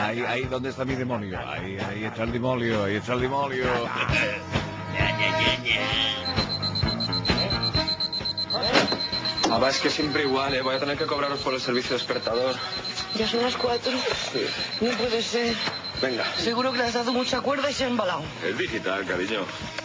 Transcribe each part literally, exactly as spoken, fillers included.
ahí, ahí, ¿dónde está mi demonio? Ahí, ahí está el demonio, ahí está el demonio. Ah, es que siempre igual, ¿eh? Voy a tener que cobraros por el servicio despertador. Ya son las cuatro. Sí. No puede ser. Venga. Seguro que le has dado mucha cuerda y se ha embalado. Es digital, cariño.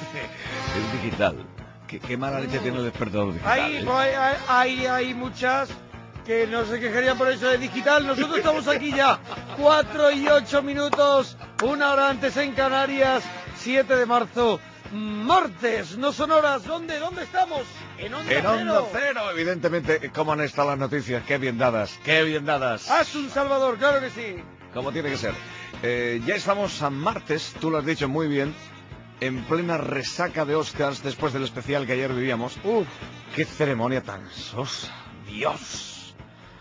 Es digital. ¿Qué, qué mala leche tiene el despertador digital? Hay, ¿eh? hay, hay, hay muchas que no se quejarían por eso de digital. Nosotros estamos aquí ya, cuatro y ocho minutos, una hora antes en Canarias, siete de marzo, martes, no son horas. ¿Dónde? ¿Dónde estamos? En Onda En Onda Cero. Cero, evidentemente. ¿Cómo han estado las noticias? Qué bien dadas, qué bien dadas. Haz un Salvador, claro que sí. Como tiene que ser. Eh, ya estamos a martes, tú lo has dicho muy bien, en plena resaca de Oscars después del especial que ayer vivíamos. Uf, qué ceremonia tan sosa, Dios.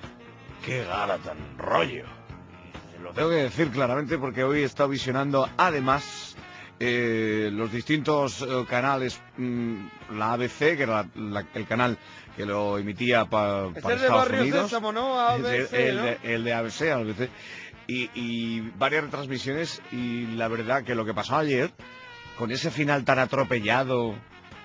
Qué gala tan rollo. Y lo tengo que decir claramente porque hoy he estado visionando además eh, los distintos eh, canales, mmm, la A B C, que era la, la, el canal que lo emitía pa, es para el de Estados Barrio Unidos. Sésamo, ¿no? A B C, el, ¿no? de, el de A B C, A B C. Y, y varias retransmisiones, y la verdad que lo que pasó ayer, con ese final tan atropellado,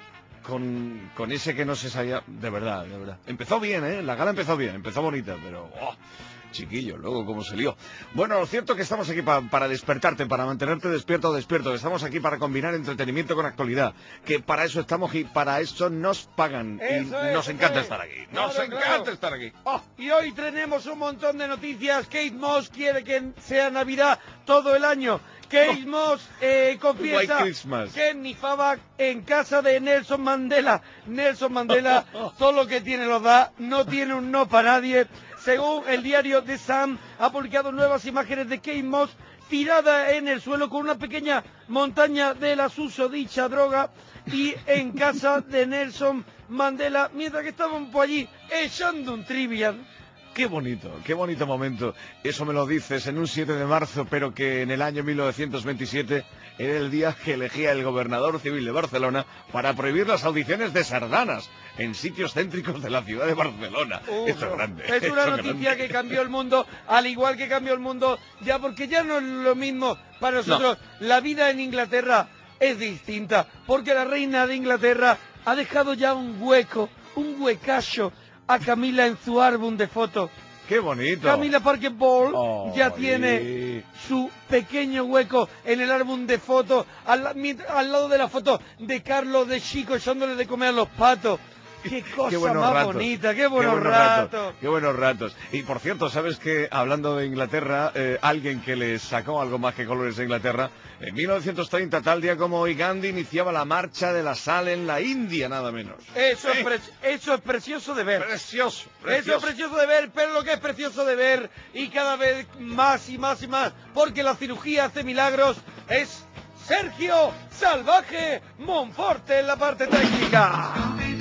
con, con ese que no se sabía, de verdad, de verdad. Empezó bien, ¿eh? La gala empezó bien, empezó bonita, pero... Oh, chiquillo, luego cómo se lió. Bueno, lo cierto es que estamos aquí pa, para despertarte, para mantenerte despierto o despierto. Estamos aquí para combinar entretenimiento con actualidad. Que para eso estamos y para eso nos pagan. Eso y es, nos eso encanta es. estar aquí. Claro, Nos encanta claro. estar aquí. Oh, y hoy tenemos un montón de noticias. Kate Moss quiere que sea Navidad todo el año. Kate Oh. Moss eh, confiesa White Christmas. que ni faba en casa de Nelson Mandela. Nelson Mandela todo lo que tiene lo da, no tiene un no para nadie. Según el diario The Sun, ha publicado nuevas imágenes de Kate Moss tirada en el suelo con una pequeña montaña de la susodicha droga y en casa de Nelson Mandela, mientras que estaban por allí echando un trivial. Qué bonito, qué bonito momento. Eso me lo dices en un siete de marzo, pero que en el año mil novecientos veintisiete era el día que elegía el gobernador civil de Barcelona para prohibir las audiciones de sardanas en sitios céntricos de la ciudad de Barcelona. Uf, Esto es grande. Es una esto noticia grande. que cambió el mundo, al igual que cambió el mundo, ya porque ya no es lo mismo para nosotros. No. La vida en Inglaterra es distinta, porque la reina de Inglaterra ha dejado ya un hueco, un huecacho a Camila en su álbum de fotos. ¡Qué bonito! Camila Parker Bowles oh, ya tiene su pequeño hueco en el álbum de fotos, al, al lado de la foto de Carlos de Chico echándole de comer a los patos. ¡Qué cosa qué más ratos, bonita! ¡Qué buenos, qué buenos ratos. ratos! ¡Qué buenos ratos! Y por cierto, ¿sabes que hablando de Inglaterra, eh, alguien que le sacó algo más que colores a Inglaterra, en mil novecientos treinta, tal día como hoy, Gandhi iniciaba la marcha de la sal en la India, nada menos. Eso, ¿Eh? es, pre eso es precioso de ver. Precioso, Eso precioso. es precioso de ver, pero lo que es precioso de ver, y cada vez más y más y más, porque la cirugía hace milagros, es Sergio Salvaje Monforte en la parte técnica.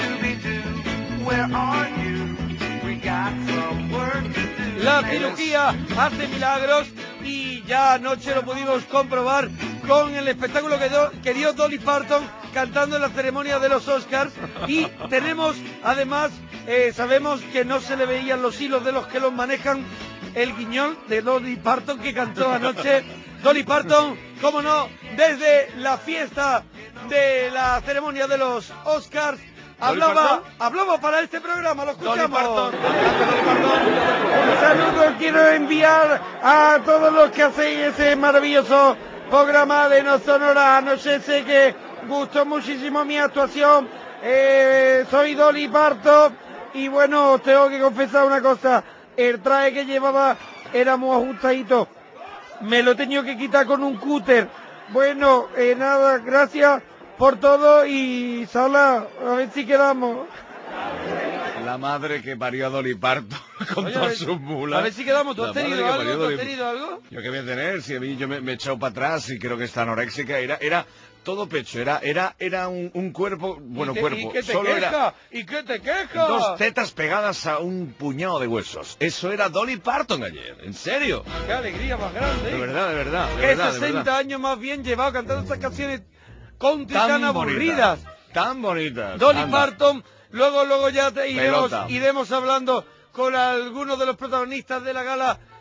La cirugía hace milagros y ya anoche lo pudimos comprobar con el espectáculo que, do, que dio Dolly Parton cantando en la ceremonia de los Oscars. Y tenemos, además, eh, sabemos que no se le veían los hilos de los que los manejan, el guiñol de Dolly Parton que cantó anoche. Dolly Parton, cómo no, desde la fiesta de la ceremonia de los Oscars, hablaba, hablaba para este programa, lo escuchamos. Dolly Parton, Dolly Parton. Un saludo quiero enviar a todos los que hacéis ese maravilloso programa de No Sonora. Anoche sé que gustó muchísimo mi actuación. Eh, soy Dolly Parton y bueno, os tengo que confesar una cosa. El traje que llevaba era muy ajustadito. Me lo he tenido que quitar con un cúter. Bueno, eh, nada, gracias por todo y Sala, a ver si quedamos. La madre que parió a Dolly Parton con Oye, todas sus mulas. A ver si quedamos. ¿Tú has La tenido madre que algo? parió ¿Tú has Dolly... tenido algo? Yo qué voy a tener, si a mí yo me, me he echado para atrás y creo que está anoréxica. Era, era todo pecho, era, era, era un, un cuerpo, bueno, ¿Y te, cuerpo. ¿Y qué te solo queja? era ¿Y qué te queja? dos tetas pegadas a un puñado de huesos. Eso era Dolly Parton ayer, en serio. ¡Qué alegría más grande! De verdad, de verdad, de que verdad, de sesenta verdad. años más bien llevado cantando estas canciones country tan, Tan aburridas. bonitas, tan bonitas. Dolly Anda. Parton, luego luego ya te iremos, Pelota. iremos hablando con algunos de los protagonistas de la gala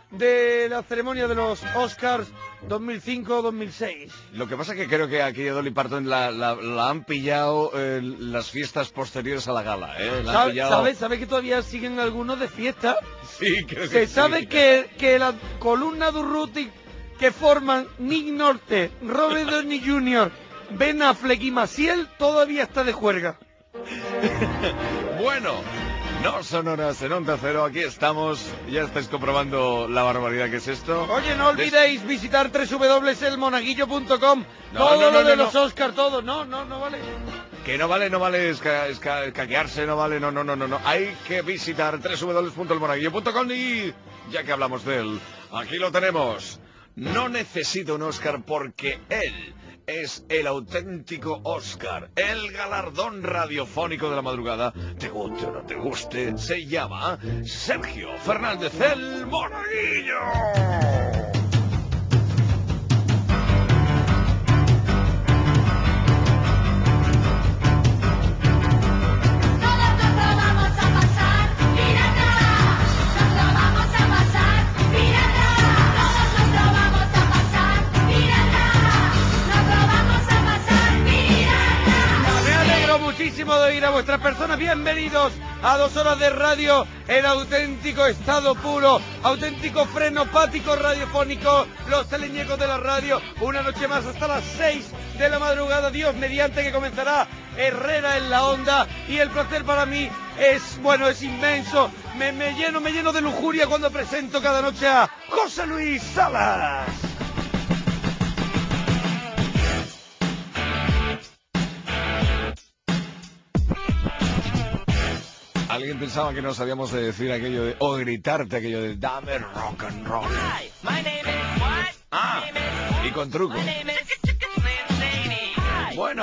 de la ceremonia de los Oscars dos mil cinco dos mil seis. Lo que pasa es que creo que aquí a Dolly Parton la, la, la han pillado eh, las fiestas posteriores a la gala, ¿eh? La han ¿Sabe, pillado... ¿Sabe, sabe que todavía siguen algunos de fiesta? Sí, creo que Se sí. sabe que, que la columna de Urruti que forman Nick Norte, Robert Downey junior, Ben Affleck y Maciel todavía está de juerga. Bueno, no son horas en Onda Cero, aquí estamos, ya estáis comprobando la barbaridad que es esto. Oye, no olvidéis Des... visitar doble u doble u doble u punto el monaguillo punto com, no, todo no, no, lo de no, los no. Oscars, todo, no, no, no vale. Que no vale, no vale esca, esca, escaquearse, no vale, no, no, no, no, no. Hay que visitar doble u doble u doble u punto el monaguillo punto com y ya que hablamos de él, aquí lo tenemos. No necesita un Oscar porque él es el auténtico Oscar, el galardón radiofónico de la madrugada. Te guste o no te guste, se llama Sergio Fernández el Monaguillo. Muchísimo de oír a vuestras personas. Bienvenidos a dos horas de radio en auténtico estado puro, auténtico frenopático radiofónico, los teleñecos de la radio, una noche más hasta las seis de la madrugada, Dios mediante, que comenzará Herrera en la Onda, y el placer para mí es, bueno, es inmenso, me, me lleno, me lleno de lujuria cuando presento cada noche a José Luis Salas. Alguien pensaba que no sabíamos de decir aquello de, o gritarte aquello de, dame rock and roll. Ah, y con truco. Bueno,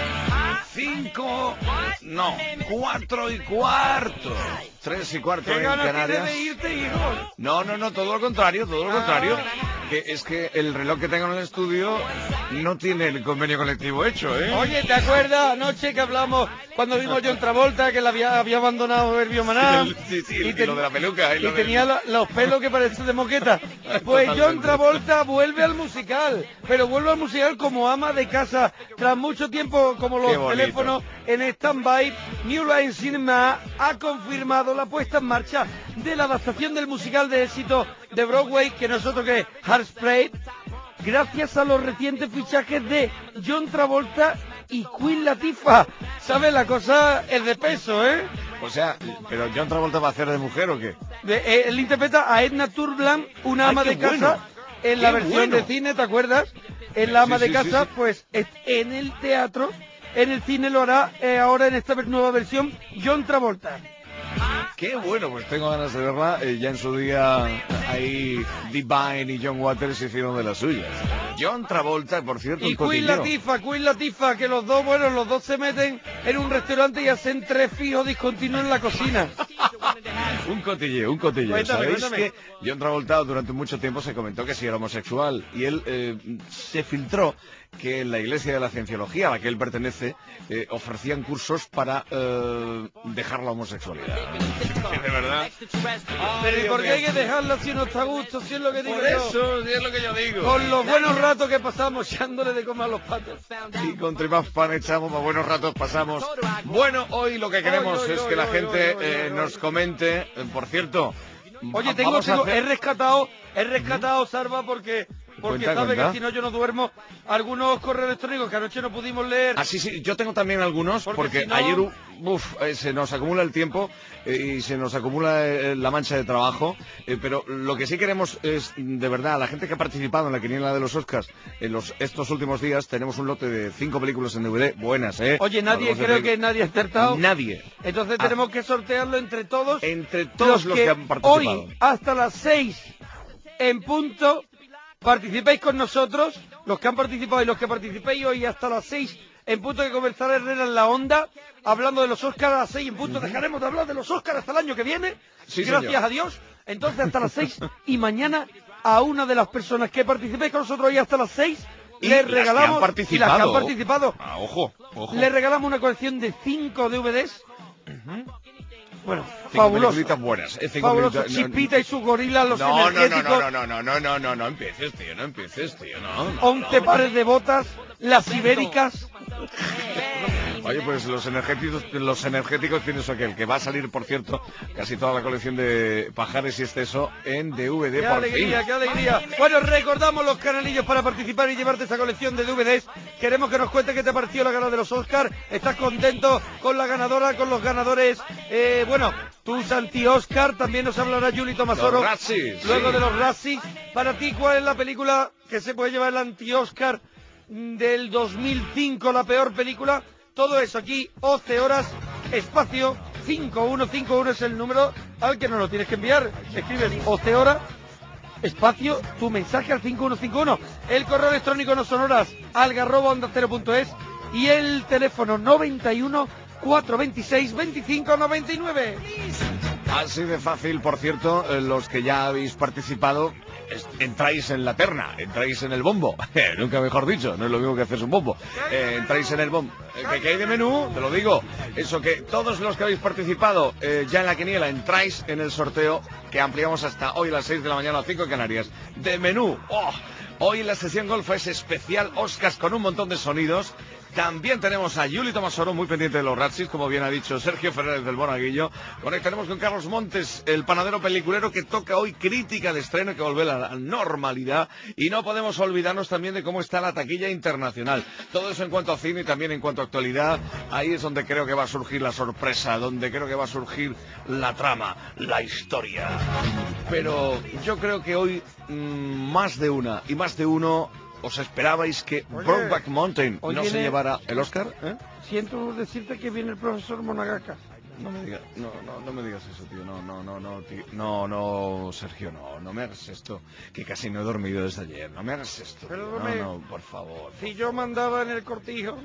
cinco, no, cuatro y cuarto. Tres y cuarto en Canarias. De irte, hijo? No, no, no, todo lo contrario, todo lo contrario. Que es que el reloj que tengo en el estudio no tiene el convenio colectivo hecho, ¿eh? Oye, ¿te acuerdas anoche que hablamos cuando vimos John Travolta, que la había, había abandonado el Biomaná? Sí, sí, y, y ten... lo de la peluca. Y, y lo tenía de... lo, los pelos que parecen de moqueta. Pues John Travolta vuelve al musical, pero vuelve al musical como ama de casa. Tras mucho tiempo, como los teléfonos en stand-by, New Line Cinema ha confirmado la puesta en marcha de la adaptación del musical de éxito de Broadway, que nosotros que Hairspray, gracias a los recientes fichajes de John Travolta y Queen Latifah. ¿Sabes? La cosa es de peso, ¿eh? O sea, ¿pero John Travolta va a hacer de mujer o qué? De, eh, él interpreta a Edna Turblán, una Ay, ama de bueno. casa, en la versión bueno. de cine, ¿te acuerdas? En la ama sí, de sí, casa, sí, sí. pues en el teatro, en el cine lo hará eh, ahora en esta nueva versión John Travolta. Qué bueno, pues tengo ganas de verla. Eh, ya en su día ahí Divine y John Waters se hicieron de las suyas. John Travolta, por cierto, y un Queen Latifah, Queen Latifah, que los dos, bueno, los dos se meten en un restaurante y hacen tres fijos discontinuos en la cocina. un cotilleo, un cotilleo. Cuéntame, ¿Sabéis cuéntame. que John Travolta durante mucho tiempo se comentó que sí era homosexual y él eh, se filtró que en la Iglesia de la Cienciología a la que él pertenece eh, ofrecían cursos para eh, dejar la homosexualidad. De verdad. Pero ¿y por qué hay que dejarla si no está a gusto? Si es lo que digo Por yo. eso, sí es lo que yo digo. Con los buenos ratos que pasamos echándole de comer a los patos. Y contra más pan echamos, más buenos ratos pasamos. Bueno, hoy lo que queremos Oy, oy, es oy, que la oy, gente oy, oy, eh, oy. nos comente. Eh, por cierto, Oye, va- tengo, vamos a tengo, hacer- he rescatado, he rescatado, Sarva, porque, porque Cuenta, sabe cuenta. que si no yo no duermo, algunos correos electrónicos que anoche no pudimos leer. Ah, sí, sí, yo tengo también algunos, Porque porque si no- ayer uf, eh, se nos acumula el tiempo eh, y se nos acumula eh, la mancha de trabajo, eh, pero lo que sí queremos es, de verdad, la gente que ha participado en la quiniela de los Oscars en los estos últimos días, tenemos un lote de cinco películas en D V D, buenas, ¿eh? Oye, nadie, Podemos creo decir- que nadie ha acertado. Nadie. Entonces Ah. tenemos que sortearlo entre todos. Entre todos los que han participado. Hoy, hasta las seis, en punto, participéis con nosotros, los que han participado y los que participéis hoy hasta las seis, en punto, que comenzará Herrera en la Onda, hablando de los Oscars a las seis en punto. Uh-huh. Dejaremos de hablar de los Oscars hasta el año que viene, sí, gracias señor. a Dios. Entonces hasta las seis, y mañana a una de las personas que participéis con nosotros hoy hasta las seis, Y le las que han regalamos, y participado. las que han participado, Ah, ojo, ojo. le regalamos una colección de cinco D V Ds. Uh-huh. bueno, Cinco fabuloso. peliculitas buenas. Eh, cinco Fabuloso. peliculitas- no- Chipita y sus gorilas, los no, no, no, energéticos. no, no, no, no, no, no, no empieces, tío, no empieces, tío, no, no. once pares de botas, las ibéricas. Oye, pues los energéticos, los energéticos tienes aquel, que va a salir, por cierto, casi toda la colección de Pajares y Exceso en D V D ¡Qué por alegría, fin. qué alegría! Bueno, recordamos los canalillos para participar y llevarte esa colección de D V Ds. Queremos que nos cuentes qué te pareció la gala de los Oscars. ¿Estás contento con la ganadora, con los ganadores? Eh, bueno, tu Santi-Oscar, también nos hablará Juli Tomasoro. Los Razzies, Luego sí. de los Razzies. Para ti, ¿cuál es la película que se puede llevar el anti-Oscar del dos mil cinco, la peor película? Todo eso aquí, once horas, espacio cinco uno cinco uno es el número al que nos lo tienes que enviar. Escribes once horas, espacio, tu mensaje al cinco uno cinco uno. El correo electrónico no son horas, algarroba onda cero punto es y el teléfono noventa y uno, cuatrocientos veintiséis, veinticinco noventa y nueve. Así de fácil, por cierto, eh, los que ya habéis participado, es- entráis en la terna, entráis en el bombo. Nunca mejor dicho, no es lo mismo que hacer un bombo. Eh, entráis en el bombo. Eh, ¿qué, qué hay de menú? Te lo digo. Eso que todos los que habéis participado eh, ya en la quiniela, entráis en el sorteo que ampliamos hasta hoy a las seis de la mañana a las cinco en Canarias. De menú. ¡Oh! Hoy en la sesión golf es especial Oscars con un montón de sonidos. También tenemos a Juli Tomasoro, muy pendiente de los Razzies, como bien ha dicho Sergio Fernández del Monaguillo. Conectaremos con Carlos Montes, el panadero peliculero, que toca hoy crítica de estreno, que vuelve a la normalidad. Y no podemos olvidarnos también de cómo está la taquilla internacional. Todo eso en cuanto a cine y también en cuanto a actualidad. Ahí es donde creo que va a surgir la sorpresa, donde creo que va a surgir la trama, la historia. Pero yo creo que hoy mmm, más de una y más de uno... ¿Os esperabais que Oye, Brokeback Mountain hoy no se viene- llevara el Oscar? ¿Eh? Siento decirte que viene el profesor Monagasca. No me digas, no, no, no me digas eso, tío. No, no, no, no, tío. No, no, Sergio, no, no me hagas esto. Que casi no he dormido desde ayer. No me hagas esto, tío. Perdóname. No, no, por favor. Si yo mandaba en el cortijo,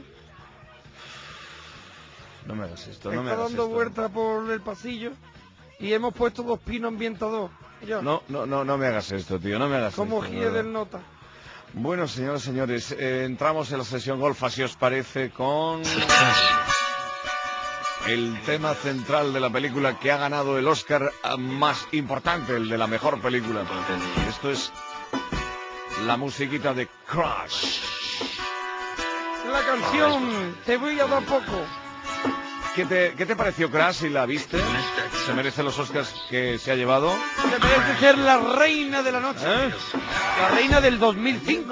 No me hagas esto, no me está hagas dando esto. vueltas por el pasillo y hemos puesto dos pinos ambientador. Ya, No, no, no, no me hagas esto, tío. No me hagas como esto. Gie no, del no. Nota. Bueno, señoras y señores, eh, entramos en la sesión golfa, si os parece, con el tema central de la película que ha ganado el Oscar más importante, el de la mejor película. Esto es la musiquita de Crash. La canción Te voy a dar poco. ¿Qué te, qué te pareció Crash si la viste? ¿Se merece los Oscars que se ha llevado? Se merece ser la reina de la noche. ¿Eh? La reina del dos mil cinco.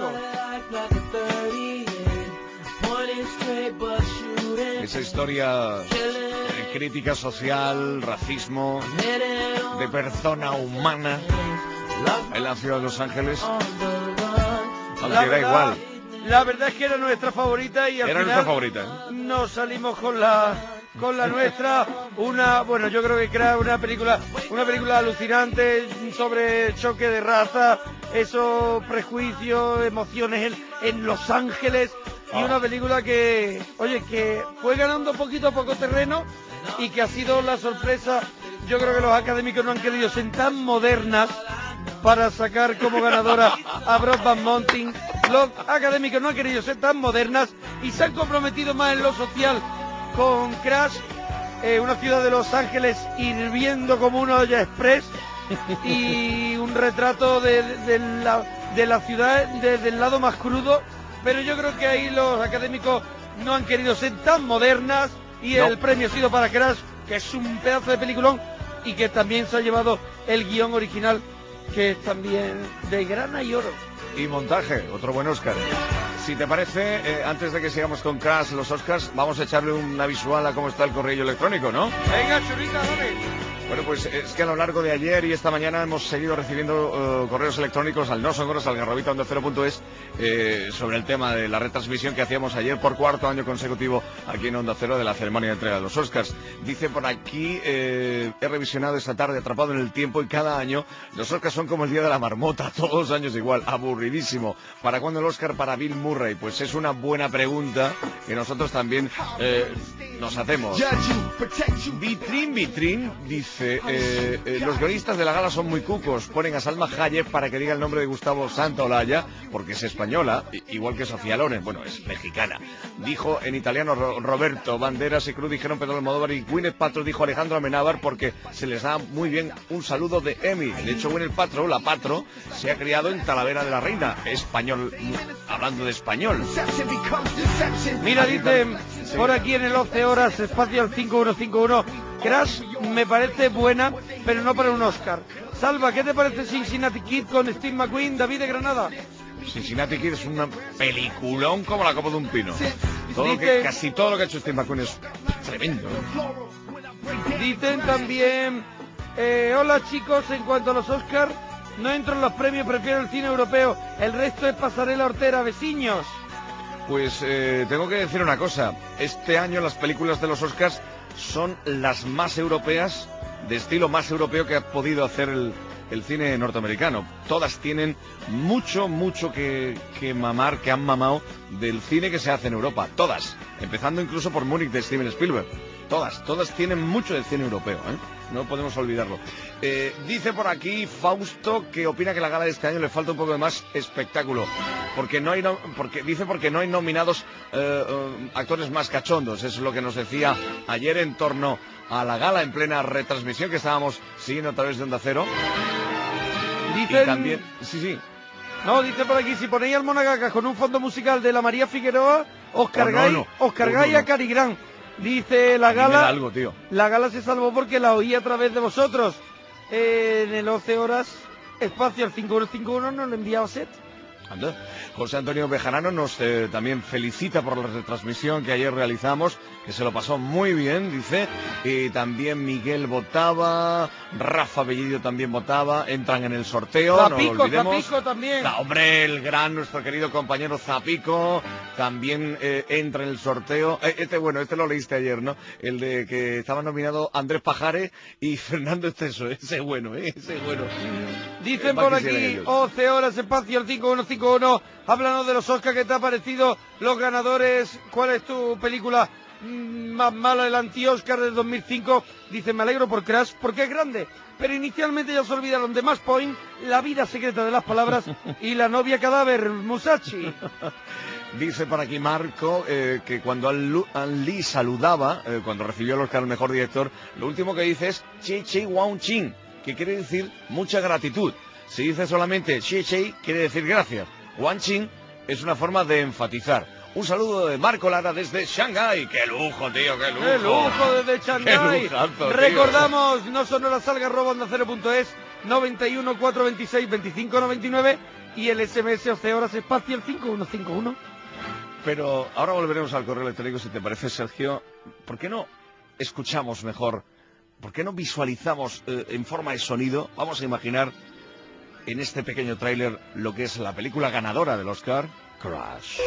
Esa historia de crítica social, racismo, de persona humana en la ciudad de Los Ángeles. Aunque La da verdad, igual. la verdad es que era nuestra favorita y al Era final nuestra favorita, ¿eh? nos salimos con la con la nuestra. Una, bueno, yo creo que crea una película, una película alucinante sobre choque de raza, esos prejuicios, emociones en, en Los Ángeles. Y una película que, oye, que fue ganando poquito a poco terreno y que ha sido la sorpresa. Yo creo que los académicos no han querido ser tan modernas para sacar como ganadora a Brokeback Mountain. Los académicos no han querido ser tan modernas y se han comprometido más en lo social con Crash, eh, una ciudad de Los Ángeles hirviendo como una olla express y un retrato de, de, de la, de la ciudad desde el lado más crudo. Pero yo creo que ahí los académicos no han querido ser tan modernas y No. el premio ha sido para Crash, que es un pedazo de peliculón y que también se ha llevado el guión original, que es también de grana y oro. Y montaje, otro buen Oscar. Si te parece, eh, antes de que sigamos con Crash, los Oscars, vamos a echarle una visual a cómo está el correo electrónico, ¿no? Venga, churrita, dale. Bueno, pues es que a lo largo de ayer y esta mañana hemos seguido recibiendo uh, correos electrónicos al no son horas, al garrobita onda cero punto es, eh, sobre el tema de la retransmisión que hacíamos ayer por cuarto año consecutivo aquí en Onda Cero de la ceremonia de entrega de los Oscars. Dice por aquí, eh, he revisionado esta tarde Atrapado en el Tiempo y cada año los Oscars son como el día de la marmota, todos los años igual, aburridísimo. ¿Para cuándo el Oscar para Bill Murray? Pues es una buena pregunta que nosotros también eh, nos hacemos. Vitrin Vitrin dice dice, eh, eh, los guionistas de la gala son muy cucos, ponen a Salma Hayek para que diga el nombre de Gustavo Santaolalla, porque es española, igual que Sofía Loren, bueno, es mexicana. Dijo en italiano Ro Roberto, Banderas y Cruz dijeron Pedro Almodóvar y Gwyneth Paltrow dijo Alejandro Amenábar porque se les da muy bien un saludo de Emmy. De hecho, Gwyneth Paltrow, la Patro, se ha criado en Talavera de la Reina, español, hablando de español. Mira, dicen por aquí en el once horas, espacio cinco uno cinco uno, Crash me parece buena, pero no para un Oscar. Salva, ¿qué te parece Cincinnati Kid con Steve McQueen, David de Granada? Cincinnati Kid es un peliculón como la copa de un pino. Todo lo Dice, que, casi todo lo que ha hecho Steve McQueen es tremendo. Dicen también, eh, hola chicos, en cuanto a los Oscars, no entro en los premios, prefiero el cine europeo, el resto es pasarela hortera, vecinos. Pues eh, tengo que decir una cosa, este año las películas de los Oscars son las más europeas, de estilo más europeo que ha podido hacer el, el cine norteamericano. Todas tienen mucho, mucho que, que mamar, que han mamado del cine que se hace en Europa, todas, empezando incluso por Múnich de Steven Spielberg. Todas, todas tienen mucho del cine europeo, ¿eh? No podemos olvidarlo. Eh, dice por aquí Fausto que opina que la gala de este año le falta un poco de más espectáculo, porque no hay, no, porque dice porque no hay nominados eh, eh, actores más cachondos. Eso es lo que nos decía ayer en torno a la gala en plena retransmisión que estábamos siguiendo a través de Onda Cero. Dicen... Y también, sí, sí. No, dice por aquí, si ponéis al Monagas con un fondo musical de la María Figueroa, os cargáis, oh, no, no. os cargáis oh, no, no. a Cary Grant. Dice la a mí me gala, da algo, tío. La gala se salvó porque la oí a través de vosotros. Eh, en el once horas, espacio al cinco uno cinco uno nos lo envía a Set. Anda. José Antonio Bejarano nos eh, también felicita por la retransmisión que ayer realizamos, que se lo pasó muy bien, dice. Y también Miguel votaba, Rafa Bellido también votaba, entran en el sorteo, Zapico, no lo olvidemos. Zapico también. Ah, hombre, el gran, nuestro querido compañero Zapico, también eh, entra en el sorteo. Eh, este, bueno, este lo leíste ayer, ¿no? El de que estaban nominados Andrés Pajare y Fernando Esteso, ese bueno, ¿eh? Ese bueno. Dicen eh, por aquí, once horas, espacio al cinco uno cinco uno, háblanos de los Oscars, ¿qué te ha parecido? Los ganadores, ¿cuál es tu película más mala, el anti-Oscar del dos mil cinco? Dice, me alegro por Crash, porque es grande, pero inicialmente ya se olvidaron de Match Point, La vida secreta de las palabras y La novia cadáver, Musashi. Dice por aquí Marco eh, que cuando An Lee saludaba, eh, cuando recibió el Oscar al mejor director, lo último que dice es Chi Chi Wang Chin, que quiere decir mucha gratitud. Si dice solamente Chi Chi, quiere decir gracias. Wang Chin es una forma de enfatizar. Un saludo de Marco Lara desde Shanghái. ¡Qué lujo, tío! ¡Qué lujo! ¡Qué lujo desde Shanghái! ¡Qué lujazo, recordamos, tío! No sonora salga, arroba onda cero punto es, noventa y uno, cuatrocientos veintiséis, veinticinco noventa y nueve y el ese eme ese once horas espacio el cinco uno cinco uno. Pero ahora volveremos al correo electrónico, si te parece, Sergio. ¿Por qué no escuchamos mejor? ¿Por qué no visualizamos eh, en forma de sonido? Vamos a imaginar en este pequeño tráiler lo que es la película ganadora del Oscar, Crash.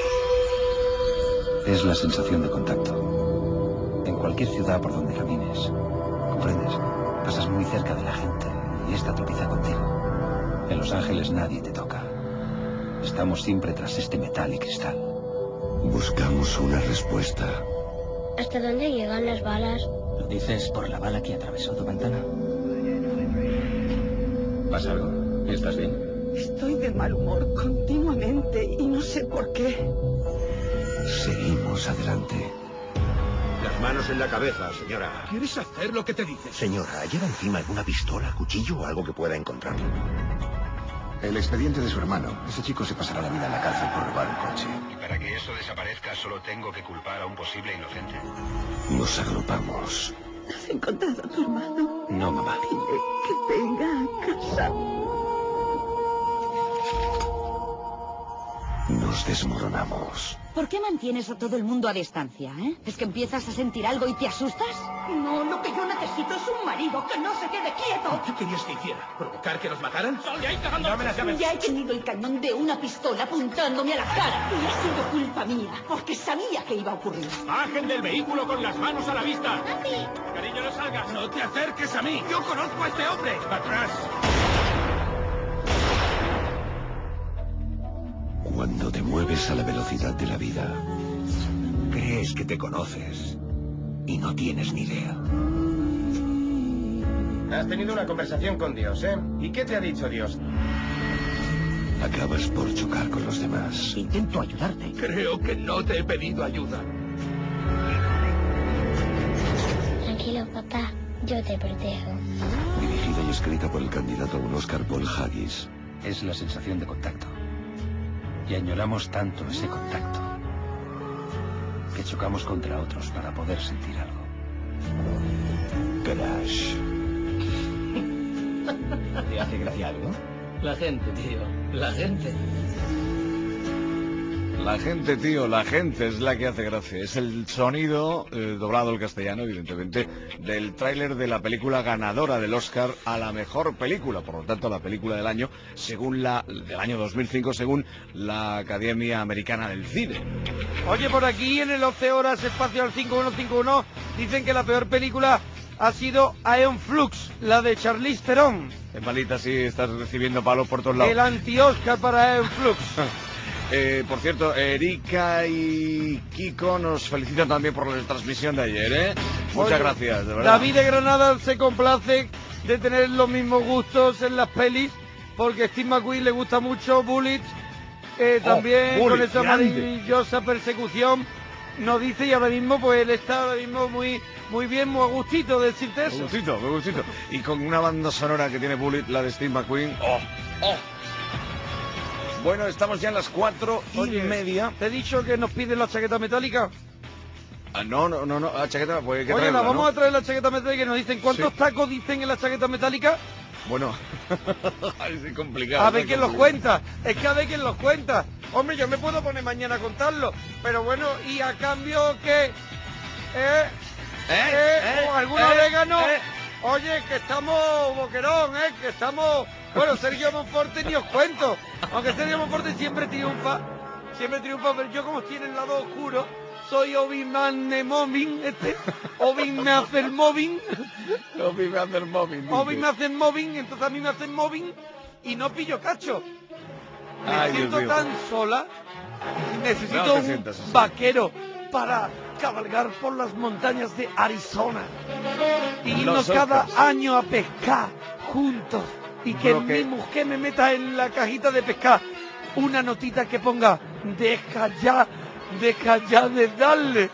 Es la sensación de contacto. En cualquier ciudad por donde camines, ¿comprendes? Pasas muy cerca de la gente y esta tropieza contigo. En Los Ángeles nadie te toca. Estamos siempre tras este metal y cristal. Buscamos una respuesta. ¿Hasta dónde llegan las balas? ¿Lo dices por la bala que atravesó tu ventana? ¿Pasa algo? ¿Estás bien? Estoy de mal humor continuamente y no sé por qué. Seguimos adelante. Las manos en la cabeza, señora. ¿Quieres hacer lo que te dice? Señora, ¿lleva encima alguna pistola, cuchillo o algo que pueda encontrar? El expediente de su hermano. Ese chico se pasará la vida en la cárcel por robar un coche. Y para que eso desaparezca solo tengo que culpar a un posible inocente. Nos agrupamos. ¿Has encontrado a tu hermano? No, mamá. Dile que venga a casa. Nos desmoronamos. ¿Por qué mantienes a todo el mundo a distancia, eh? ¿Es que empiezas a sentir algo y te asustas? No, lo que yo necesito es un marido que no se quede quieto. ¿Qué querías que hiciera? ¿Provocar que nos mataran? ¡Sal de ahí cagando! ¡Dame las llaves! Ya he tenido el cañón de una pistola apuntándome a la cara. Y ha sido culpa mía, porque sabía que iba a ocurrir. ¡Bajen del vehículo con las manos a la vista! ¡Papi! Cariño, no salgas. ¡No te acerques a mí! ¡Yo conozco a este hombre! ¡Atrás! Cuando te mueves a la velocidad de la vida, crees que te conoces y no tienes ni idea. Has tenido una conversación con Dios, ¿eh? ¿Y qué te ha dicho Dios? Acabas por chocar con los demás. Intento ayudarte. Creo que no te he pedido ayuda. Tranquilo, papá. Yo te protejo. Dirigida y escrita por el candidato a un Oscar, Paul Haggis. Es la sensación de contacto. Y añoramos tanto ese contacto que chocamos contra otros para poder sentir algo. Crash. ¿Te hace gracia algo? La gente, tío. La gente. La gente, tío, la gente es la que hace gracia. Es el sonido, eh, doblado al castellano, evidentemente, del tráiler de la película ganadora del Oscar a la mejor película, por lo tanto, la película del año, según la del año dos mil cinco, según la Academia Americana del Cine. Oye, por aquí en el once horas espacial cinco uno cinco uno dicen que la peor película ha sido Aeon Flux, la de Charlize Theron. En malita, sí, estás recibiendo palos por todos lados. El anti-Oscar para Aeon Flux. Eh, por cierto, Erika y Kiko nos felicitan también por la transmisión de ayer, ¿eh? Muchas Oye, gracias, de verdad. David de Granada se complace de tener los mismos gustos en las pelis, porque Steve McQueen le gusta mucho Bullitt, eh, Oh, también Bullitt, con esa grande. maravillosa persecución, nos dice, y ahora mismo, pues él está ahora mismo muy, muy bien, muy a gustito de decirte eso. Me gustito, me gustito. Y con una banda sonora que tiene Bullitt, la de Steve McQueen. ¡Oh! ¡Oh! Bueno, estamos ya en las cuatro y Oye, media. ¿Te he dicho que nos piden la chaqueta metálica? Ah, no, no, no, no, la chaqueta, pues hay que Oye, traerla, la vamos ¿no? a traer la chaqueta metálica y nos dicen, ¿cuántos Sí. tacos dicen en la chaqueta metálica? Bueno, es complicado. A ver ¿no? quién los Complicado. cuenta, es que a ver quién los cuenta. Hombre, yo me puedo poner mañana a contarlo, pero bueno, ¿y a cambio qué? ¿Eh? ¿Eh? ¿Eh? ¿Eh? ¿O algún ¿Eh? orégano? ¿Eh? Oye, que estamos boquerón, ¿eh? Que estamos... Bueno, Sergio Monforte ni os cuento. Aunque Sergio Monforte siempre triunfa, siempre triunfa, pero yo como estoy en el lado oscuro, soy Obi-Man de Mobbing, este. Obi me hace el mobbing. Obi me hace el mobbing. dice. Obi me hacen mobbing, entonces a mí me hacen mobbing y no pillo cacho. Me Ay, siento Dios mío. tan sola. Necesito No te un sientas así. vaquero para cabalgar por las montañas de Arizona y irnos Los cada Oscars. año a pescar juntos y que Lo que- mi mujer me meta en la cajita de pescar una notita que ponga deja ya, deja ya de darle.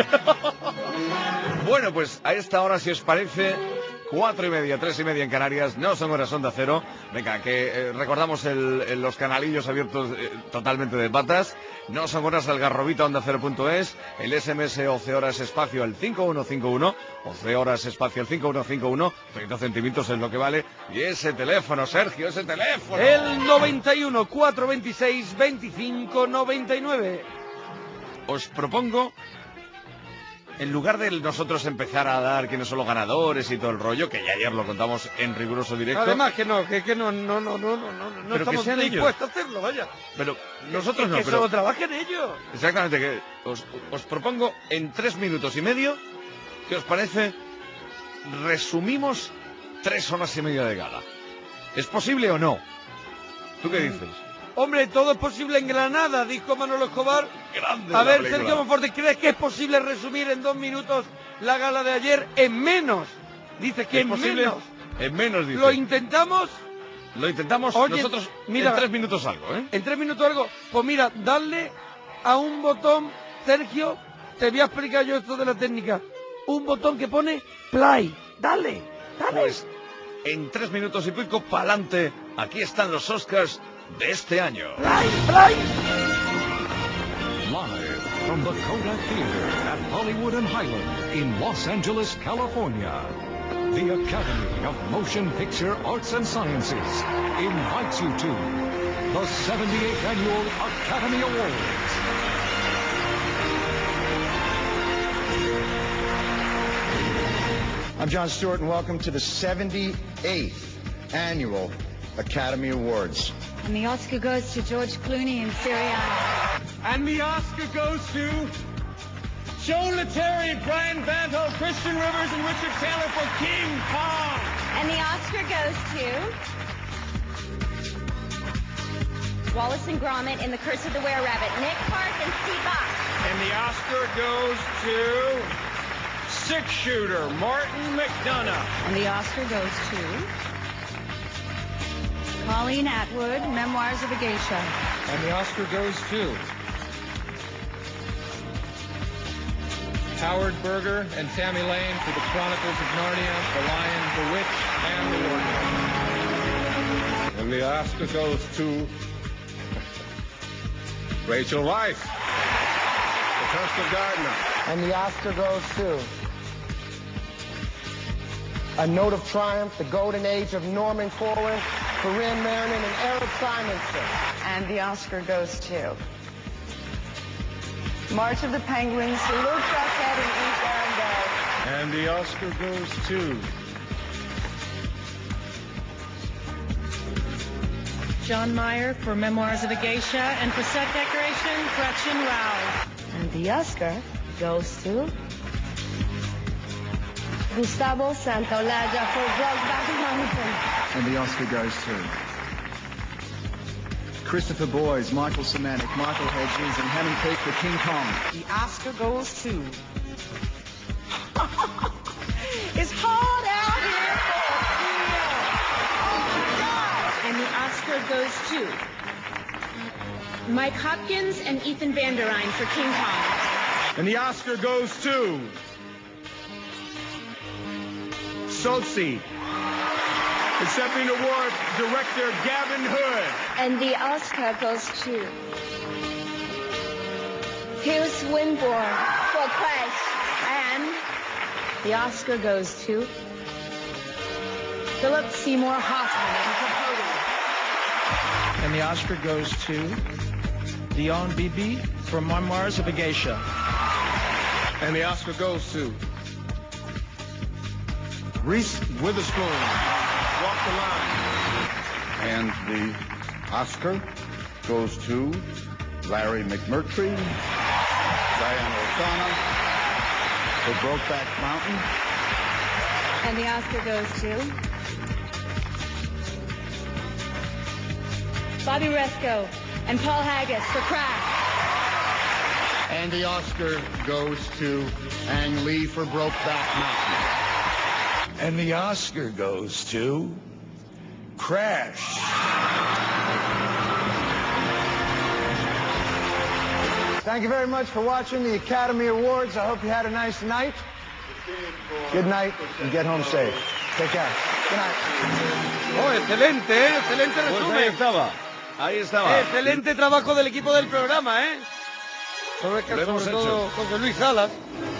Bueno, pues a esta hora, si os parece, cuatro y media, tres y media en Canarias, no son horas Onda Cero. Venga, que eh, recordamos el, el- los canalillos abiertos eh, totalmente de patas. No son horas al garrobito onda cero punto es, el S M S once horas espacio al cinco uno cinco uno, once horas espacio al cinco uno cinco uno, treinta centímetros es lo que vale. Y ese teléfono, Sergio, ese teléfono. El noventa y uno, cuatrocientos veintiséis, veinticinco noventa y nueve. Os propongo, en lugar de nosotros empezar a dar quiénes son los ganadores y todo el rollo, que ya ayer lo contamos en riguroso directo. Además que no, que, que no, no, no, no, no, no, no Pero que estamos sean ellos. dispuestos a hacerlo, vaya. Pero nosotros que, no, que pero... solo trabajen ellos. Exactamente, que os, os propongo en tres minutos y medio, ¿qué os parece? Resumimos tres horas y media de gala. ¿Es posible o no? ¿Tú qué dices? Hombre, todo es posible en Granada, dijo Manolo Escobar. Grande A la ver, película. Sergio Monforte, ¿crees que es posible resumir en dos minutos la gala de ayer en menos? Dice que ¿Es en posible? menos. En menos, dice. ¿Lo intentamos? Lo intentamos Oye, nosotros mira, en tres minutos algo, ¿eh? En tres minutos algo. Pues mira, darle a un botón, Sergio, te voy a explicar yo esto de la técnica. Un botón que pone play. Dale, dale. Pues en tres minutos y pico, pa'lante. Aquí están los Oscars de este año. Play, play. Live from the Kodak Theater at Hollywood and Highland in Los Angeles, California, the Academy of Motion Picture Arts and Sciences invites you to the seventy-eighth Annual Academy Awards. I'm Jon Stewart, and welcome to the seventy-eighth Annual Academy Awards. And the Oscar goes to George Clooney in Syriana. And the Oscar goes to Joe Letary, Brian Banto, Christian Rivers, and Richard Taylor for King Kong. And the Oscar goes to Wallace and Gromit in The Curse of the Were-Rabbit, Nick Park and Steve Box. And the Oscar goes to six-shooter, Martin McDonough. And the Oscar goes to Colleen Atwood, Memoirs of a Geisha. And the Oscar goes to Howard Berger and Tammy Lane for The Chronicles of Narnia, The Lion, The Witch, and The Wardrobe. And the Oscar goes to Rachel Weisz, The Curse of Gardner. And the Oscar goes to A Note of Triumph, The Golden Age of Norman Corwin, Corinne Marinin, and Eric Simonson. And the Oscar goes to March of the Penguins, Luke Buckhead and Eve Arundel. And the Oscar goes to John Mayer for Memoirs of a Geisha, and for set decoration, Gretchen Rao. And the Oscar goes to Gustavo Santaolalla for Brokeback Mountain. And the Oscar goes to Christopher Boyes, Michael Szymanczyk, Michael Hedges, and Hammond Peake for King Kong. The Oscar goes to It's hard out here for a And the Oscar goes to Mike Hopkins and Ethan Van der Rijn for King Kong. And the Oscar goes to Sophie, accepting award, director Gavin Hood. And the Oscar goes to Hugh Swinburne for Crash. And the Oscar goes to Philip Seymour Hoffman for Capote. And the Oscar goes to Dion Bibi for Memoirs of a Geisha. And the Oscar goes to Reese Witherspoon, Walk the Line. And the Oscar goes to Larry McMurtry, Diane O'Connor for Brokeback Mountain. And the Oscar goes to Bobby Resco and Paul Haggis for Crash. And the Oscar goes to Ang Lee for Brokeback Mountain. And the Oscar goes to Crash. Thank you very much for watching the Academy Awards. I hope you had a nice night. Good night and get home safe. Take care. Good night. Oh, excelente, ¿eh? Excelente resumen. Pues ahí estaba. Ahí estaba. Excelente trabajo del equipo del programa, ¿eh? Sobre, que, Lo hemos sobre hecho. todo José Luis Salas.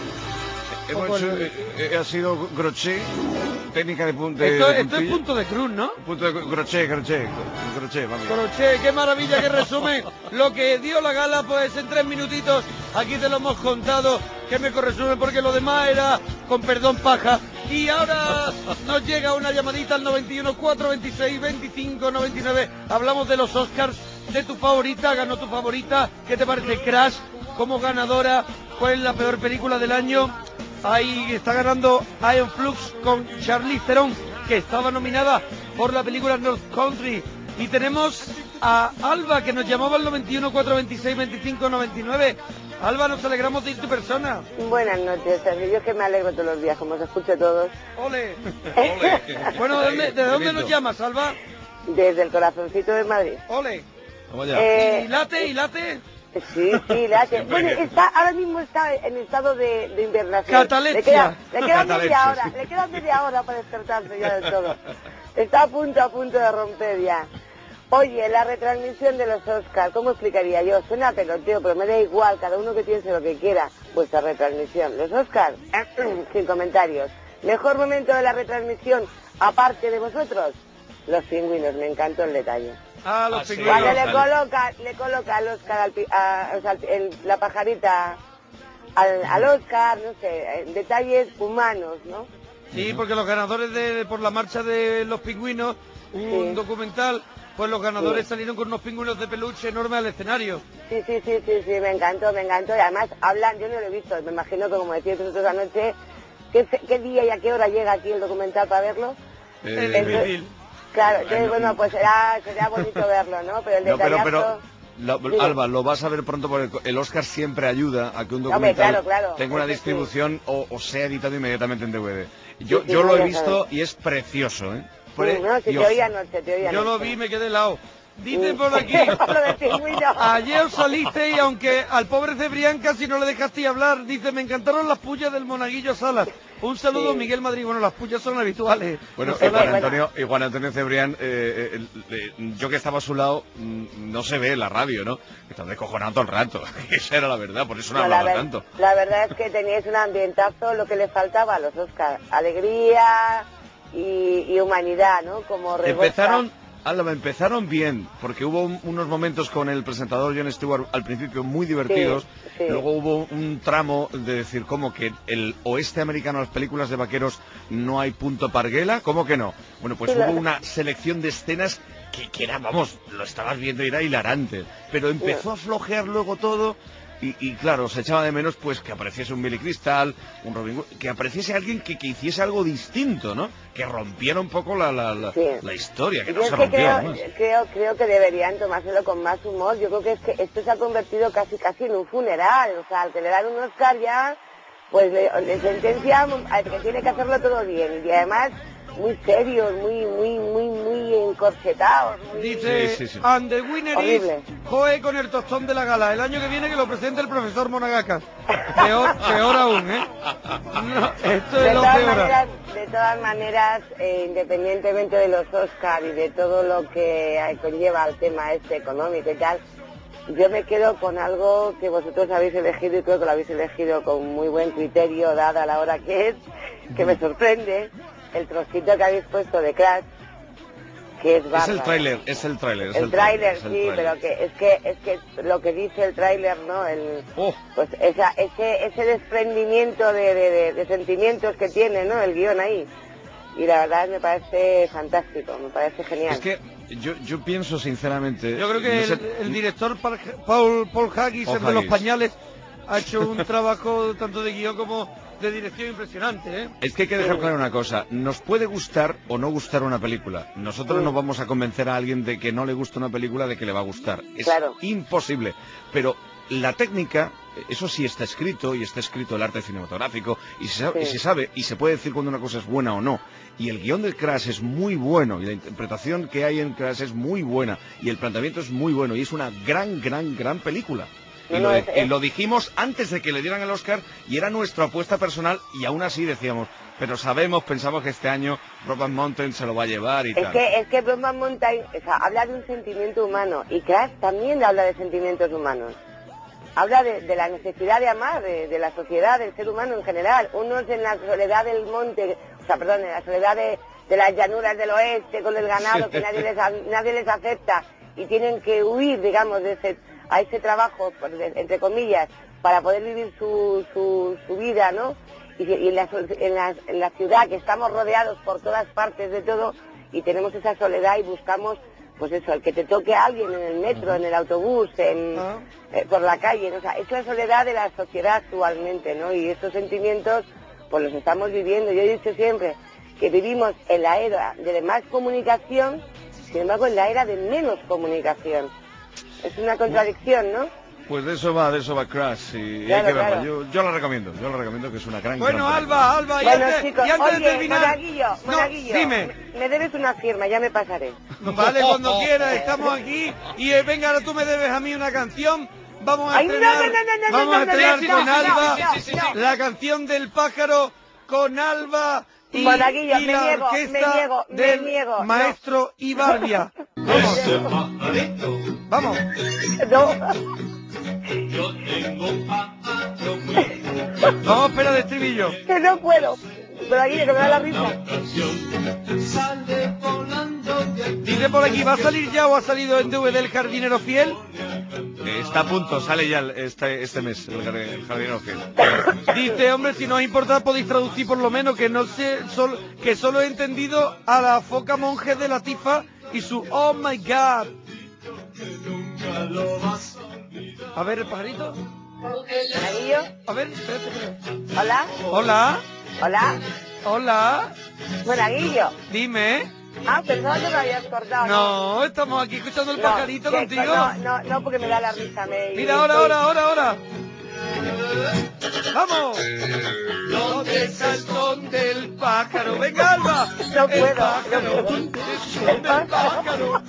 Hemos hecho, eh, eh, ha sido crochet, técnica de punto de, Esto, de esto es puntilla. punto de cruz, ¿no? Punto de crochet, crochet, crochet, vamos. Crochet, qué maravilla, qué resumen. Lo que dio la gala, pues en tres minutitos, aquí te lo hemos contado. Que me corresumen porque lo demás era, con perdón, paja. Y ahora nos llega una llamadita al noventa y uno, cuatro veintiséis, veinticinco, noventa y nueve. Hablamos de los Oscars, de tu favorita, ganó tu favorita. ¿Qué te parece Crash como ganadora? ¿Cuál es la peor película del año? Ahí está ganando Iron Flux con Charlize Theron, que estaba nominada por la película North Country. Y tenemos a Alba, que nos llamaba al noventa y uno, cuatro veintiséis, veinticinco, noventa y nueve. Alba, nos alegramos de ir tu persona. Buenas noches, Sergio. Yo es que me alegro todos los días, como os escucho todos. ¡Ole! ¡Ole! Bueno, ¿de dónde, ¿de dónde nos llamas, Alba? Desde el corazoncito de Madrid. ¡Ole! Vamos allá. Eh, ¿Y late? ¿Y late? Sí, sí, late. Bueno, está, ahora mismo está en estado de, de invernación. Catalepsia. Le queda, le queda Catalepsia, media hora, sí. le queda media hora para despertarse ya del todo. Está a punto, a punto de romper ya. Oye, la retransmisión de los Oscars, ¿cómo explicaría yo? Suena peloteo, pero me da igual, cada uno que piense lo que quiera. Vuestra retransmisión. Los Oscars, sin comentarios. Mejor momento de la retransmisión, aparte de vosotros, los pingüinos, me encantó el detalle. Ah, los Ah, sí. pingüinos. Cuando le coloca, le coloca al Oscar, al, pi- a- o sea, el- la pajarita al, al Oscar, no sé, eh, detalles humanos, ¿no? Sí, porque los ganadores de por la marcha de los pingüinos, un Sí. documental, pues los ganadores Sí. salieron con unos pingüinos de peluche enormes al escenario. Sí, sí, sí, sí, sí, me encantó, me encantó. Y además hablan, yo no lo he visto, me imagino que como decíais vosotros anoche, ¿qué, fe- qué día y a qué hora llega aquí el documental para verlo? Eh, Es difícil. Claro, entonces, no, bueno, pues será, será bonito verlo, ¿no? Pero el No, pero, detallazo... pero Lo- Alba, lo vas a ver pronto porque el Oscar siempre ayuda a que un documental Hombre, claro, claro. tenga una Eso sí. distribución o, o sea editado inmediatamente en D V D. Yo, Sí, sí, yo no, lo he ya visto sabes. y es precioso, ¿eh? Sí, no, si te Precioso. oí anoche, te oí anoche. Yo lo vi y me quedé helado. Dicen Sí. por aquí, Lo del pingüino. ayer saliste y aunque al pobre Cebrián casi no le dejaste hablar, dice, me encantaron las pullas del Monaguillo Salas. Un saludo, Sí. Miguel Madrid. Bueno, las pullas son habituales. Bueno, No y son Juan las- Antonio, y Juan Antonio Cebrián, eh, eh, eh, yo que estaba a su lado, mm, no se ve en la radio, ¿no? Estaba descojonado todo el rato. Esa era la verdad, por eso no, No, la, hablaba ver- tanto. la verdad es que teníais un ambientazo, lo que le faltaba a los Oscars. Alegría y, y humanidad, ¿no? Como regoza. Empezaron, Álvaro, empezaron bien, porque hubo un- unos momentos con el presentador Jon Stewart al principio muy divertidos, Sí, sí. luego hubo un tramo de decir, ¿cómo que el oeste americano, las películas de vaqueros, no hay punto parguela? ¿Cómo que no? Bueno, pues Sí, hubo la- una selección de escenas que, que era, vamos, lo estabas viendo y era hilarante, pero empezó a flojear luego todo. Y, y claro, se echaba de menos pues que apareciese un Billy Crystal, un Robin Hood, que apareciese alguien que, que hiciese algo distinto, ¿no? Que rompiera un poco la, la, la, Sí. la historia, que Yo no es se que rompió creo, además. creo, creo que deberían tomárselo con más humor. Yo creo que es que esto se ha convertido casi casi en un funeral. O sea, al que le dan un Oscar ya, pues le, le sentencian al que tiene que hacerlo todo bien. Y además, muy serios, muy, muy, muy, muy encorsetados. Muy... Dice, Sí, sí, sí. and the winner Horrible. is Joe con el tostón de la gala. El año que viene que lo presente el profesor Monagacas. Peor, peor aún, ¿eh? No, esto De es lo todas peor. maneras, de todas maneras eh, independientemente de los Oscars y de todo lo que eh, conlleva el tema este económico y tal, yo me quedo con algo que vosotros habéis elegido y creo que lo habéis elegido con muy buen criterio, dada la hora que es, que me sorprende, el trocito que habéis puesto de Crash, que es bárbaro. Es el tráiler, es el tráiler. es El tráiler, es el sí, tráiler. pero que es que es que lo que dice el tráiler, ¿no? El, Oh. pues esa, ese ese desprendimiento de, de, de- de sentimientos que tiene, ¿no? El guión ahí. Y la verdad me parece fantástico, me parece genial. Es que yo, yo pienso sinceramente... Yo creo que no el, sé- el director Paul, Paul, Paul Haggis, Paul el de los Haggis. pañales, ha hecho un trabajo tanto de guión como de dirección impresionante, ¿eh? Es que hay que dejar claro una cosa, nos puede gustar o no gustar una película. Nosotros no vamos a convencer a alguien de que no le gusta una película de que le va a gustar. Es Claro. imposible. Pero la técnica, eso sí está escrito, y está escrito el arte cinematográfico, y se, sabe, Sí. y se sabe, y se puede decir cuando una cosa es buena o no. Y el guión de Crash es muy bueno, y la interpretación que hay en Crash es muy buena, y el planteamiento es muy bueno, y es una gran, gran, gran película. Y No, lo, no, de- es- y es- lo dijimos antes de que le dieran el Oscar y era nuestra apuesta personal y aún así decíamos, pero sabemos, pensamos que este año Brokeback Mountain se lo va a llevar y Es tal. que, es que Brokeback Mountain, o sea, habla de un sentimiento humano y Crash también habla de sentimientos humanos. Habla de, de la necesidad de amar, de, de la sociedad, del ser humano en general. Unos en la soledad del monte, o sea, perdón, en la soledad de, de las llanuras del oeste con el ganado que nadie les, a- nadie les acepta y tienen que huir, digamos, de ese, a ese trabajo, por de- entre comillas, para poder vivir su, su, su vida, ¿no? Y, y en, la, so- en, la, en la ciudad, que estamos rodeados por todas partes de todo, y tenemos esa soledad y buscamos, pues eso, el que te toque a alguien en el metro, en el autobús, en, eh, por la calle, ¿no? O sea, es la soledad de la sociedad actualmente, ¿no? Y estos sentimientos, pues los estamos viviendo. Yo he dicho siempre que vivimos en la era de más comunicación, sin embargo en la era de menos comunicación. Es una contradicción, ¿no? Pues de eso va, de eso va Crash y Claro, hay que verla. claro. Yo, yo la recomiendo, yo la recomiendo que es una gran Bueno, gran Alba, Alba, y Bueno, antes, chicos, y antes oye, de terminar... Monaguillo, No, Monaguillo, dime. me, me debes una firma, ya me pasaré. Vale, cuando quieras, estamos aquí. Y eh, venga, ahora tú me debes a mí una canción. Vamos a Ay, no, estrenar, no, no, no, no, vamos a no, no, estrenar no, con no, Alba no, no, no. la canción del pájaro con Alba y, Monaguillo, y me la niego, me orquesta niego, me del niego, no. maestro Ibarria. Vamos, vamos. No. Vamos a esperar el estribillo. Que no puedo. Monaguillo, que me da la risa. Dice por aquí, ¿va a salir ya o ha salido en D V D El jardinero fiel? Eh, Está a punto, sale ya el- este, este mes, el, jar- el jardinero fiel. Dice, hombre, si no os importa podéis traducir por lo menos que no sé, solo, que solo he entendido a la foca monje de Latifa y su Oh my God. A ver, el pajarito. Monaguillo. A ver, espérate, espérate. Hola. Hola. Hola. Hola. Monaguillo. Dime. Ah, pensaba que me habías cortado. No, estamos aquí escuchando el No, pajarito que- contigo. No, no, no, porque me da la risa. Me, Mira, ahora, estoy- ahora, ahora, ahora. ¡Vamos! ¿Dónde está el son del pájaro? ¡Venga, Alba! No el puedo, pájaro, no puedo. ¿dónde está el son del pájaro?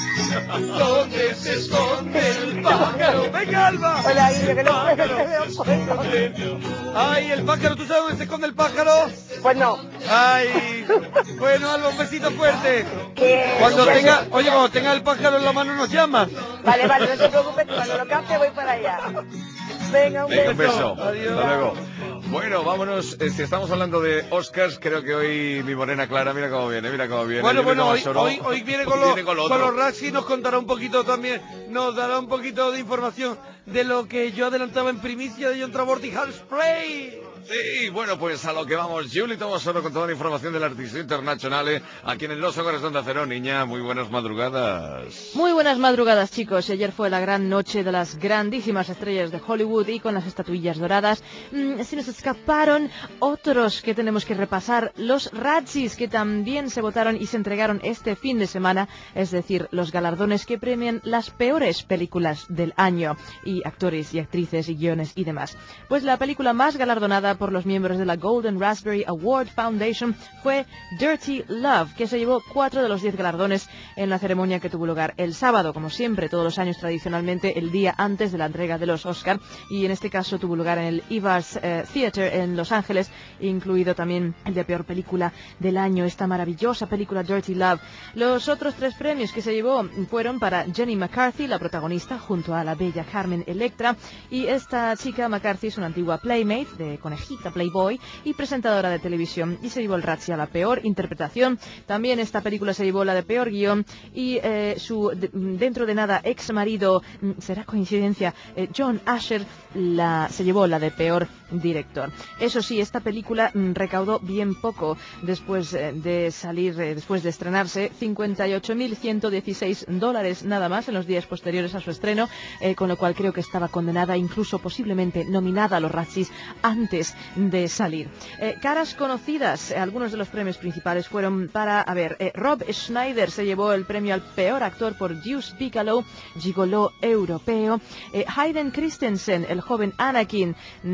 ¿Dónde se esconde el pájaro? ¡Venga, Alba! Hola, Guillo, que no puedo, Pájaro, que no puedo. ¡Ay, el pájaro! ¿Tú sabes dónde se esconde el pájaro? Pues no. ¡Ay! Bueno, Alba, un besito fuerte. Que- Cuando que- tenga, oye, cuando tenga el pájaro en la mano nos llamas. Vale, vale, no te preocupes, que cuando lo capte voy para allá. Venga, un Venga, un beso. beso. Hasta luego. Bueno, vámonos. Eh, si estamos hablando de Oscars, creo que hoy mi morena Clara, mira cómo viene, mira cómo viene. Bueno, Yo bueno, viendo hoy, más oro, hoy, hoy viene con los, viene con lo con otro. los Razzies, nos contará un poquito también, nos dará un poquito de información de lo que yo adelantaba en primicia de John Travolta y Hairspray. Sí, bueno, pues a lo que vamos. Julie Tomasoro con toda la información del Artista Internacional, aquí en Los Hogares Donde Cero. Niña, muy buenas madrugadas. Muy buenas madrugadas, chicos. Ayer fue la gran noche de las grandísimas estrellas de Hollywood y con las estatuillas doradas mmm, se nos escaparon otros que tenemos que repasar. Los Razzies, que también se votaron y se entregaron este fin de semana, es decir, los galardones que premian las peores películas del año, y actores y actrices y guiones y demás. Pues la película más galardonada por los miembros de la Golden Raspberry Award Foundation fue Dirty Love, que se llevó cuatro de los diez galardones en la ceremonia que tuvo lugar el sábado, como siempre, todos los años tradicionalmente el día antes de la entrega de los Oscar, y en este caso tuvo lugar en el Evers eh, Theater en Los Ángeles, incluido también el de peor película del año, esta maravillosa película Dirty Love. Los otros tres premios que se llevó fueron para Jenny McCarthy, la protagonista, junto a la bella Carmen Electra, y esta chica McCarthy es una antigua playmate de conejita Playboy y presentadora de televisión, y se llevó el Razzie a la peor interpretación. También esta película se llevó la de peor guión, y eh, su de, dentro de nada ex marido, será coincidencia, eh, John Asher la, se llevó la de peor director. Eso sí, esta película mm, recaudó bien poco después eh, de salir, eh, después de estrenarse, cincuenta y ocho mil ciento dieciséis dólares nada más en los días posteriores a su estreno, eh, con lo cual creo que estaba condenada, incluso posiblemente nominada a los Razzies antes de salir. Eh, caras conocidas, eh, algunos de los premios principales fueron para, a ver, eh, Rob Schneider se llevó el premio al peor actor por Deuce Bigalow, gigoló europeo. eh, Hayden Christensen, el joven Anakin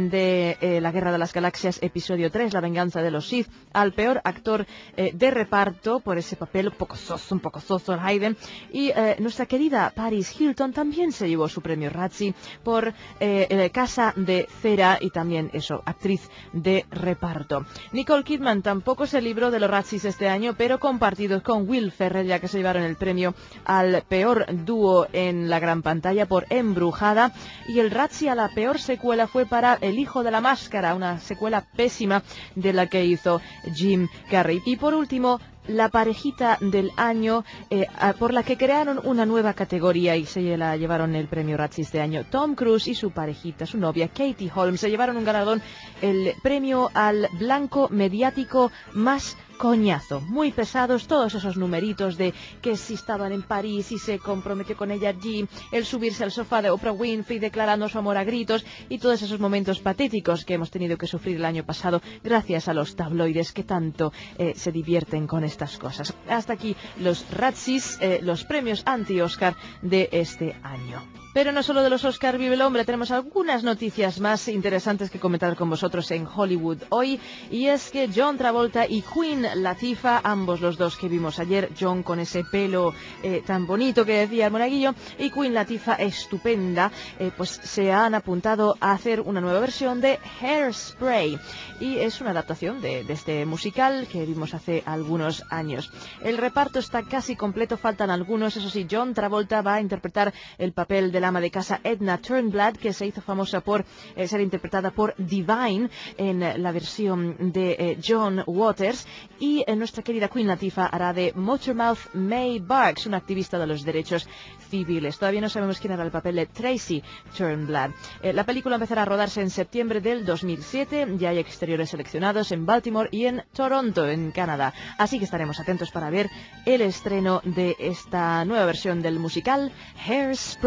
de eh, La Guerra de las Galaxias, episodio tres, La venganza de los Sith, al peor actor eh, de reparto por ese papel un poco soso, un poco soso Hayden. Y eh, nuestra querida Paris Hilton también se llevó su premio Razzie por eh, eh, Casa de Cera, y también eso, actriz de reparto. Nicole Kidman tampoco se libró de los Razzies este año, pero compartidos con Will Ferrell, ya que se llevaron el premio al peor dúo en la gran pantalla por Embrujada, y el Razzie a la peor secuela fue para El hijo de la máscara, una secuela pésima de la que hizo Jim Carrey. Y por último, la parejita del año, eh, por la que crearon una nueva categoría y se la llevaron el premio Razzie este año. Tom Cruise y su parejita, su novia Katie Holmes, se llevaron un galardón, el premio al blanco mediático más coñazo. Muy pesados todos esos numeritos de que si estaban en París y se comprometió con ella allí, el subirse al sofá de Oprah Winfrey declarando su amor a gritos, y todos esos momentos patéticos que hemos tenido que sufrir el año pasado gracias a los tabloides que tanto eh, se divierten con estas cosas. Hasta aquí los Razzies, eh, los premios anti-Oscar de este año. Pero no solo de los Oscar vive el hombre, tenemos algunas noticias más interesantes que comentar con vosotros en Hollywood hoy, y es que John Travolta y Queen Latifah, ambos los dos que vimos ayer, John con ese pelo eh, tan bonito que decía el monaguillo, y Queen Latifah estupenda, eh, pues se han apuntado a hacer una nueva versión de Hairspray, y es una adaptación de, de este musical que vimos hace algunos años. El reparto está casi completo, faltan algunos, eso sí. John Travolta va a interpretar el papel de la ama de casa Edna Turnblad, que se hizo famosa por eh, ser interpretada por Divine en eh, la versión de eh, John Waters, y eh, nuestra querida Queen Latifah hará de Motormouth May Barks, una activista de los derechos civiles. Todavía no sabemos quién hará el papel de Tracy Turnblad. Eh, la película empezará a rodarse en septiembre del dos mil siete, ya hay exteriores seleccionados en Baltimore y en Toronto, en Canadá, así que estaremos atentos para ver el estreno de esta nueva versión del musical Hairspray.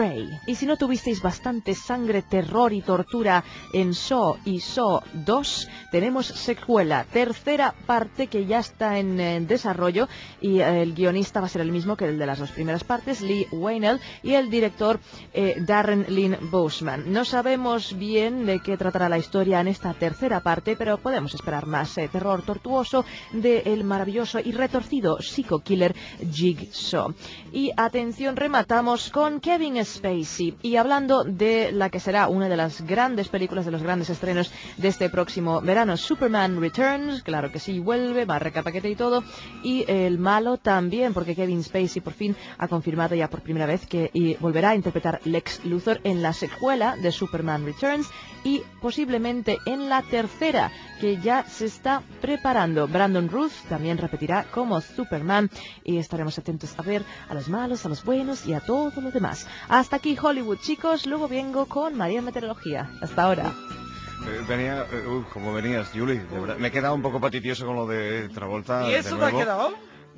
Y si no tuvisteis bastante sangre, terror y tortura en Saw y Saw dos, tenemos secuela, tercera parte que ya está en, en desarrollo, y eh, el guionista va a ser el mismo que el de las dos primeras partes, Lee Whannell, y el director eh, Darren Lynn Bousman. No sabemos bien de qué tratará la historia en esta tercera parte, pero podemos esperar más eh, terror tortuoso del maravilloso y retorcido psycho killer Jigsaw. Y atención, rematamos con Kevin Spacey, y hablando de la que será una de las grandes películas, de los grandes estrenos de este próximo verano, Superman Returns, claro que sí, vuelve, marca, paquete y todo, y el malo también, porque Kevin Spacey por fin ha confirmado ya por primera vez que y volverá a interpretar Lex Luthor en la secuela de Superman Returns, y posiblemente en la tercera, que ya se está preparando. Brandon Routh también repetirá como Superman, y estaremos atentos a ver a los malos, a los buenos y a todo lo demás. Hasta aquí Hollywood, chicos, luego vengo con María Meteorología. Hasta ahora. Eh, venía, uh, uh, como venías, Julie, de verdad, me he quedado un poco patitioso con lo de Travolta. ¿Y eso te ha quedado?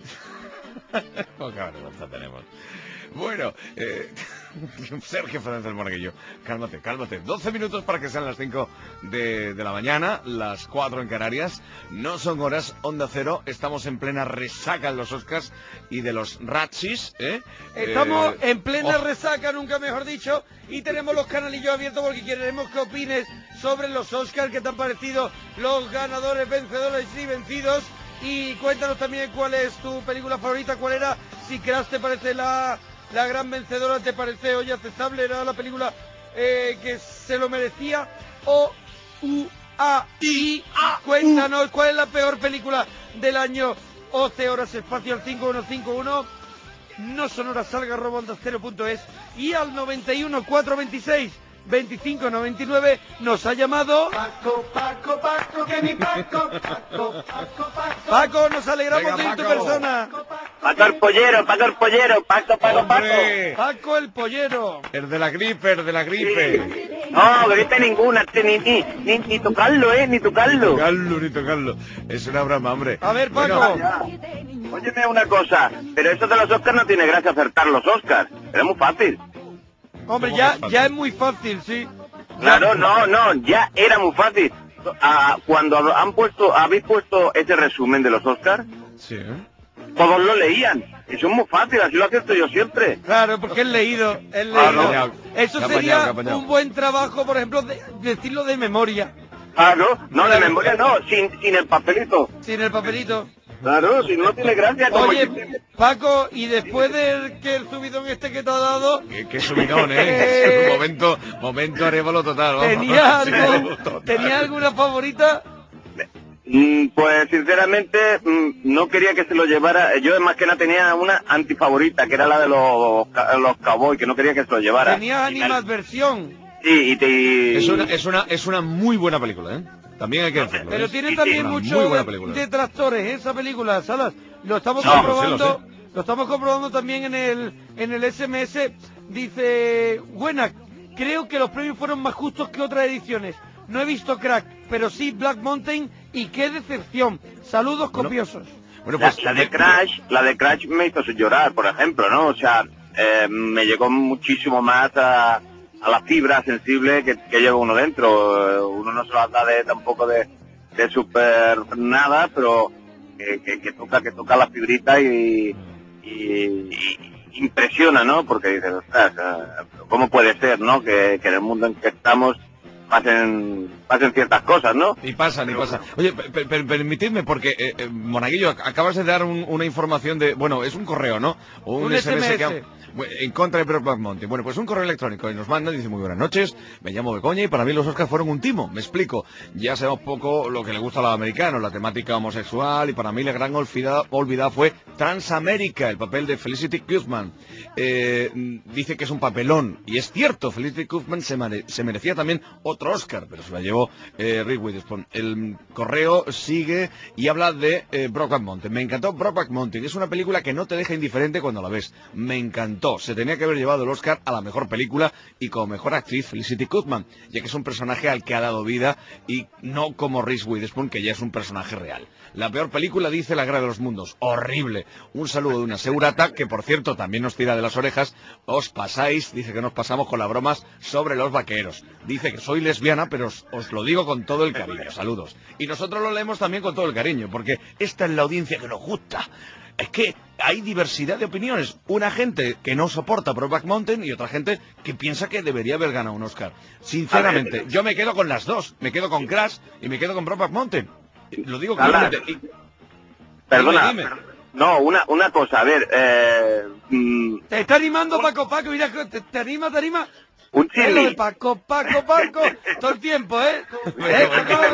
Poca vergüenza tenemos. Bueno, eh, Sergio Fernández del Monaguillo, cálmate, cálmate. doce minutos para que sean las cinco de, de la mañana, las cuatro en Canarias. No son horas, Onda Cero. Estamos en plena resaca de los Oscars y de los Razzies, ¿eh? Estamos eh, en plena oh. resaca, nunca mejor dicho, y tenemos los canalillos abiertos porque queremos que opines sobre los Oscars, que te han parecido los ganadores, vencedores y vencidos. Y cuéntanos también cuál es tu película favorita, cuál era, si Crash te parece la, la gran vencedora, te parece Olla Aceptable, era la película eh, que se lo merecía, o U A I, cuéntanos cuál es la peor película del año. once horas espacio al cinco uno cinco uno, no sonora salga arroba onda cero punto es, y al noventa y uno cuatrocientos veintiséis veinticinco noventa y nueve nos ha llamado Paco, Paco, Paco, que mi Paco, Paco, Paco, Paco. Paco, nos alegramos de ir tu persona. Paco el pollero, Paco el pollero, Paco, Paco, Paco. Paco el pollero. El de la gripe, el de la gripe. Sí. No, gripe ninguna, ni, ni, ni, ni tocarlo, eh, ni tocarlo. Ni tocarlo, ni tocarlo. Es una broma, hombre. A ver, Paco. Bueno, óyeme una cosa, pero eso de los Oscars no tiene gracia acertar los Oscars. Es muy fácil. Hombre, ya, ya es muy fácil, sí. Claro, no, no, ya era muy fácil. Ah, cuando han puesto, habéis puesto ese resumen de los Oscars, sí, todos lo leían. Eso es muy fácil, así lo acierto yo siempre. Claro, porque es leído, es leído. Claro. Eso sería un buen trabajo, por ejemplo, de decirlo de memoria. Claro, no, de memoria no, sin, sin el papelito. Sin el papelito. Claro, si no tiene gracia. Como Oye, que... Paco, y después de que el subidón este que te ha dado... Qué, qué subidón, ¿eh? Es un momento, momento arévolo total, vamos. ¿Tenía, sí, algo, total. ¿Tenía alguna favorita? Mm, pues sinceramente mm, no quería que se lo llevara. Yo más que nada tenía una antifavorita, que era la de los, los Cowboys, que no quería que se lo llevara. Tenías animadversión. Sí, y te... Es una, es una, es una muy buena película, ¿eh? También hay que decirlo. Pero ¿eh? tiene también Una muchos muy buena película. detractores esa película, Salas. Lo estamos No, comprobando. lo sé, lo sé. Lo estamos comprobando también en el en el S M S. Dice, buena, creo que los premios fueron más justos que otras ediciones. No he visto Crack, pero sí Black Mountain, y qué decepción. Saludos Bueno, copiosos. Bueno, pues la, la de Crash, la de Crash me hizo llorar, por ejemplo, ¿no? O sea, eh, me llegó muchísimo más a a la fibra sensible que, que lleva uno dentro. Uno no se lo da de tampoco de, de super nada, pero que, que, que toca que toca la fibrita y, y, y impresiona, ¿no? Porque dices, ostras, ¿cómo puede ser, no? Que, que en el mundo en que estamos pasen pasen ciertas cosas, ¿no? Y pasan, y pasan. Oye, per, per, permitidme, porque, eh, eh, Monaguillo, acabas de dar un, una información de... Bueno, es un correo, ¿no? O un, un S M S, S M S. Que ha, en contra de Brokeback Mountain. Bueno, pues un correo electrónico y nos mandan, dice, muy buenas noches, me llamo Begoña y para mí los Oscars fueron un timo, me explico. Ya sabemos poco lo que le gusta a los americanos, la temática homosexual, y para mí la gran olvidada, olvidada fue Transamérica, el papel de Felicity Huffman. Eh, dice que es un papelón, y es cierto, Felicity Huffman se, mere, se merecía también otro Oscar, pero se la llevó eh, Reese Witherspoon. El correo sigue y habla de eh, Brokeback Mountain. Me encantó Brokeback Mountain, es una película que no te deja indiferente cuando la ves. Me encantó. faltó. Se tenía que haber llevado el Oscar a la mejor película y como mejor actriz Felicity Goodman, ya que es un personaje al que ha dado vida y no como Reese Witherspoon, que ya es un personaje real. La peor película, dice La Guerra de los Mundos. Horrible. Un saludo de una segurata, que por cierto también nos tira de las orejas. Os pasáis, dice que nos pasamos con las bromas sobre los vaqueros. Dice que soy lesbiana, pero os, os lo digo con todo el cariño. Saludos. Y nosotros lo leemos también con todo el cariño, porque esta es la audiencia que nos gusta. Es que hay diversidad de opiniones. Una gente que no soporta Brokeback Mountain y otra gente que piensa que debería haber ganado un Oscar. Sinceramente, yo me quedo con las dos. Me quedo con Crash y me quedo con Brokeback Mountain. Lo digo claramente. Y... Perdona, dime, dime. no, una una cosa, a ver, eh... Mm... Te está animando Paco, Paco, mira, te, te anima, te anima. Un chili. Paco, Paco, Paco, todo el tiempo, ¿eh? ¿Eh?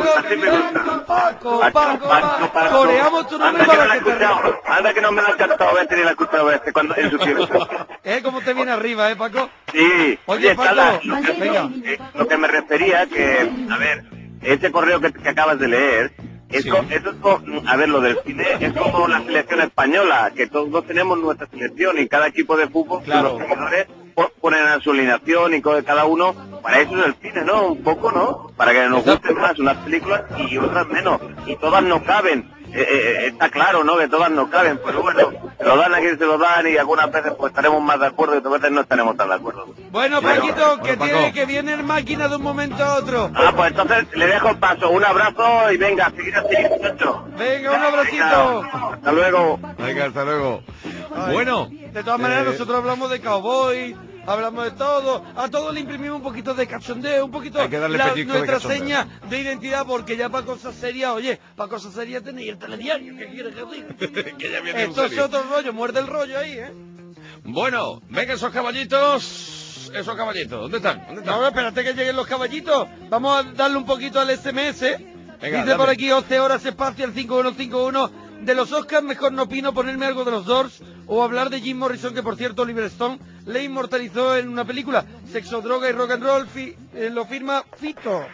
Paco, Paco, Paco, Paco, coreamos tu nombre para que te arriba. Anda que no me lo has cantado veces ni la he escuchado veces cuando en su tiempo. ¿Eh? ¿Cómo te viene arriba, eh, Paco? Sí. Oye, Paco, Cala, lo, que, venga. Lo que me refería que, a ver, ese correo que, que acabas de leer, es sí. co, eso es co, a ver, lo del cine es como la selección española, que todos tenemos nuestra selección y cada equipo de fútbol, claro. Los seguidores ponen a su alineación y cada uno, para eso es el cine, ¿no? Un poco, ¿no? Para que nos gusten más unas películas y otras menos, y todas no caben. Eh, eh, está claro, ¿no? Que todas no caben, pero bueno, se lo dan a quien se lo dan y algunas veces pues estaremos más de acuerdo y otras veces no estaremos tan de acuerdo. Bueno, Paquito, que bueno, tiene que viene el máquina de un momento a otro. Ah, pues entonces le dejo el paso, un abrazo y venga, seguir así, muchacho. Venga, un abracito. Venga, hasta luego. Venga, hasta luego. Ay, bueno. De todas maneras, eh... nosotros hablamos de cowboy, hablamos de todo, a todos le imprimimos un poquito de cachondeo, un poquito Hay que darle la, pellizco nuestra de cachondeo. seña de identidad, porque ya para cosas serias, oye, para cosas serias tenéis el telediario, ¿qué quieres que diga? Que ya viene Esto es otro rollo, muerde el rollo ahí, ¿eh? Bueno, venga esos caballitos, esos caballitos, ¿dónde están? ¿Dónde están? No, espérate que lleguen los caballitos, vamos a darle un poquito al S M S, venga, dice dame. por aquí once horas espacio al cinco uno cinco uno. De los Oscars mejor no opino ponerme algo de los Doors o hablar de Jim Morrison, que por cierto Oliver Stone le inmortalizó en una película. Sexo, droga y rock and roll, fi, eh, lo firma Fito.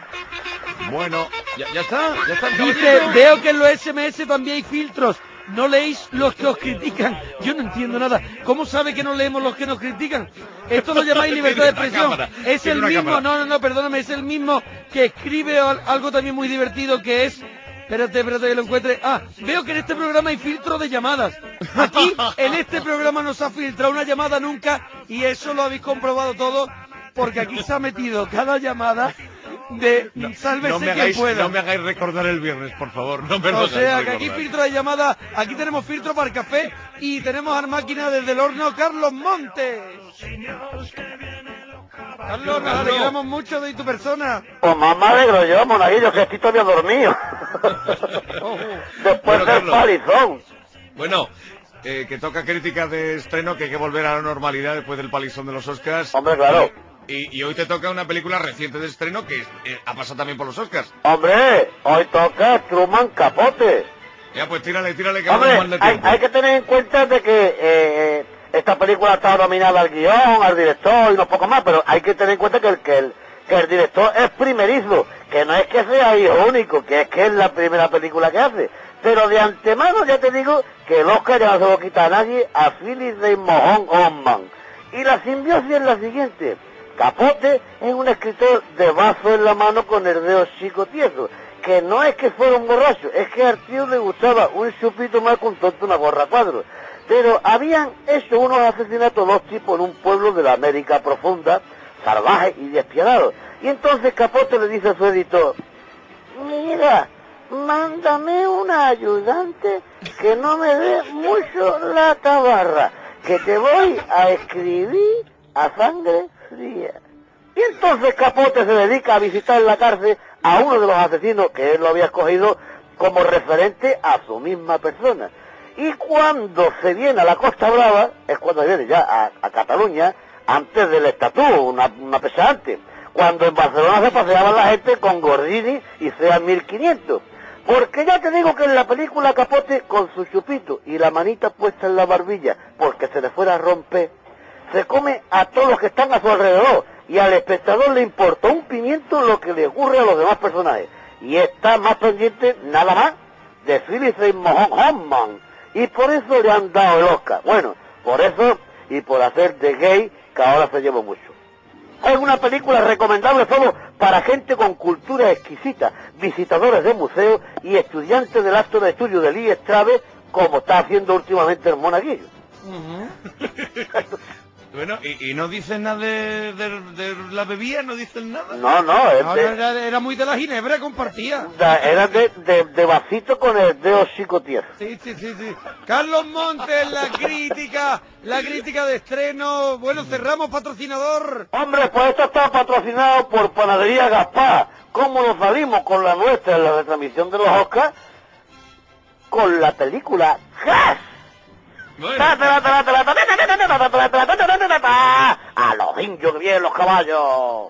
Bueno, ya, ya está, ya está. Dice, veo que en los S M S también hay filtros. No leéis los que os critican. Yo no entiendo nada. ¿Cómo sabe que no leemos los que nos critican? Esto lo llamáis libertad de expresión. Es el mismo, no, no, no, perdóname, es el mismo que escribe algo también muy divertido que es... Espérate, espérate que lo encuentre. Ah, veo que en este programa hay filtro de llamadas. Aquí, en este programa no se ha filtrado una llamada nunca y eso lo habéis comprobado todo porque aquí se ha metido cada llamada de no, sálvese no me quien hagáis, pueda. No me hagáis recordar el viernes, por favor. No me lo O sea, que recordar. aquí filtro de llamada, aquí tenemos filtro para el café y tenemos a la máquina desde el horno Carlos Montes. Carlos, nos alegramos mucho de tu persona. Pues más me alegro yo, monaguillo, que estoy todavía dormido. Después bueno, del palizón. Bueno, eh, que toca crítica de estreno, que hay que volver a la normalidad después del palizón de los Oscars. Hombre, claro. Y, y hoy te toca una película reciente de estreno que eh, ha pasado también por los Oscars. Hombre, hoy toca Truman Capote. Ya, pues tírale, tírale, que Hombre, vamos mal de hay, tiempo. hay que tener en cuenta de que eh, esta película está nominada al guión, al director y unos pocos más, pero hay que tener en cuenta que el, que el, que el director es primerizo, que no es que sea hijo único, que es que es la primera película que hace. Pero de antemano ya te digo que el Oscar ya no se lo quita a nadie a Philip Seymour Hoffman. Y la simbiosis es la siguiente. Capote es un escritor de vaso en la mano con el dedo chico tieso, que no es que fuera un borracho, es que al tío le gustaba un chupito más con tonto una gorra cuadro. Pero habían hecho unos asesinatos dos tipos en un pueblo de la América profunda, salvaje y despiadado. Y entonces Capote le dice a su editor, mira, mándame una ayudante que no me dé mucho la tabarra, que te voy a escribir a sangre fría. Y entonces Capote se dedica a visitar la cárcel a uno de los asesinos que él lo había escogido como referente a su misma persona. Y cuando se viene a la Costa Brava, es cuando viene ya a, a Cataluña, antes del estatú, una, una pesada antes, cuando en Barcelona se paseaba la gente con Gordini y Seat mil quinientos. Porque ya te digo que en la película Capote, con su chupito y la manita puesta en la barbilla, porque se le fuera a romper, se come a todos los que están a su alrededor, y al espectador le importa un pimiento lo que le ocurre a los demás personajes. Y está más pendiente, nada más, de Philip Seymour Hoffman. Y por eso le han dado el Oscar. Bueno, por eso y por hacer de gay, que ahora se lleva mucho. Es una película recomendable solo para gente con cultura exquisita, visitadores de museos y estudiantes del acto de estudio del I E S Trave, como está haciendo últimamente el Monaguillo. Bueno, ¿y, y no dicen nada de, de, de la bebida? ¿No dicen nada? No, no, es No, de, no, era, era muy de la ginebra, compartía. de- era de, de, de vasito con el dedo psicotier. Sí, sí, sí, sí. Carlos Montes, la crítica, la crítica de estreno. Bueno, cerramos patrocinador. Hombre, pues esto está patrocinado por Panadería Gaspar. ¿Cómo nos salimos con la nuestra en la retransmisión de los Oscars? Con la película Gas. A los indios que vienen los caballos.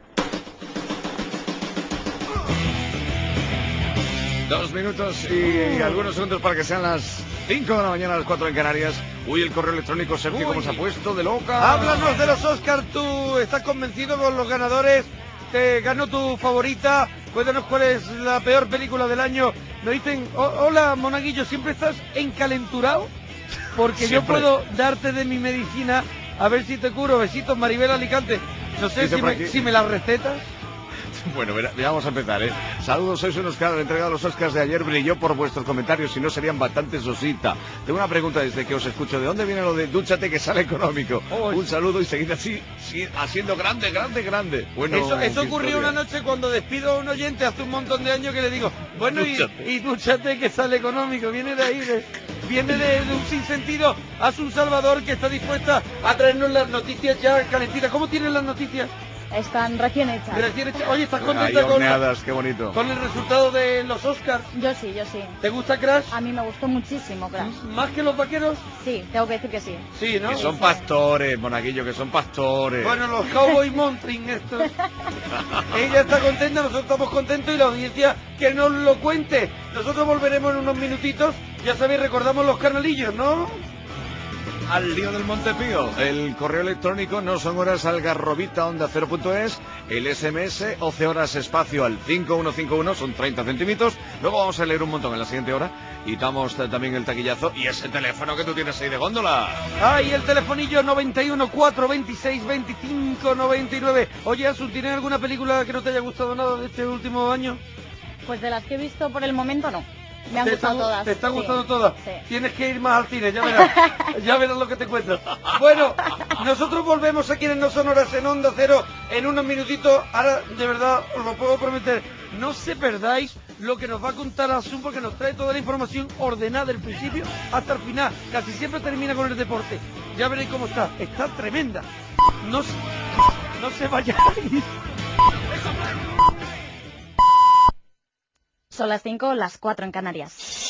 Dos minutos y algunos segundos para que sean las cinco de la mañana, las cuatro en Canarias. Uy, el correo electrónico, Sergio, ¿cómo se ha puesto de loca? Háblanos de los Oscars. ¿Tú estás convencido con los ganadores? ¿Te ganó tu favorita? Cuéntanos cuál es la peor película del año. Me dicen, "Oh, hola, Monaguillo, ¿siempre estás encalenturado? Porque Siempre. yo puedo darte de mi medicina, a ver si te curo. Besitos, Maribel Alicante. No sé Dice si por me, aquí. si me las recetas. Bueno, mira, ya vamos a empezar, ¿eh? Saludos, sois unos caras. La entrega de los Oscars de ayer brilló por vuestros comentarios, si no serían bastante sosita. Tengo una pregunta desde que os escucho. ¿De dónde viene lo de dúchate que sale económico? Oh, Un saludo y seguid así, sí, haciendo grande, grande, grande. Bueno, eso eso qué ocurrió historia. una noche cuando despido a un oyente hace un montón de años que le digo, bueno, y, Dúchate. y dúchate que sale económico. Viene de ahí, de, viene de, de un sinsentido. Haz un Salvador que está dispuesta a traernos las noticias ya calentitas. ¿Cómo tienen las noticias? Están recién hechas. Recién hechas. Oye, ¿estás Ahí contenta con, horneadas, qué bonito. con el resultado de los Oscars? Yo sí, yo sí. ¿Te gusta Crash? A mí me gustó muchísimo Crash. ¿Más que los vaqueros? Sí, tengo que decir que sí. Sí, ¿no? Que son pastores, Monaguillo, que son pastores. Bueno, los Cowboy Mountain estos. Ella está contenta, nosotros estamos contentos y la audiencia que nos lo cuente. Nosotros volveremos en unos minutitos. Ya sabéis, recordamos los canalillos, ¿no? Al lío del Montepío. El correo electrónico no son horas algarrobita onda cero punto es. El S M S once horas espacio al cinco uno cinco uno, son treinta centímetros. Luego vamos a leer un montón en la siguiente hora. Y damos eh, también el taquillazo y ese teléfono que tú tienes ahí de góndola. Ah, y el telefonillo noventa y uno, cuatro veintiséis, veinticinco, noventa y nueve. Oye, Asun, ¿tienes alguna película que no te haya gustado nada de este último año? Pues de las que he visto por el momento no. Me han ¿Te gustado está, todas. ¿Te están sí. gustando todas? Sí. Tienes que ir más al cine, ya verás. Ya verás lo que te cuento. Bueno, nosotros volvemos aquí en No Son Horas en Onda Cero en unos minutitos. Ahora, de verdad, os lo puedo prometer, no se perdáis lo que nos va a contar Asun, porque nos trae toda la información ordenada del principio hasta el final. Casi siempre termina con el deporte. Ya veréis cómo está. Está tremenda. No, se- no se vayáis. Son las cinco, las cuatro en Canarias.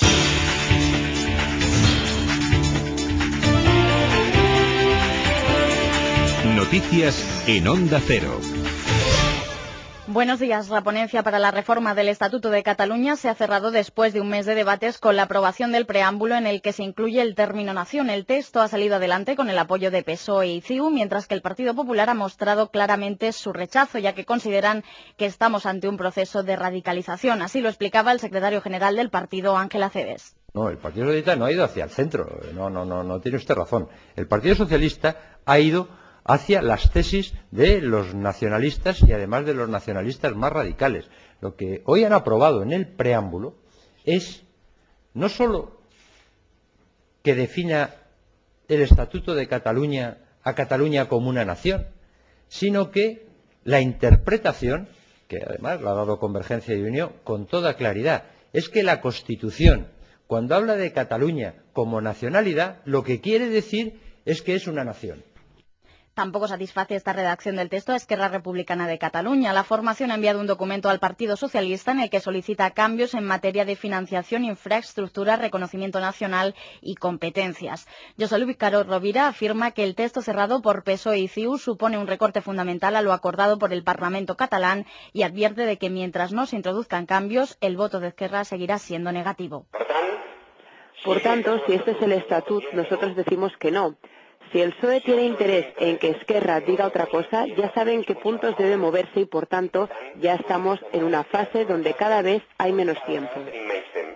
Noticias en Onda Cero. Buenos días. La ponencia para la reforma del Estatuto de Cataluña se ha cerrado después de un mes de debates con la aprobación del preámbulo en el que se incluye el término nación. El texto ha salido adelante con el apoyo de P S O E y C I U, mientras que el Partido Popular ha mostrado claramente su rechazo, ya que consideran que estamos ante un proceso de radicalización. Así lo explicaba el secretario general del partido, Ángel Acebes. No, el Partido Socialista no ha ido hacia el centro. No, no, no, no tiene usted razón. El Partido Socialista ha ido hacia las tesis de los nacionalistas y además de los nacionalistas más radicales. Lo que hoy han aprobado en el preámbulo es no solo que defina el Estatuto de Cataluña a Cataluña como una nación, sino que la interpretación, que además la ha dado Convergencia y Unión con toda claridad, es que la Constitución, cuando habla de Cataluña como nacionalidad, lo que quiere decir es que es una nación. Tampoco satisface esta redacción del texto a Esquerra Republicana de Cataluña. La formación ha enviado un documento al Partido Socialista en el que solicita cambios en materia de financiación, infraestructura, reconocimiento nacional y competencias. José Luis Caro Rovira afirma que el texto cerrado por P S O E y C I U supone un recorte fundamental a lo acordado por el Parlamento catalán y advierte de que mientras no se introduzcan cambios, el voto de Esquerra seguirá siendo negativo. Por tanto, si este es el estatut, nosotros decimos que no. Si el P S O E tiene interés en que Esquerra diga otra cosa, ya sabe en qué puntos debe moverse y, por tanto, ya estamos en una fase donde cada vez hay menos tiempo.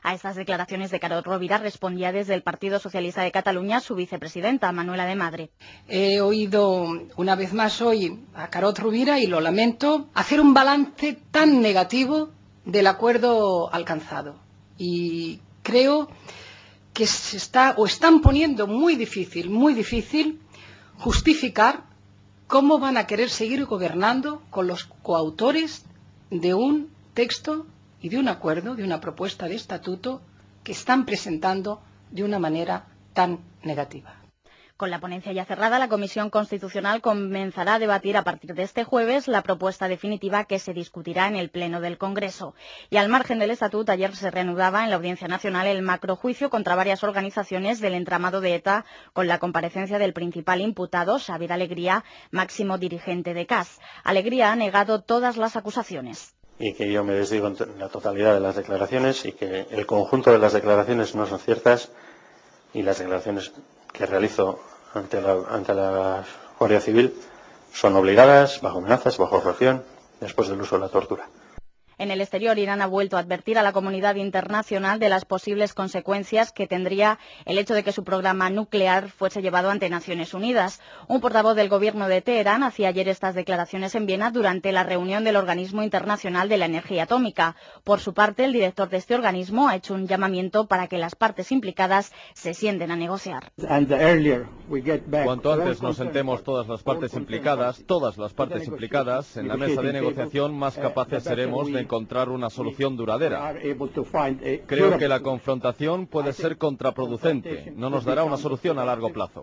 A estas declaraciones de Carod Rovira respondía desde el Partido Socialista de Cataluña su vicepresidenta, Manuela de Madre. He oído una vez más hoy a Carod Rovira, y lo lamento, hacer un balance tan negativo del acuerdo alcanzado. Y creo que se está o están poniendo muy difícil, muy difícil justificar cómo van a querer seguir gobernando con los coautores de un texto y de un acuerdo, de una propuesta de estatuto que están presentando de una manera tan negativa. Con la ponencia ya cerrada, la Comisión Constitucional comenzará a debatir a partir de este jueves la propuesta definitiva que se discutirá en el Pleno del Congreso. Y al margen del estatuto, ayer se reanudaba en la Audiencia Nacional el macrojuicio contra varias organizaciones del entramado de ETA, con la comparecencia del principal imputado, Xavier Alegría, máximo dirigente de C A S. Alegría ha negado todas las acusaciones. Y que yo me desdigo en la totalidad de las declaraciones y que el conjunto de las declaraciones no son ciertas, y las declaraciones que realizo ante la, ante la Guardia Civil son obligadas, bajo amenazas, bajo coerción, después del uso de la tortura. En el exterior, Irán ha vuelto a advertir a la comunidad internacional de las posibles consecuencias que tendría el hecho de que su programa nuclear fuese llevado ante Naciones Unidas. Un portavoz del gobierno de Teherán hacía ayer estas declaraciones en Viena durante la reunión del Organismo Internacional de la Energía Atómica. Por su parte, el director de este organismo ha hecho un llamamiento para que las partes implicadas se sienten a negociar. Cuanto antes nos sentemos todas las partes implicadas, todas las partes implicadas, en la mesa de negociación, más capaces seremos de encontrar una solución duradera. Creo que la confrontación puede ser contraproducente, no nos dará una solución a largo plazo.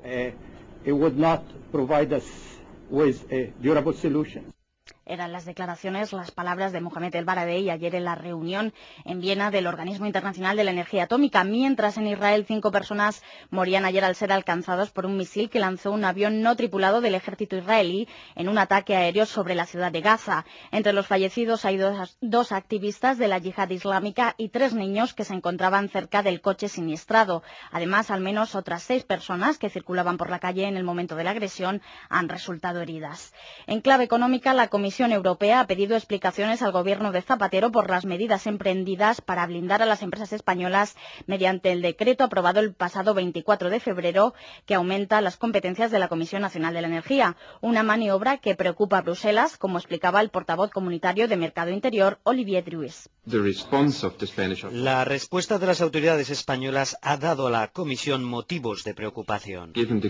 Eran las declaraciones, las palabras de Mohamed El Baradei ayer en la reunión en Viena del Organismo Internacional de la Energía Atómica, mientras en Israel cinco personas morían ayer al ser alcanzados por un misil que lanzó un avión no tripulado del ejército israelí en un ataque aéreo sobre la ciudad de Gaza. Entre los fallecidos hay dos, dos activistas de la yihad islámica y tres niños que se encontraban cerca del coche siniestrado. Además, al menos otras seis personas que circulaban por la calle en el momento de la agresión han resultado heridas. En clave económica, la Comisión La Comisión Europea ha pedido explicaciones al gobierno de Zapatero por las medidas emprendidas para blindar a las empresas españolas mediante el decreto aprobado el pasado veinticuatro de febrero que aumenta las competencias de la Comisión Nacional de la Energía. Una maniobra que preocupa a Bruselas, como explicaba el portavoz comunitario de Mercado Interior, Olivier Druis. La respuesta de las autoridades españolas ha dado a la Comisión motivos de preocupación.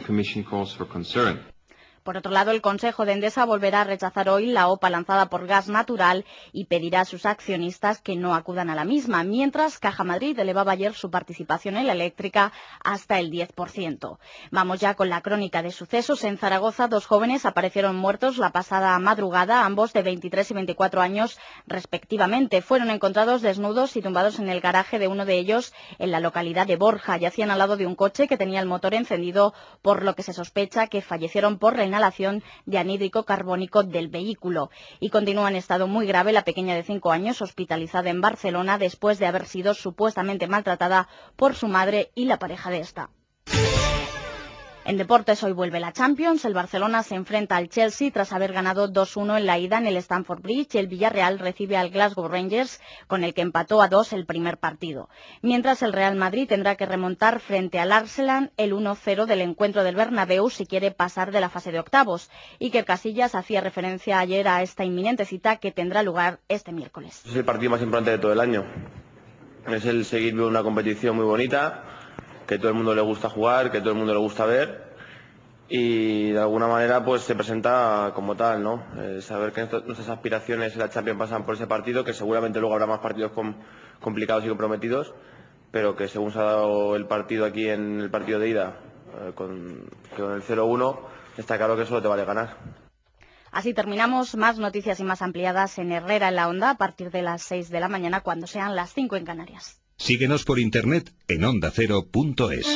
Por otro lado, el Consejo de Endesa volverá a rechazar hoy la O P A lanzada por Gas Natural y pedirá a sus accionistas que no acudan a la misma, mientras Caja Madrid elevaba ayer su participación en la eléctrica hasta el diez por ciento. Vamos ya con la crónica de sucesos. En Zaragoza, dos jóvenes aparecieron muertos la pasada madrugada, ambos de veintitrés y veinticuatro años respectivamente. Fueron encontrados desnudos y tumbados en el garaje de uno de ellos en la localidad de Borja. Yacían al lado de un coche que tenía el motor encendido, por lo que se sospecha que fallecieron por la inhalación de anhídrico carbónico del vehículo. Y continúa en estado muy grave la pequeña de cinco años hospitalizada en Barcelona después de haber sido supuestamente maltratada por su madre y la pareja de esta. En deportes, hoy vuelve la Champions. El Barcelona se enfrenta al Chelsea tras haber ganado dos uno en la ida en el Stamford Bridge. El Villarreal recibe al Glasgow Rangers, con el que empató a dos el primer partido. Mientras, el Real Madrid tendrá que remontar frente al Arsenal el uno cero del encuentro del Bernabéu si quiere pasar de la fase de octavos. Iker Casillas hacía referencia ayer a esta inminente cita que tendrá lugar este miércoles. Es el partido más importante de todo el año. Es el seguir una competición muy bonita, que todo el mundo le gusta jugar, que todo el mundo le gusta ver, y de alguna manera pues se presenta como tal, ¿no? Eh, saber que nuestras aspiraciones en la Champions pasan por ese partido, que seguramente luego habrá más partidos com complicados y comprometidos, pero que según se ha dado el partido aquí en el partido de ida, eh, con, con el cero uno, está claro que solo te vale ganar. Así terminamos. Más noticias y más ampliadas en Herrera en la Onda a partir de las seis de la mañana, cuando sean las cinco en Canarias. Síguenos por internet en onda cero punto es.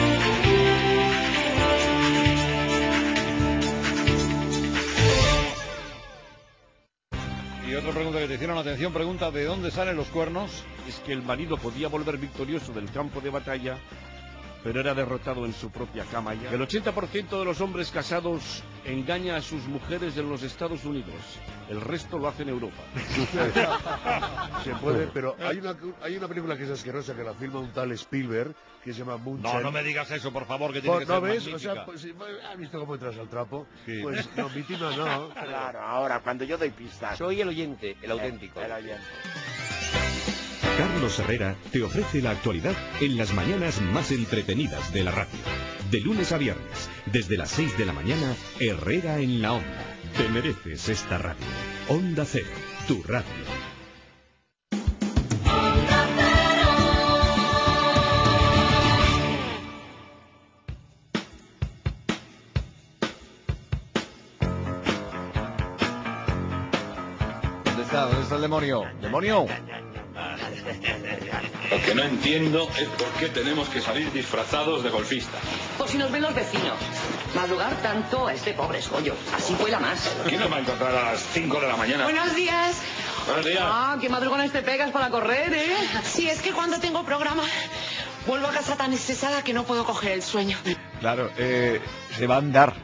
Y otra pregunta que te hicieron, atención, pregunta: ¿de dónde salen los cuernos? Es que el marido podía volver victorioso del campo de batalla pero era derrotado en su propia cama ya. El ochenta por ciento de los hombres casados engaña a sus mujeres en los Estados Unidos. El resto lo hace en Europa. Se puede, pero hay una, hay una película que es asquerosa, que la filma un tal Spielberg, que se llama Moonshine. No, no me digas eso, por favor, que tiene Pues, que ¿no ser ves? magnífica. O sea, pues, sí, ¿has visto cómo entras al trapo? Sí. Pues no, mi tima no. Claro, ahora, cuando yo doy pistas. Soy el oyente, el auténtico. El, el oyente. Carlos Herrera te ofrece la actualidad en las mañanas más entretenidas de la radio. De lunes a viernes, desde las seis de la mañana, Herrera en la Onda. Te mereces esta radio. Onda Cero, tu radio. ¿Dónde está? ¿Dónde está el demonio? ¡Demonio! Lo que no entiendo es por qué tenemos que salir disfrazados de golfistas. Por si nos ven los vecinos. Madrugar tanto a este pobre escollo. Así vuela más. ¿Quién nos va a encontrar a las cinco de la mañana? Buenos días. Buenos días. Ah, qué madrugones te pegas para correr, ¿eh? Sí, es que cuando tengo programa vuelvo a casa tan estresada que no puedo coger el sueño. Claro, eh, se va a andar.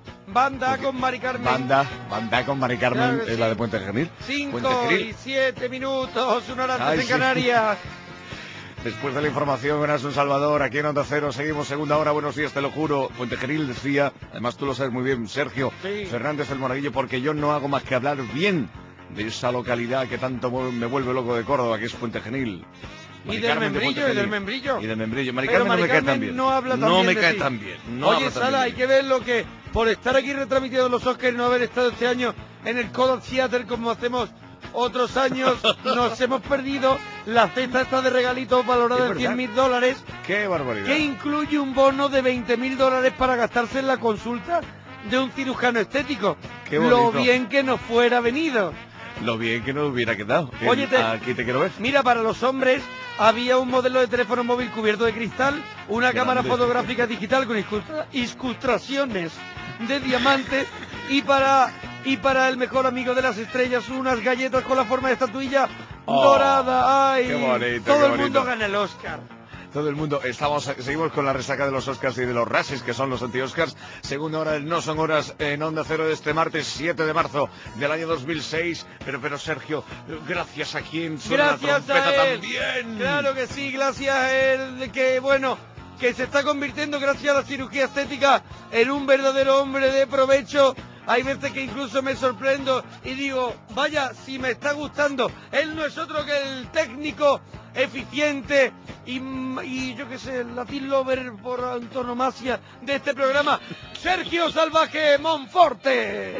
Banda con Mari Carmen. Banda, banda con Mari Carmen, Claro que es sí. la de Puente Genil. Cinco Puente Genil. y siete minutos, una hora antes Ay, en sí. Canarias. Después de la información, buenas un Salvador, aquí en Onda Cero, seguimos segunda hora, buenos días, te lo juro. Puente Genil decía, además tú lo sabes muy bien, Sergio Sí. Fernández el Monaguillo, porque yo no hago más que hablar bien de esa localidad que tanto mu- me vuelve loco de Córdoba, que es Puente Genil. Y Mari del Carmen de membrillo, Puente y del Genil. membrillo. Y del membrillo. Mari Pero Carmen no me Mari cae Carmen tan bien. no habla tan No bien me de cae ti. tan bien. No Oye, habla tan Sala, bien. hay que ver lo que, por estar aquí retransmitiendo los Oscars y no haber estado este año en el Kodak Theater como hacemos otros años, nos hemos perdido la cesta esta de regalitos valorada Es en cien verdad. mil dólares, ¡Qué barbaridad! que incluye un bono de veinte mil dólares para gastarse en la consulta de un cirujano estético. Qué Lo bonito. bien que nos fuera venido. Lo bien que nos hubiera quedado. El- Oye, te- aquí te quiero ver. Mira, para los hombres había un modelo de teléfono móvil cubierto de cristal, una Grande. cámara fotográfica digital con incrusta- incrustaciones de diamantes y para y para el mejor amigo de las estrellas unas galletas con la forma de estatuilla Oh, dorada. ¡Ay! qué bonito, Todo qué el mundo bonito. gana el Oscar. Todo el mundo, estamos, seguimos con la resaca de los Oscars y de los Razzies, que son los anti-Oscars. Segunda hora, No Son Horas, en Onda Cero de este martes siete de marzo del año dos mil seis. Pero, pero Sergio, gracias a quien suena Gracias la trompeta a él. también. Claro que sí, gracias a él, que bueno, que se está convirtiendo gracias a la cirugía estética en un verdadero hombre de provecho. Hay veces que incluso me sorprendo y digo, vaya, si me está gustando. Él no es otro que el técnico eficiente y, y yo qué sé, el Latin Lover por antonomasia de este programa, Sergio Salvaje Monforte.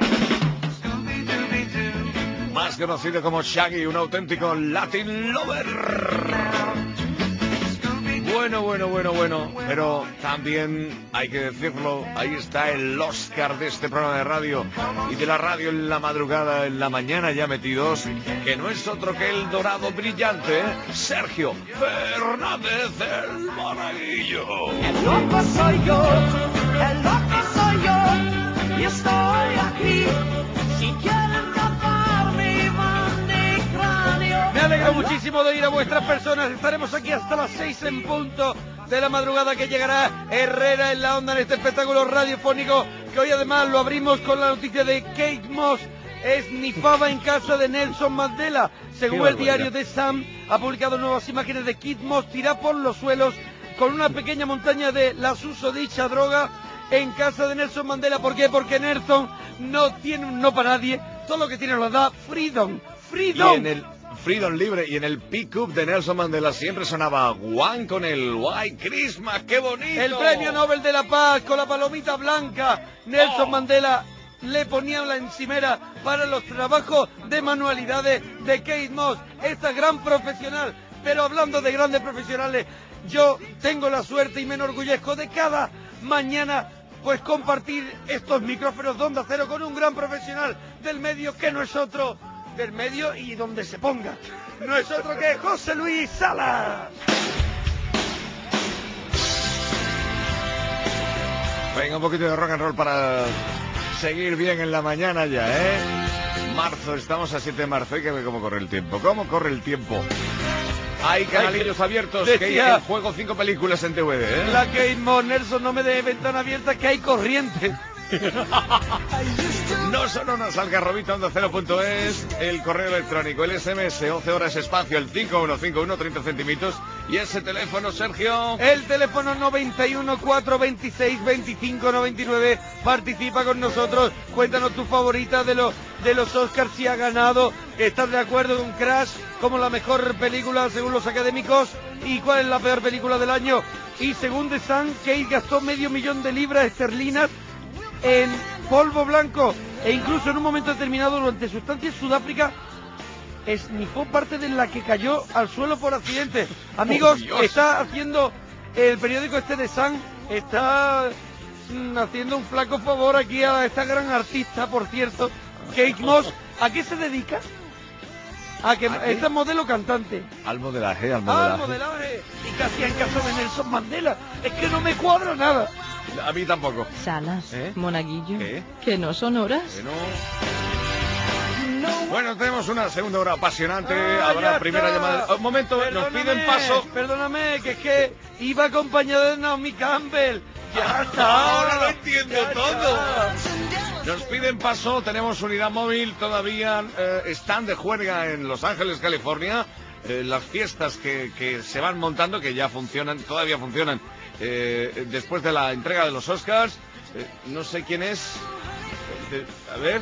Más conocido como Shaggy, un auténtico Latin Lover. Bueno, bueno, bueno, bueno, pero también hay que decirlo, ahí está el Oscar de este programa de radio y de la radio en la madrugada, en la mañana ya metidos, que no es otro que el dorado brillante, ¿eh? Sergio Fernández el Monaguillo. El loco soy yo, el loco soy yo, y estoy aquí. Si quieren rapar mi cráneo. Me alegra muchísimo de ir a vuestras personas. Estaremos aquí hasta las seis en punto de la madrugada, que llegará Herrera en la Onda en este espectáculo radiofónico, que hoy además lo abrimos con la noticia de Kate Moss. Esnifaba en casa de Nelson Mandela. Según Qué el diario barbaridad. The Sun, ha publicado nuevas imágenes de Kate Moss tirada por los suelos con una pequeña montaña de la susodicha droga en casa de Nelson Mandela. ¿Por qué? Porque Nelson no tiene un no para nadie. Todo lo que tiene lo da freedom. Y Freedom. en el Freedom Libre y en el pick-up de Nelson Mandela siempre sonaba One con el White Christmas. ¡Qué bonito! El premio Nobel de la Paz con la palomita blanca. Nelson Oh. Mandela le ponía la encimera para los trabajos de manualidades de Kate Moss, esta gran profesional. Pero hablando de grandes profesionales, yo tengo la suerte y me enorgullezco de cada mañana pues compartir estos micrófonos de Onda Cero con un gran profesional del medio, que no es otro, del medio y donde se ponga, no es otro que José Luis Salas. Venga, un poquito de rock and roll para seguir bien en la mañana ya, ¿eh? Marzo, estamos a siete de marzo, hay que ver cómo corre el tiempo. ¿Cómo corre el tiempo? Hay canalillos abiertos, decía, que hay en juego cinco películas en D V D, ¿eh? La Kate Moss, Nelson, no me deje ventana abierta, que hay corriente. No solo nos algarrobita onda cero punto es, el correo electrónico, el S M S, once horas espacio, el cinco uno cinco uno, treinta centímetros, y ese teléfono, Sergio. El teléfono noventa y uno, cuatrocientos veintiséis, veinticinco noventa y nueve, participa con nosotros, cuéntanos tu favorita de los, de los Oscars, si ha ganado, ¿estás de acuerdo con Crash como la mejor película según los académicos? ¿Y cuál es la peor película del año? Y según The Sun, Kate gastó medio millón de libras esterlinas en polvo blanco, e incluso en un momento determinado durante su estancia en Sudáfrica esnifó parte de la que cayó al suelo por accidente. Amigos, oh, está haciendo el periódico este de Sun, está mm, haciendo un flaco favor aquí a esta gran artista, por cierto, Kate Moss. ¿A qué se dedica? A que ¿A esta modelo cantante. Al modelaje, al modelaje. Al modelaje. Y casi en caso de Nelson Mandela. Es que no me cuadra nada. A mí tampoco. Salas, ¿Eh? Monaguillo, ¿Qué? ¿Que no son horas? Bueno. Bueno, tenemos una segunda hora apasionante. Ah, Habrá primera está. llamada. Un momento, perdóname, nos piden paso. Perdóname, que es que iba acompañado de Naomi Campbell. Ya está. Ahora lo entiendo todo. Está. Nos piden paso, tenemos unidad móvil, todavía eh, están de juerga en Los Ángeles, California. Eh, las fiestas que, que se van montando, que ya funcionan, todavía funcionan. Eh, después de la entrega de los Oscars, eh, no sé quién es, eh, a ver,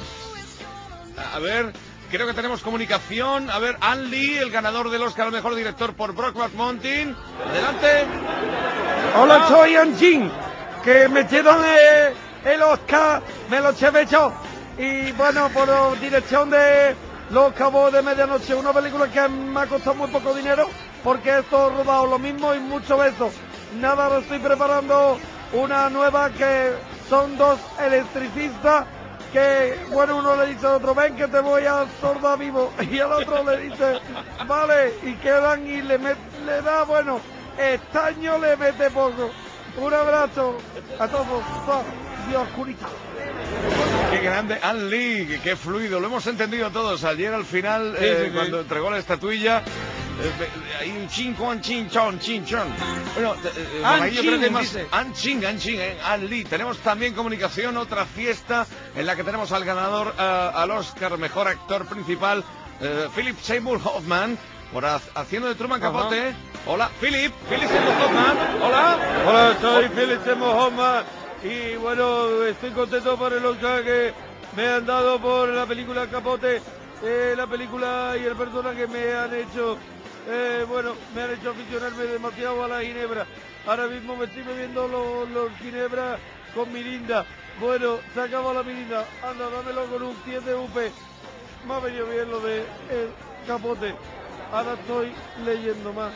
a ver, creo que tenemos comunicación, a ver, Ann Lee, el ganador del Oscar al mejor director por Brokeback Mountain, adelante. Hola, ah. soy Ann Jin, que me dieron el, el Oscar, me lo llevé yo, y bueno, por dirección de Los Cabos de Medianoche, una película que me ha costado muy poco dinero, porque esto he rodado lo mismo y mucho beso. Nada, ahora estoy preparando una nueva que son dos electricistas que, bueno, uno le dice al otro, ven que te voy a soldar vivo, y al otro le dice, vale, y quedan y le, met, le da, bueno, estaño le mete poco. Un abrazo a todos. Dios, curita. Qué grande, Ann Lee, qué fluido, lo hemos entendido todos. Ayer al final, sí, eh, sí, cuando sí. entregó la estatuilla, hay un chin, con chin, chon, chin, chon. Bueno, eh, An yo creo que hay más. An Ching, An Ching, eh, Ann Lee. Tenemos también comunicación, otra fiesta en la que tenemos al ganador, uh, al Oscar Mejor Actor Principal, uh, Philip Seymour Hoffman, por haciendo de Truman Capote. Ajá. Hola, Philip, Philip Seymour Hoffman. Hola. Hola, soy Philip Seymour Hoffman. Y bueno, estoy contento por el Oscar que me han dado por la película Capote, eh, la película y el personaje me han hecho, eh, bueno, me han hecho aficionarme demasiado a la ginebra. Ahora mismo me estoy bebiendo los, los ginebra con mirinda. Bueno, se acaba la mirinda, anda, dámelo con un cien de U P. Me ha venido bien lo de el Capote. Ahora estoy leyendo más.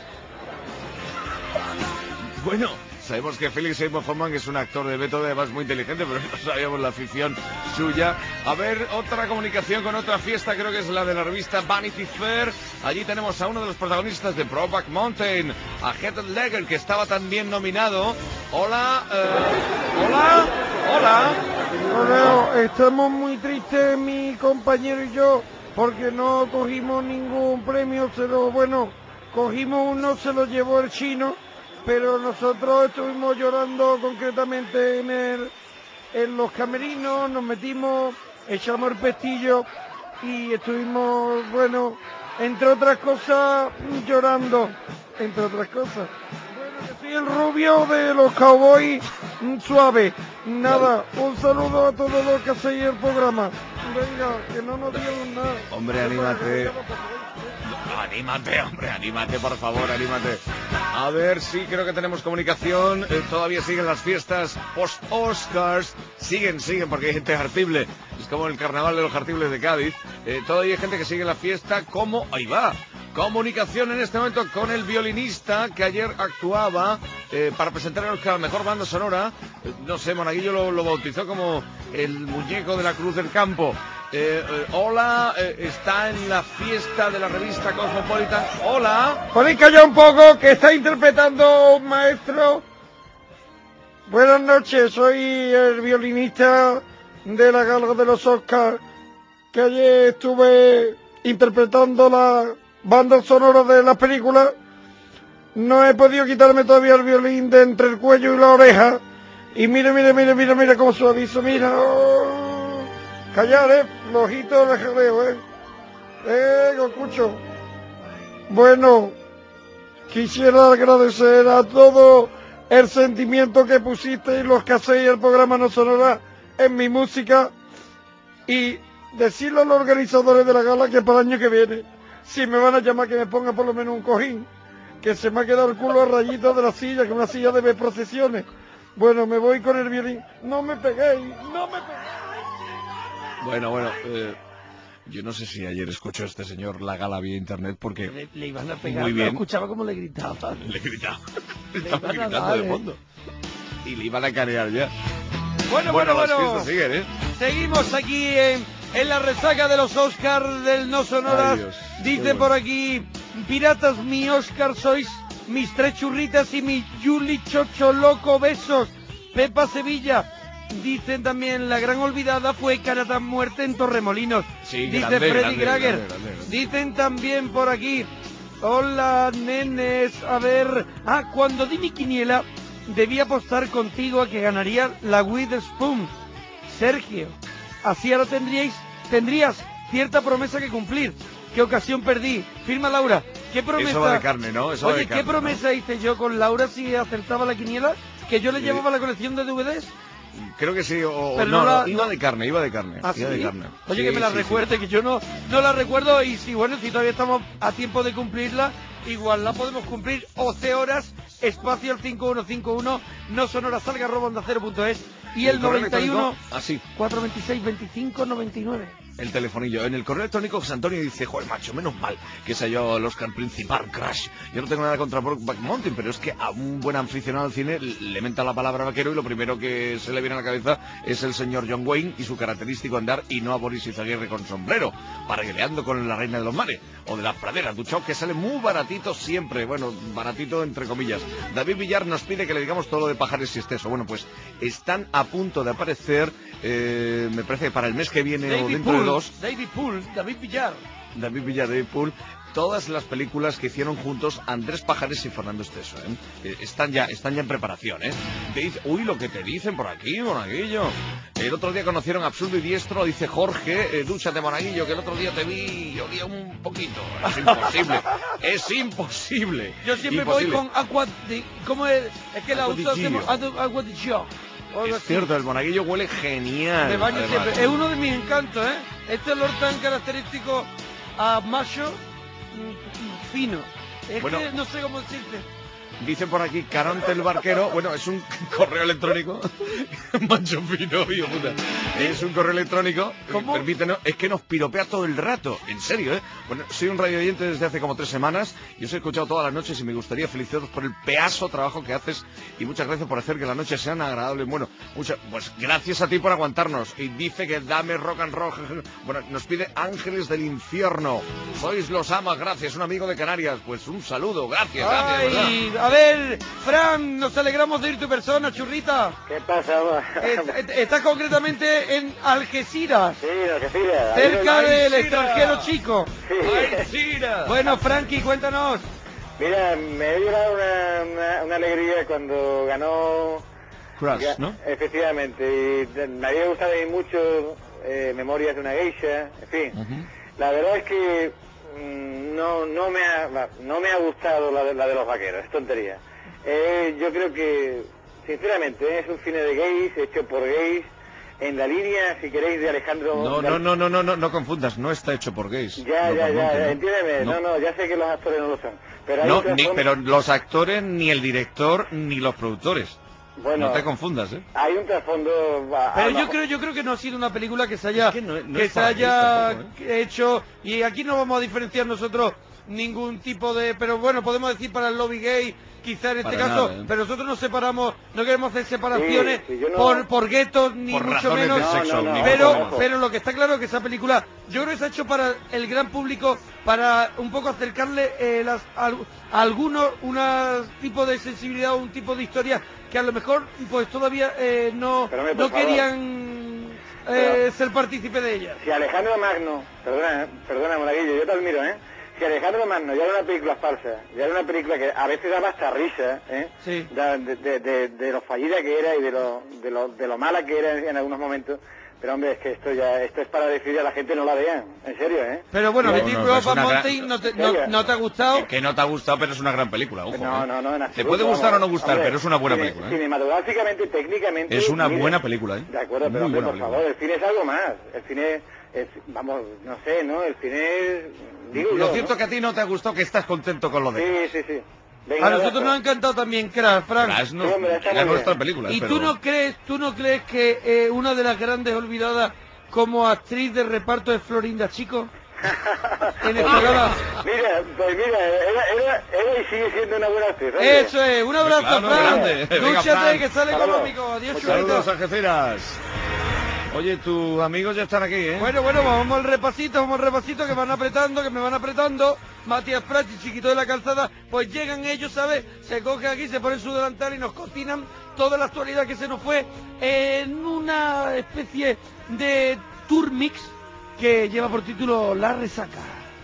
Bueno, sabemos que Philip Seymour Hoffman es un actor de método, además muy inteligente, pero no sabíamos la afición suya. A ver, otra comunicación con otra fiesta, creo que es la de la revista Vanity Fair. Allí tenemos a uno de los protagonistas de Brokeback Mountain, a Heath Ledger, que estaba también nominado. Hola, eh, hola, hola. Hola, estamos muy tristes mi compañero y yo, porque no cogimos ningún premio, se lo, bueno, cogimos uno, se lo llevó el chino, pero nosotros estuvimos llorando concretamente en el, en los camerinos, nos metimos, echamos el pestillo y estuvimos, bueno, entre otras cosas, llorando, entre otras cosas. Bueno, que soy el rubio de los Cowboys Suave. Nada, un saludo a todos los que hacéis el programa. Venga, que no nos dieron nada. Hombre, anímate. Anímate, hombre, anímate, por favor, anímate. A ver, sí, creo que tenemos comunicación. Eh, todavía siguen las fiestas post-Oscars. Siguen, siguen, porque hay gente hartible. Es como el carnaval de los hartibles de Cádiz. Eh, todavía hay gente que sigue la fiesta como... Ahí va. Comunicación en este momento con el violinista que ayer actuaba eh, para presentar el Oscar a la mejor banda sonora. Eh, no sé, Monaguillo lo, lo bautizó como el muñeco de la Cruz del Campo. Eh, eh, hola, eh, está en la fiesta de la revista Cosmopolitan. Hola. Podéis callar un poco, que está interpretando un maestro. Buenas noches, soy el violinista de la gala de los Oscars, que ayer estuve interpretando la banda sonora de la película no he podido quitarme todavía el violín de entre el cuello y la oreja. Y mira, mira, mira, mira, mira cómo suavizo, mira. Oh. Callar, eh, flojito de jaleo, eh. Eh, lo escucho. Bueno, quisiera agradecer a todo el sentimiento que pusiste y los que hacéis el programa No Sonora en mi música y decirle a los organizadores de la gala que para el año que viene, si me van a llamar, que me ponga por lo menos un cojín, que se me ha quedado el culo a rayitas de la silla, que una silla de procesiones. Bueno, me voy con el violín. No me peguéis, no me peguéis. Bueno, bueno, eh, yo no sé si ayer escuchó este señor la gala vía internet porque le, le iban a pegar, muy bien. Escuchaba cómo le gritaban. Le gritaba. Le Le estaba iban a gritando dar, de eh. fondo. Y le iban a carear ya. Bueno, Bueno, bueno, las bueno. fiestas siguen, ¿eh? Seguimos aquí en, en la resaca de los Oscars del No Sonoras. Ay, Dios, Dice qué bueno. por aquí, piratas, mi Oscar sois mis tres churritas y mi Yuli Chocho Loco, besos. Pepa Sevilla. Dicen también, la gran olvidada fue Caratán Muerte en Torremolinos. Sí, Dice grande, Freddy grande, Grager. grande, grande, grande. Dicen también por aquí, hola nenes, a ver, ah, cuando di mi quiniela, debí apostar contigo a que ganaría la Witherspoon. Sergio, así ahora tendríais, tendrías cierta promesa que cumplir. ¿Qué ocasión perdí? Firma Laura. ¿Qué promesa? Eso va de carne, ¿no? Eso va Oye, de carne, ¿qué promesa hice yo con Laura si acertaba la quiniela? ¿Que yo le Sí. llevaba la colección de D V Ds? Creo que sí, o, o Pero no, no la- no, iba de carne, iba de carne. ¿Ah, iba sí? de carne. Oye, Sí, que me la sí, sí. recuerde, que yo no, no la recuerdo y si, bueno, si todavía estamos a tiempo de cumplirla, igual la podemos cumplir. once horas, espacio al cinco uno cinco uno, no sonora salga arroba onda cero punto es y el, correo noventa y uno, electrónico, así, cuatrocientos veintiséis, veinticinco, noventa y nueve. el telefonillo. En el correo electrónico José Antonio dice, joder, macho, menos mal que se halló el Oscar principal, Crash. Yo no tengo nada contra Brokeback Mountain, pero es que a un buen aficionado al cine le menta la palabra vaquero y lo primero que se le viene a la cabeza es el señor John Wayne y su característico andar, y no a Boris Izaguirre con sombrero, pargueleando con la reina de los mares o de las praderas, duchado, que sale muy baratito siempre, bueno, baratito entre comillas. David Villar nos pide que le digamos todo lo de Pajares y Esteso. Bueno, pues están a punto de aparecer, eh, me parece que para el mes que viene o David dentro de Poole, dos, David Poole, David Villar. David Villar, David Poole, todas las películas que hicieron juntos Andrés Pajares y Fernando Esteso, ¿eh? Eh, están ya están ya en preparación, ¿eh? Te dice, uy, lo que te dicen por aquí, Monaguillo. El otro día conocieron Absurdo y Diestro, dice Jorge, eh, dúchate, Monaguillo, que el otro día te vi y olía un poquito. Es imposible, es imposible. Yo siempre imposible. voy con Aqua di, ¿cómo es? Es que la Aqua di uso Gio. hacemos Aqua Aqua di Gio, o algo Es así. cierto, el Monaguillo huele genial. Me baño además. siempre. Es uno de mis encantos, ¿eh? Este olor tan característico a macho mm, fino. Es Bueno. que no sé cómo decirte. Dicen por aquí, Carante el Barquero, bueno, es un correo electrónico, macho fino, hijo puta, es un correo electrónico, ¿Cómo? permítenos, es que nos piropea todo el rato, en serio, ¿eh? Bueno, soy un radio oyente desde hace como tres semanas, y os he escuchado todas las noches y me gustaría felicitaros por el pedazo trabajo que haces, y muchas gracias por hacer que las noches sean agradables. Bueno, muchas, pues gracias a ti por aguantarnos, y dice que dame rock and roll, bueno, nos pide Ángeles del Infierno, sois los amas, gracias, un amigo de Canarias, pues un saludo, gracias, gracias, ¿verdad? Ay, a ver, Fran, nos alegramos de ir tu persona, churrita. ¿Qué pasa? Es- Estás concretamente en Algeciras, Sí, Algeciras. cerca Ahí no- del Ay, extranjero chico. Sí. Bueno, Frankie, cuéntanos. Mira, me he llevado una, una, una alegría cuando ganó... Crush, ga- ¿no? Efectivamente, y de- me había gustado ahí mucho eh, Memorias de una geisha, en fin. La verdad es que mm, no no me ha, va, no me ha gustado la de, la de los vaqueros, es tontería. Eh, yo creo que, sinceramente, es un cine de gays, hecho por gays, en la línea, si queréis, de Alejandro... No, de- no, no, no, no, no, no confundas, no está hecho por gays. Ya, no ya, por ya, Monty, ¿no? entiéndeme, no. no, ya sé que los actores no lo son. Pero hay No, un ni, trasfondo- pero los actores, ni el director, ni los productores. Bueno, no te confundas, ¿eh? hay un trasfondo... a- a Pero lo yo mejor- creo, yo creo que no ha sido una película que se haya, Es que no- no que es se para gays haya tampoco, hecho, y aquí no vamos a diferenciar nosotros ningún tipo de, pero bueno, podemos decir para el lobby gay, quizá en este Para caso, nada, ¿eh? pero nosotros nos separamos, no queremos hacer separaciones Sí, sí, yo no- por, por guetos, ni Por mucho razones menos, de sexo, No, no, no, ni pero, mucho menos. pero lo que está claro es que esa película, yo creo que se ha hecho para el gran público, para un poco acercarle eh, las, a, a algunos un tipo de sensibilidad o un tipo de historia que a lo mejor pues todavía eh, no, Pero, hombre, por no favor. querían eh, Pero- ser partícipe de ella. Si Alejandro Magno, perdona, perdona, Monaguillo, yo te admiro, ¿eh? si Alejandro Magno ya era una película falsa, ya era una película que a veces daba hasta risa, ¿eh? Sí. De, de, de, de lo fallida que era y de lo, de lo, de lo mala que era en algunos momentos. Pero hombre, es que esto ya, esto es para decir a la gente no la vean, en serio, ¿eh? Pero bueno, No, que no, no, es una Mountain gran- no, te, no, no te ha gustado. Que no te ha gustado, pero es una gran película, ojo. No, ¿eh? no, no, en Te absoluto, puede gustar vamos, o no gustar, hombre, pero es una buena cine- película, ¿eh? Cinematográficamente, técnicamente... Es una mire, buena película, ¿eh? De acuerdo, pero Muy hombre, buena por película. favor, el cine es algo más. El cine es, vamos, no sé, ¿no? El cine es... Digo Lo yo, cierto ¿no? que a ti no te ha gustado, que estás contento con lo de... Sí, sí, sí. Venga, A un nosotros abrazo. nos ha encantado también Crash, Frank. Crash no- Sí, hombre, está era muy nuestra bien. película, ¿Y pero... tú no crees, tú no crees que eh, una de las grandes olvidadas como actriz de reparto es Florinda Chico? En esta gala. Mira, pues mira, era, era, era y sigue siendo una buena actriz. oye. Eso es, un abrazo, Claro, Fran. grande. Venga, Dúchate, Fran. que sale Saludos. económico. Adiós, Saludos, chulito. Algeciras. Oye, tus amigos ya están aquí, ¿eh? Bueno, bueno, vamos al repasito, vamos al repasito, que van apretando, que me van apretando. Matías Prats y Chiquito de la Calzada, pues llegan ellos, ¿sabes? Se cogen aquí, se ponen su delantal y nos cocinan toda la actualidad que se nos fue en una especie de tour mix que lleva por título La Resaca.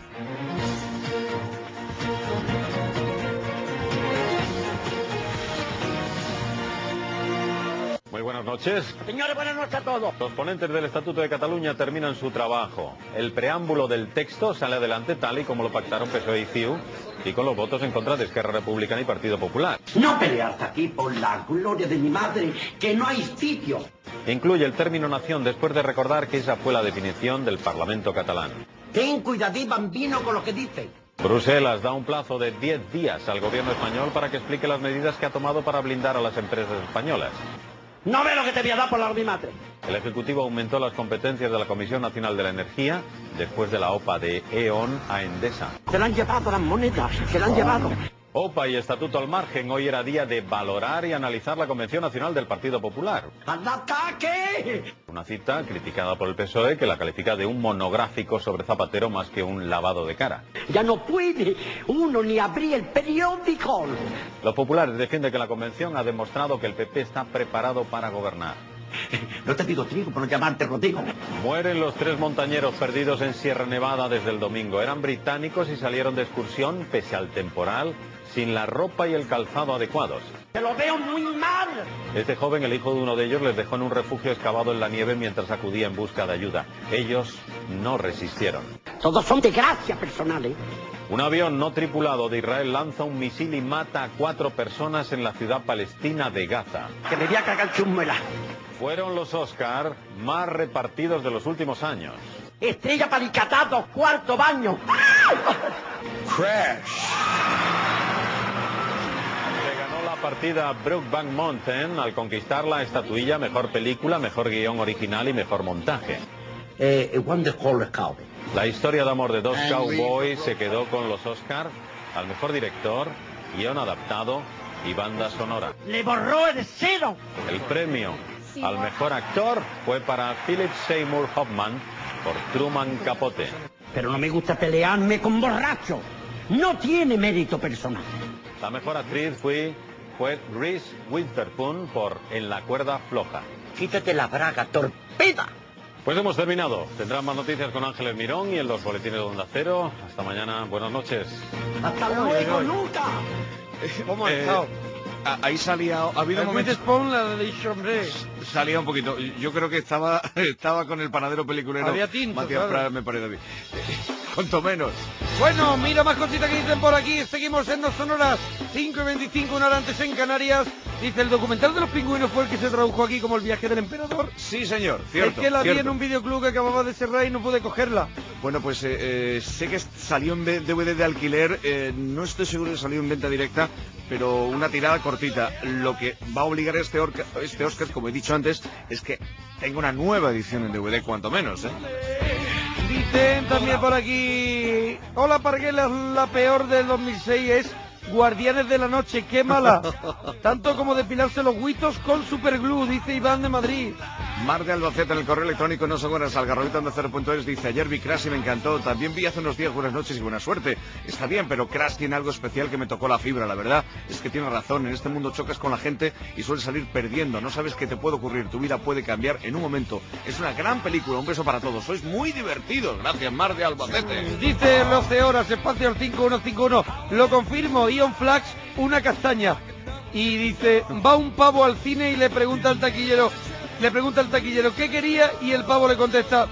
Muy buenas noches. Señores, buenas noches a todos. Los ponentes del Estatuto de Cataluña terminan su trabajo. El preámbulo del texto sale adelante tal y como lo pactaron P S O E y C I U y con los votos en contra de Esquerra Republicana y Partido Popular. No pelear aquí por la gloria de mi madre, que no hay sitio. Incluye el término nación después de recordar que esa fue la definición del Parlamento catalán. Ten cuidadí, bambino, con lo que dice. Bruselas da un plazo de diez días al gobierno español para que explique las medidas que ha tomado para blindar a las empresas españolas. No ve lo que te voy a dar por la de mi madre. El Ejecutivo aumentó las competencias de la Comisión Nacional de la Energía después de la O P A de E O N a Endesa. Se la han llevado las monedas, se la han llevado. O P A y Estatuto al margen, hoy era día de valorar y analizar la Convención Nacional del Partido Popular. ¡Al ataque! Una cita criticada por el P S O E que la califica de un monográfico sobre Zapatero más que un lavado de cara. Ya no puede uno ni abrir el periódico. Los populares defienden que la Convención ha demostrado que el P P está preparado para gobernar. No te pido trigo por no llamarte Rodrigo. Mueren los tres montañeros perdidos en Sierra Nevada desde el domingo. Eran británicos y salieron de excursión, pese al temporal, sin la ropa y el calzado adecuados. Te lo veo muy mal. Este joven, el hijo de uno de ellos, les dejó en un refugio excavado en la nieve mientras acudía en busca de ayuda. Ellos no resistieron. Todos son de gracia personal, ¿eh? Un avión no tripulado de Israel lanza un misil y mata a cuatro personas en la ciudad palestina de Gaza. Que me voy a cagar chumela. Fueron los Oscar más repartidos de los últimos años. Estrella palicatado, cuarto baño. Crash. Se ganó la partida Brokeback Mountain al conquistar la estatuilla Mejor Película, Mejor Guión Original y Mejor Montaje. Eh, Wonderful Cow. La historia de amor de dos cowboys se quedó con los Oscar al Mejor Director, Guión Adaptado y Banda Sonora. Le borró el cero. El premio al Mejor Actor fue para Philip Seymour Hoffman por Truman Capote. Pero no me gusta pelearme con borracho. No tiene mérito personal. La Mejor Actriz fue, fue Reese Witherspoon por En la cuerda floja. Quítate la braga, torpeda. Pues hemos terminado. Tendrán más noticias con Ángeles Mirón y en los boletines de Onda Cero. Hasta mañana. Buenas noches. Hasta luego, nunca. ¿Cómo ha Eh, estado? a- Ahí salía, ha habido El momentos... Witherspoon, la de Chombre. Salía un poquito. Yo creo que estaba estaba con el panadero peliculero. Había tinto, Matías claro. Prats, me parece a mí. Cuanto menos. Bueno, mira más cositas que dicen por aquí. Seguimos en Dos Sonoras, cinco y veinticinco, una hora antes en Canarias. Dice, el documental de los pingüinos fue el que se tradujo aquí como El viaje del emperador. Sí, señor, cierto. Es que la vi cierto. en un videoclub que acababa de cerrar y no pude cogerla. Bueno, pues eh, eh, sé que salió en D V D de alquiler, eh, no estoy seguro de salió en venta directa, pero una tirada cortita. Lo que va a obligar a este, orca, este Oscar, como he dicho antes, es que tenga una nueva edición en D V D, cuanto menos, ¿eh? Dicen también por aquí, hola Parguelas, la peor del dos mil seis es Guardianes de la Noche, qué mala. Tanto como depilarse los huitos con superglue, dice Iván de Madrid. Mar de Albacete en el correo electrónico no son buenas algarrobita onda cero punto es dice ayer vi Crash y me encantó, también vi hace unos días Buenas noches y buena suerte. Está bien, pero Crash tiene algo especial que me tocó la fibra, la verdad es que tiene razón, en este mundo chocas con la gente y sueles salir perdiendo, no sabes qué te puede ocurrir, tu vida puede cambiar en un momento. Es una gran película, un beso para todos, sois muy divertidos, gracias Mar de Albacete. Dice doce horas, espacio al cinco uno cinco uno, lo confirmo, Ion Flax, una castaña. Y dice, va un pavo al cine y le pregunta al taquillero, le pregunta al taquillero qué quería y el pavo le contesta,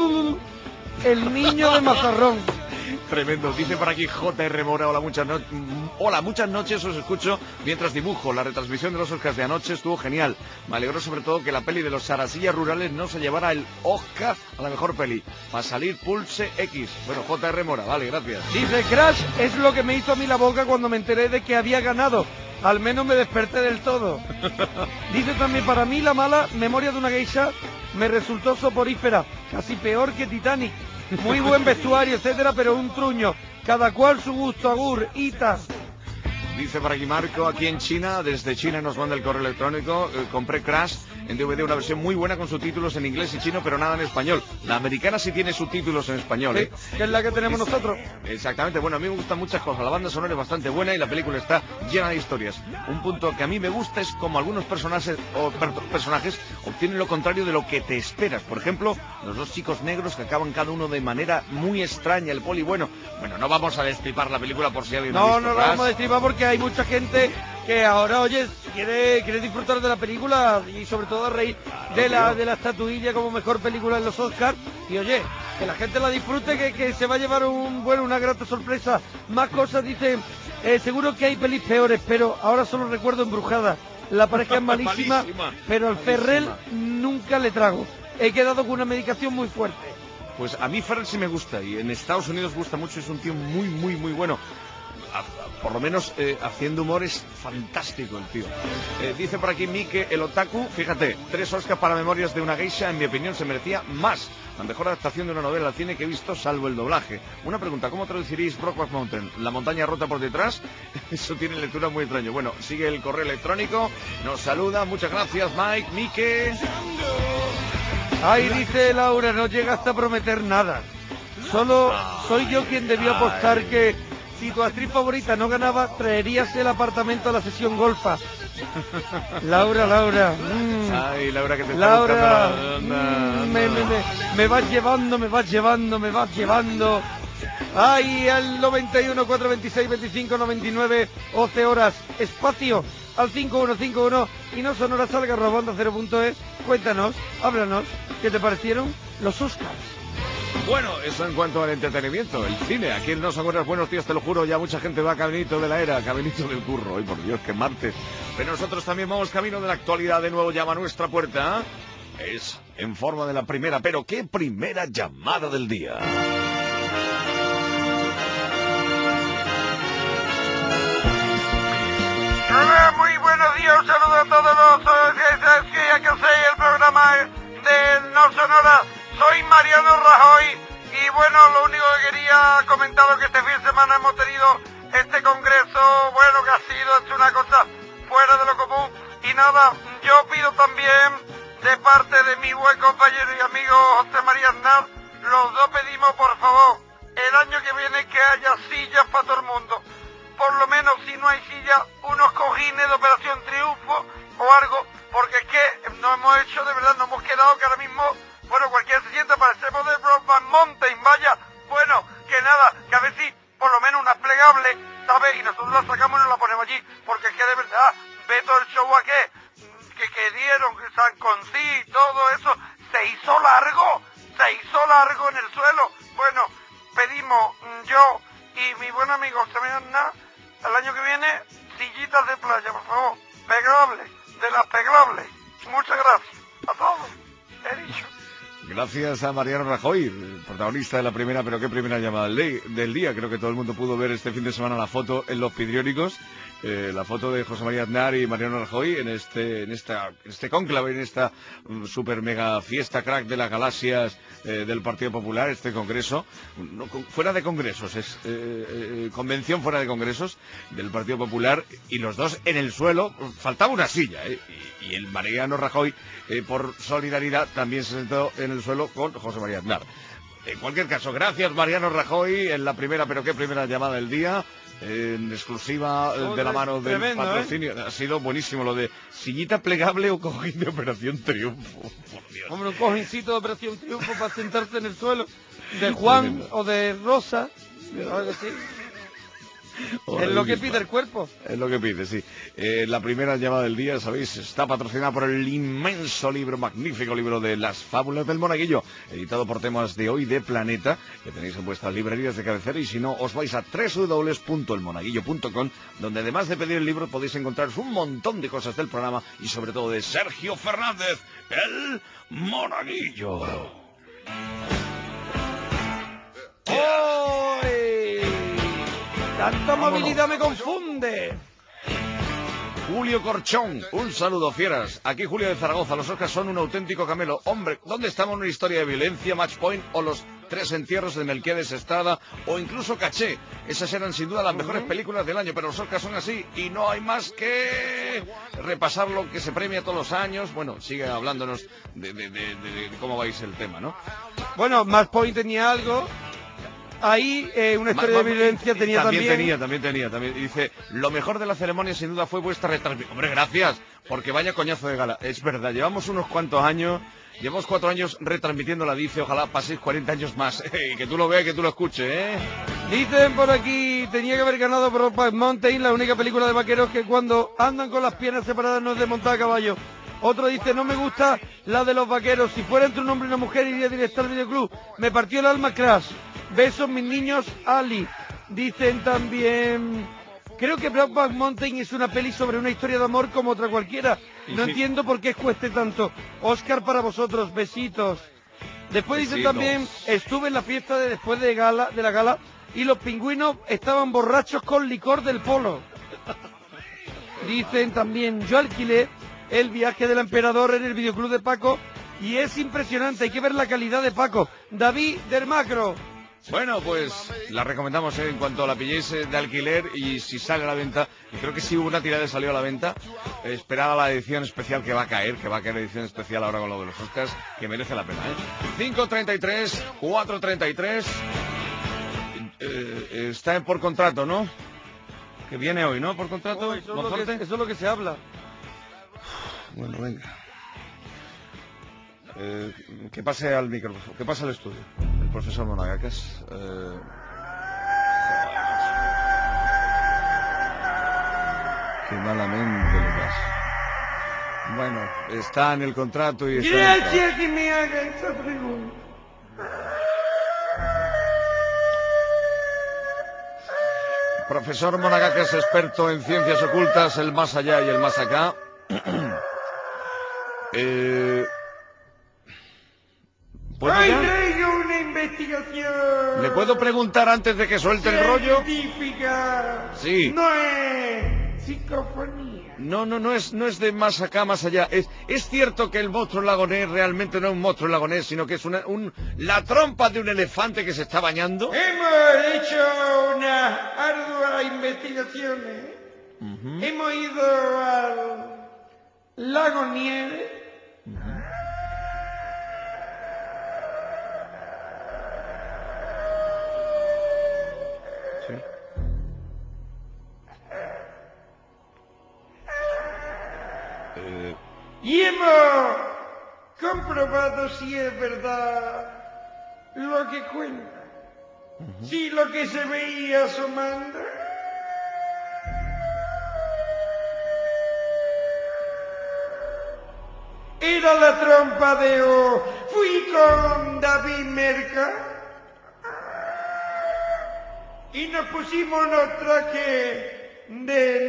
el niño de Mazarrón. Tremendo, dice por aquí J R Mora, hola muchas, no... hola, muchas noches, os escucho mientras dibujo, la retransmisión de los Oscars de anoche estuvo genial, me alegró sobre todo que la peli de los Sarasillas Rurales no se llevara el Oscar a la mejor peli, para salir Pulse X. Bueno, J R Mora, vale, gracias. Dice, Crash es lo que me hizo a mí la boca cuando me enteré de que había ganado, al menos me desperté del todo. Dice también, para mí la mala, Memoria de una geisha, me resultó soporífera, casi peor que Titanic. Muy buen vestuario, etcétera, pero un truño. Cada cual su gusto, agur, ita. Dice por aquí Marco, aquí en China, desde China nos manda el correo electrónico, eh, compré Crash en D V D, una versión muy buena con subtítulos en inglés y chino, pero nada en español. La americana sí tiene subtítulos en español, ¿eh? Sí, que es la que tenemos es, nosotros. Exactamente, bueno, a mí me gustan muchas cosas, la banda sonora es bastante buena y la película está llena de historias. Un punto que a mí me gusta es como algunos personajes, o per personajes obtienen lo contrario de lo que te esperas. Por ejemplo, los dos chicos negros que acaban cada uno de manera muy extraña, el poli, bueno, bueno, no vamos a destripar la película por si alguien no, ha visto No, no Crash. la vamos a destripar porque hay mucha gente que ahora, oye, quiere, quiere disfrutar de la película y sobre todo a reír de la, de la estatuilla como mejor película en los Oscars. Y oye, que la gente la disfrute, que, que se va a llevar un bueno, una grata sorpresa. Más cosas, dice, eh, seguro que hay pelis peores, pero ahora solo recuerdo Embrujada. La pareja es malísima, malísima pero al malísima. Ferrell nunca le trago. He quedado con una medicación muy fuerte. Pues a mí Ferrell sí me gusta y en Estados Unidos gusta mucho, es un tío muy, muy, muy bueno. Por lo menos eh, haciendo humor es fantástico el tío. Eh, dice por aquí Mike el Otaku, fíjate, tres Oscars para Memorias de una geisha, en mi opinión se merecía más. La mejor adaptación de una novela al cine que he visto, salvo el doblaje. Una pregunta, ¿cómo traduciréis Brokeback Mountain? ¿La montaña rota por detrás? Eso tiene lectura muy extraño. Bueno, sigue el correo electrónico, nos saluda, muchas gracias Mike, Mike. Ahí dice Laura, no llega hasta prometer nada. Solo soy yo quien debió apostar que si tu actriz favorita no ganaba, traerías el apartamento a la sesión golfa. Laura, Laura. Mmm. Ay, Laura, que te está Laura, buscando. Anda, mmm, anda. Me, me, me, me vas llevando, me vas llevando, me vas llevando. Ay, al noventa y uno, cuatrocientos veintiséis, veinticinco, noventa y nueve, once horas, espacio al cinco uno cinco uno y no sonoras salga robando cero punto es. Cuéntanos, háblanos, ¿qué te parecieron los Oscars? Bueno, eso en cuanto al entretenimiento, el cine. Aquí en No Son Horas, buenos días, te lo juro, ya mucha gente va caminito de la era, caminito del curro. Ay, por Dios, que martes. Pero nosotros también vamos camino de la actualidad, de nuevo llama a nuestra puerta. Es en forma de la primera, pero ¿qué primera llamada del día? Hola, muy buenos días, un saludo a todos los que que hacéis el programa de No Son Horas. Soy Mariano Rajoy y bueno, lo único que quería comentar es que este fin de semana hemos tenido este congreso, bueno, que ha sido hecho una cosa fuera de lo común. Y nada, yo pido también de parte de mi buen compañero y amigo José María Aznar, los dos pedimos por favor, el año que viene que haya sillas para todo el mundo. Por lo menos si no hay sillas, unos cojines de Operación Triunfo o algo, porque es que no hemos hecho, de verdad, no hemos quedado que ahora mismo, bueno, cualquiera se sienta, parecemos de Brokeback Mountain, vaya, bueno, que nada, que a ver si por lo menos una plegable, ¿sabes? Y nosotros la sacamos y nos la ponemos allí, porque es que de verdad, ve todo el show aquí, que, que dieron, que San Concí y todo eso, se hizo largo, se hizo largo en el suelo. Bueno, pedimos yo y mi buen amigo Semana, el año que viene, sillitas de playa, por favor, pegables, de las pegables. Muchas gracias a todos, he dicho. gracias a Mariano Rajoy, protagonista de la primera, pero qué primera llamada del día. Creo que todo el mundo pudo ver este fin de semana la foto en los periódicos, eh, la foto de José María Aznar y Mariano Rajoy en este en esta en este cónclave, en esta um, super mega fiesta crack de las galaxias eh, del Partido Popular, este congreso, no, con, fuera de congresos, es eh, eh, convención fuera de congresos del Partido Popular, y los dos en el suelo, faltaba una silla, eh, y, y el Mariano Rajoy, eh, por solidaridad, también se sentó en el suelo con José María Aznar. En cualquier caso, gracias Mariano Rajoy en la primera, pero qué primera llamada del día, en exclusiva de la mano del Tremendo, patrocinio. ¿eh? Ha sido buenísimo lo de sillita plegable o cojín de Operación Triunfo. Por Dios. Hombre, un cojincito de Operación Triunfo para sentarse en el suelo, de Juan Tremendo. O de Rosa, algo así. Es lo que pide el cuerpo. Es lo que pide, sí. Eh, la primera llamada del día, sabéis, está patrocinada por el inmenso libro, magnífico libro de Las Fábulas del Monaguillo, editado por Temas de Hoy de Planeta, que tenéis en vuestras librerías de cabecera, y si no, os vais a doble u doble u doble u punto el monaguillo punto com, donde además de pedir el libro podéis encontrar un montón de cosas del programa y sobre todo de Sergio Fernández, el Monaguillo. ¡Oy! Tanta movilidad me confunde. Julio Corchón, un saludo, fieras. Aquí Julio de Zaragoza. Los Oscars son un auténtico camelo. Hombre, ¿dónde estamos? Una historia de violencia, Match Point o los tres entierros de Melquiades Estrada o incluso Caché. Esas eran sin duda las mejores películas del año, pero los Oscars son así y no hay más que repasar lo que se premia todos los años. Bueno, sigue hablándonos de, de, de, de, de cómo vais el tema, ¿no? Bueno, Match Point tenía algo. Ahí eh, una historia Ma, de violencia tenía también. También tenía, también tenía, también. Dice, lo mejor de la ceremonia sin duda fue vuestra retransmisión. Hombre, gracias, porque vaya coñazo de gala. Es verdad, llevamos unos cuantos años, llevamos cuatro años retransmitiéndola, dice, ojalá paséis cuarenta años más. Y que tú lo veas, que tú lo escuches, ¿eh? Dicen por aquí, tenía que haber ganado Brokeback Mountain, la única película de vaqueros que cuando andan con las piernas separadas no es de montar a caballo. Otro dice, no me gusta la de los vaqueros, si fuera entre un hombre y una mujer iría directo al videoclub. Me partió el alma Crash. Besos mis niños, Ali. Dicen también, creo que Brokeback Mountain es una peli sobre una historia de amor como otra cualquiera. No sí. entiendo por qué cueste tanto. Oscar para vosotros, besitos. Después besitos. Dicen también, estuve en la fiesta de después de gala, de la gala y los pingüinos estaban borrachos con licor del polo. Dicen también, yo alquilé El viaje del emperador en el videoclub de Paco y es impresionante, hay que ver la calidad de Paco. David del Macro. Bueno, pues la recomendamos, ¿eh? En cuanto la pilléis eh, de alquiler y si sale a la venta, y creo que sí hubo una tirada que salió a la venta, eh, esperada la edición especial que va a caer, que va a caer edición especial ahora con lo de los Oscars, que merece la pena, ¿eh? cinco treinta y tres, cuatro treinta y tres, eh, está por contrato, ¿no? Que viene hoy, ¿no? Por contrato. Oh, eso, es lo que, eso es lo que se habla. Bueno, venga. Eh, que pase al micrófono, que pase al estudio. El profesor Monaguillo. Eh... Qué malamente le pasa. Bueno, está en el contrato y está Gracias que me haga esa pregunta. Profesor Monaguillo es experto en ciencias ocultas, el más allá y el más acá. eh... ¡Ay, traigo una investigación! ¿Le puedo preguntar antes de que suelte el rollo? ¡Científica! Sí. No es psicofonía. No, no, no es, no es de más acá, más allá. Es, es cierto que el monstruo lagonés realmente no es un monstruo lagonés, sino que es una, un, la trompa de un elefante que se está bañando. Hemos hecho unas arduas investigaciones. Uh-huh. Hemos ido al lago Nieve. Uh-huh. Eh... Y hemos comprobado si es verdad lo que cuenta. Uh-huh. Si lo que se veía asomando era la trompa de O. Fui con David Merca y nos pusimos unos trajes de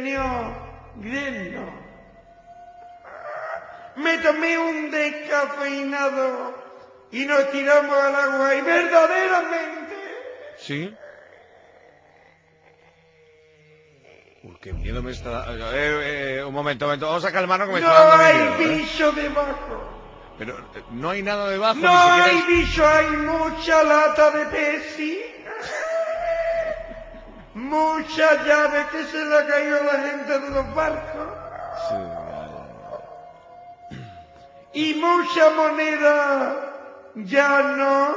neogreno. Me tomé un descafeinado y nos tiramos al agua y verdaderamente... ¿Sí? Uy, qué miedo me está... Eh, eh, un momento, un momento, vamos a calmarnos que me no está dando hay miedo, ¿eh? bicho debajo. Pero eh, no hay nada debajo, No ni siquiera hay es- bicho, hay mucha lata de Pepsi. Mucha llave que se le ha caído a la gente de los barcos. Sí, Y mucha moneda ya no.